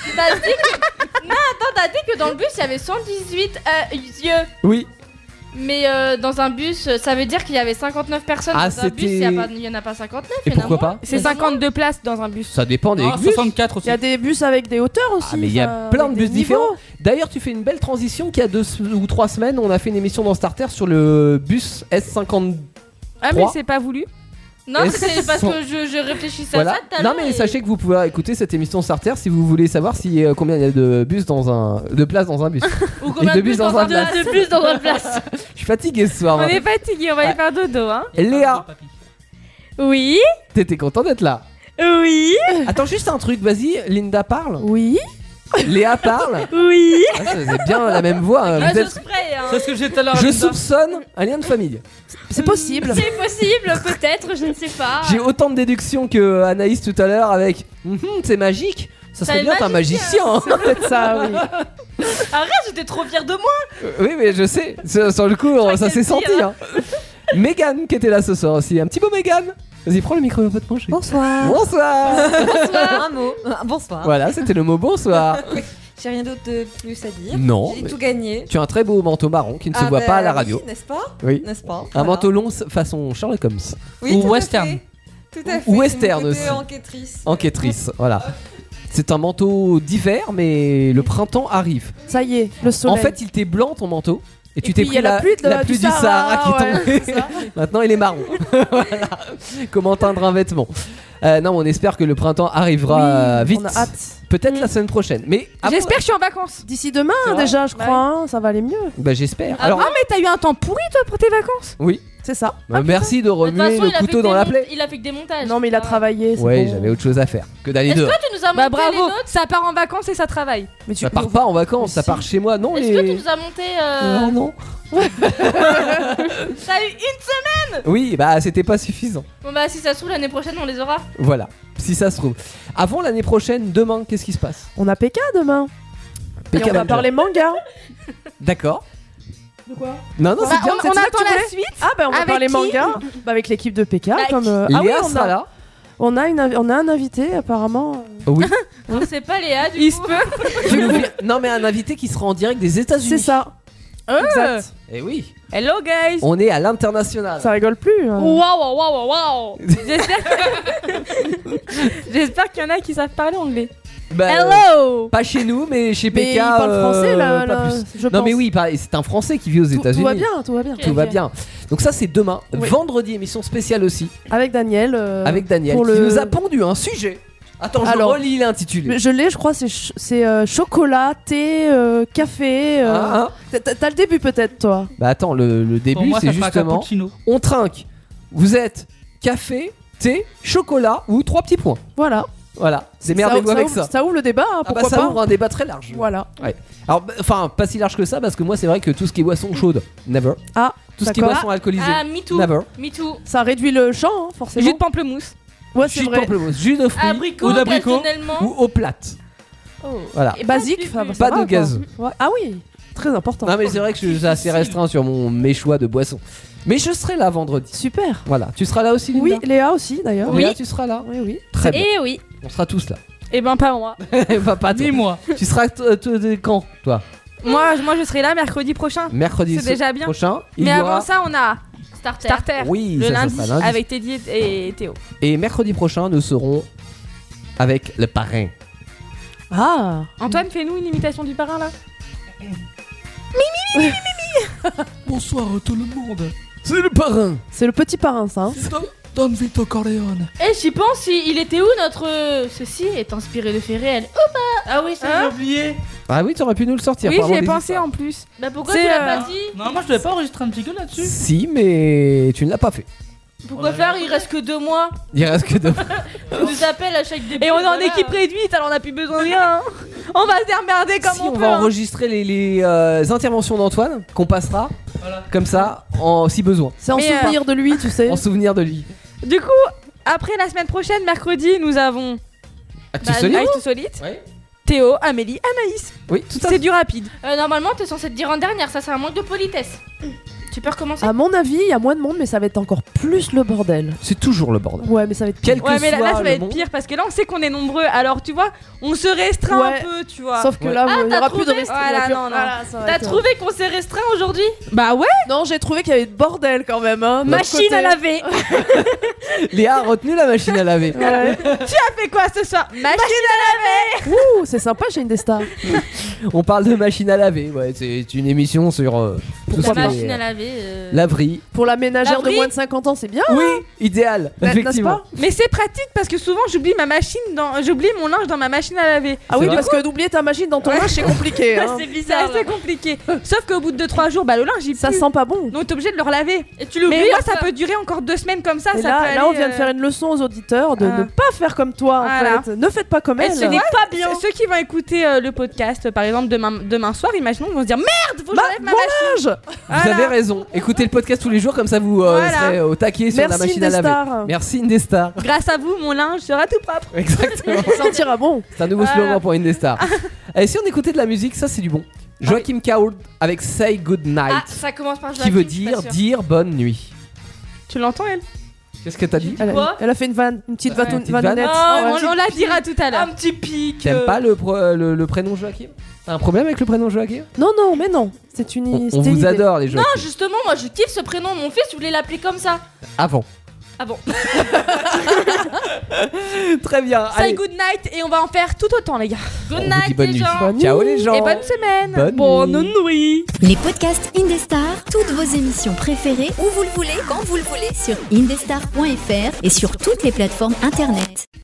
dans le bus il y avait 118 yeux. Oui. Mais dans un bus, ça veut dire qu'il y avait 59 personnes. Ah, dans un bus, c'était- il y en a pas 59. Et il y en a pourquoi moins. pas? C'est 52 places dans un bus. Ça dépend des Non, bus. 64 aussi. Il y a des bus avec des hauteurs aussi. Ah, mais il y a enfin, plein avec de des bus différents. niveaux. D'ailleurs, tu fais une belle transition qu'il y a 2 ou 3 semaines, on a fait une émission dans Starter sur le bus S50. Ah, mais c'est pas voulu. Non, Est-ce c'était parce sont- que je réfléchissais Voilà. à ça tout à Non l'heure. mais et- sachez que vous pouvez écouter cette émission Starter si vous voulez savoir si combien il y a de bus de places dans un bus. Ou combien de de bus bus dans un de bus dans un place. Je suis fatigué ce soir. On hein. est fatigué, on va aller faire dodo, hein. Et Léa, Oui. t'étais content d'être là? Oui. Attends juste un truc, vas-y, Linda parle. Oui. Léa parle. Oui. Ah, ça, c'est bien la même voix. Hein. Ah, Vous je êtes- spray, hein. C'est ce que j'ai tout à l'heure. Je Linda. soupçonne un lien de famille. C'est possible. C'est possible, peut-être, je ne sais pas. J'ai autant de déductions que Anaïs tout à l'heure avec c'est magique. Ça serait C'est bien, t'es un magicien. Hein. C'est peut-être ça, oui. Arrête, j'étais trop fière de moi. Oui, mais je sais. Sur le coup, ça s'est senti. Hein. Mégane qui était là ce soir aussi. Un petit beau Mégane. Vas-y, prends le micro un peu de pencher. Bonsoir. Bonsoir. Bonsoir. Un mot. Bonsoir. Voilà, c'était le mot bonsoir. Oui, j'ai rien d'autre de plus à dire. Non, J'ai mais- tout gagné. Tu as un très beau manteau marron qui ne se Ah voit bah pas à la oui, radio. n'est-ce pas Oui. N'est-ce pas Un Voilà. manteau long façon Sherlock Holmes. Oui, Ou tout à western. fait. Tout à fait. Ou western c'est mon côté aussi. Enquêtrice. Enquêtrice, voilà. C'est un manteau d'hiver, mais le printemps arrive. Ça y est, le soleil. En fait, il était blanc ton manteau. Et tu Et t'es puis, il y pris a la pluie du Sahara qui ouais, tombait. c'est ça. Maintenant, il est marron. Voilà. Comment teindre un vêtement. Non, on espère que le printemps arrivera vite. On a hâte. Peut-être la semaine prochaine. Mais J'espère que je suis en vacances. D'ici demain, C'est vrai. déjà, je crois, hein, ça va aller mieux. bah, j'espère. Ah, mais t'as eu un temps pourri toi pour tes vacances. Oui. C'est ça. Bah, merci de De toute remuer façon, le il a fait couteau que dans des la mont- plaie. Il a fait que des montages. Non, mais il a travaillé. c'est Ouais, bon. j'avais autre chose à faire que d'aller Est-ce dehors. que tu nous as monté Bah les bravo, notes ça part en vacances et ça travaille. Mais tu Ça part pas en vacances, ça si. part chez moi. Non, Est-ce que tu nous as monté Non, non. T'as eu une semaine. Oui, bah c'était pas suffisant. Bon bah si ça se trouve l'année prochaine on les aura. Voilà, si ça se trouve. Avant l'année prochaine, demain, qu'est-ce qui se passe? On a PK demain. Et PK on va Avenger. parler manga. D'accord. De quoi Non, non, Bah, c'est bien. on c'est ça que attend tu la voulais suite. Ah, bah on va Avec parler qui manga. Bah, avec l'équipe de PK. Comme, Léa ah oui, on sera a, là. on a un invité apparemment. Oui. C'est pas Léa du Il coup. se peut. Tu nous fais- Non, mais un invité qui sera en direct des États-Unis. C'est ça. Exact. Et oui. Hello guys. On est à l'international. Ça rigole plus. hein. Waouh waouh waouh. J'espère qu'il y en a qui savent parler anglais. Bah, Hello. pas chez nous, mais chez PK. Mais il parle français là. pas là, plus. je Non, mais pense. oui, c'est un Français qui vit aux États-Unis. Tout va bien, tout va bien. Tout va bien. Donc ça c'est demain, Oui. vendredi émission spéciale aussi Avec Daniel. avec Daniel pour qui le- nous a pondu un sujet. Attends, je Alors, relis l'intitulé. Je l'ai, je crois, c'est chocolat, thé, café. Ah, T'as le début peut-être, toi. Bah attends, le Pour début moi, c'est ça fera justement cappuccino. on trinque. Vous êtes café, thé, chocolat ou 3 petits points. Voilà. Voilà, démerdez-vous avec ouvre, ça. Ça ouvre le débat, hein, Ah bah pourquoi ça pas. ouvre un débat très large. Voilà. Ouais. Alors enfin pas si large que ça parce que moi c'est vrai que tout ce qui est boisson chaude, never. Ah, Tout ce qui est d'accord. boisson alcoolisée, Ah me too. never. Me too. Ça réduit le champ, hein, forcément. Jus de pamplemousse. Ouais, c'est Jus de vrai. pamplemousse, jus de fruits Abricot, Ou d'abricot. occasionnellement. ou eau plate. Voilà. Et basique, Pas ça Pas va, de quoi. gaz. Ouais. Ah oui, très important. Non mais c'est vrai que je suis assez restreint sur mes choix de boissons. Mais je serai là vendredi. Super. Voilà, tu seras là aussi Linda. Oui, Léa aussi d'ailleurs. Léa, tu seras là. Oui, oui. Très bien. Eh oui. On sera tous là. Eh ben pas moi. Bah, pas toi. Ni moi. Tu seras quand toi? moi je serai là mercredi prochain. Mercredi C'est déjà bien. prochain. Il Mais y avant aura... ça, on a Starter. Starter. Oui, le ça lundi, sera lundi. avec Teddy et Théo. Et mercredi prochain, nous serons avec le parrain. Ah. Antoine, fais-nous une imitation du parrain là. Bonsoir tout le monde. C'est le parrain. C'est le petit parrain, ça. hein. Don Vito Corleone. Eh j'y pense, il était où notre ceci est inspiré de faits réels. Ah oui, ça Hein j'ai oublié. Ah oui, tu aurais pu nous le sortir. Oui, pour j'y ai avoir des pensé histoires. en plus. Bah pourquoi C'est, tu l'as pas dit? Non, moi je devais pas enregistrer un petit gueule là-dessus. Si, mais tu ne l'as pas fait. Pourquoi faire? Il reste que 2 mois. Il reste que deux. On nous appelle à chaque début. Et on est en voilà. équipe réduite, alors on a plus besoin de rien. hein. On va se démerder comme Si on on peut. va hein. enregistrer les interventions d'Antoine qu'on passera Voilà. comme ça si besoin, C'est en Mais, souvenir de lui, tu sais. en souvenir de lui. Du coup, après la semaine prochaine, mercredi, nous avons Actu solide. Actu Solide, Ouais. Théo, Amélie, Anaïs. Oui, tout à C'est fait. du rapide. Normalement t'es censé te dire en dernière, ça c'est un manque de politesse. Tu peux recommencer? À mon avis, il y a moins de monde, mais ça va être encore plus le bordel. C'est toujours le bordel. Ouais, mais ça va être Quel que Ouais, mais là, soit ça va le être monde. pire parce que là, on sait qu'on est nombreux. Alors, tu vois, on se restreint Ouais. un peu, tu vois. Sauf que Ouais. là, Ah, il y t'as aura plus de trouvé restrictions. Voilà, non, non. Voilà, ça va T'as être- trouvé qu'on s'est restreint aujourd'hui? Bah ouais. Non, j'ai trouvé qu'il y avait de bordel quand même. Hein, de notre Machine côté. à laver. Léa a retenu la machine à laver. Ouais. Tu as fait quoi ce soir? Machine à laver. Ouh, c'est sympa chez Indestar. On parle de machine à laver. Ouais, c'est une émission sur pourquoi La pas. machine à laver. Laverie. Pour la ménagère de Laverie. moins de 50 ans, c'est bien. Oui, hein. idéal. N'est-ce Effectivement. pas? Mais c'est pratique parce que souvent j'oublie j'oublie mon linge dans ma machine à laver. Ah oui, vrai. parce que d'oublier ta machine dans ton linge, c'est compliqué. hein. C'est C'est bizarre. assez compliqué. Sauf qu'au bout de 2-3 jours, bah le linge il Ça pue. sent pas bon. Donc t'es obligé de le relaver. Et tu l'oublies. Mais moi après. ça peut durer encore 2 semaines comme ça. Et Ça là, peut là, aller, on vient de faire une leçon aux auditeurs de Ah. ne pas faire comme toi. Voilà. En fait, ne faites pas comme Et elle. ce n'est pas bien. Ceux qui vont écouter le podcast, par exemple demain soir, imaginons, ils vont se dire merde, faut que j'enlève ma machine. Vous avez raison. Écoutez le podcast tous les jours, comme ça vous Voilà. serez au taquet sur la Merci machine à laver. Indestar. Merci Indestar. Grâce à vous, mon linge sera tout propre. Exactement. Ça sentira bon. C'est un nouveau Voilà. slogan pour Indestar. Et si on écoutait de la musique, ça c'est du bon. Joachim Kaold avec Say Good Night, Ah, ça commence par qui Joachim, veut je suis pas dire sûre. dire bonne nuit. Tu l'entends elle? Qu'est-ce que t'as dit? Quoi Elle a fait une petite Ouais, une petite vanonnette. vanne. On la dira tout à l'heure. Un petit pic. T'aimes pas le prénom Joachim? T'as un problème avec le prénom Joachim? Non, non, mais non. C'est une. On c'était une vous idée. adore les Joachim. Non, justement, moi je kiffe ce prénom. Mon fils, je voulais l'appeler comme ça. Avant. Ah bon. Très bien. Say Allez. good night et on va en faire tout autant les gars. Good On vous night dit bonne les nuit. gens. Ciao les gens. Et bonne semaine. Bonne nuit. nuit. Les podcasts Indestar, toutes vos émissions préférées, où vous le voulez, quand vous le voulez, sur indestar.fr et sur toutes les plateformes internet.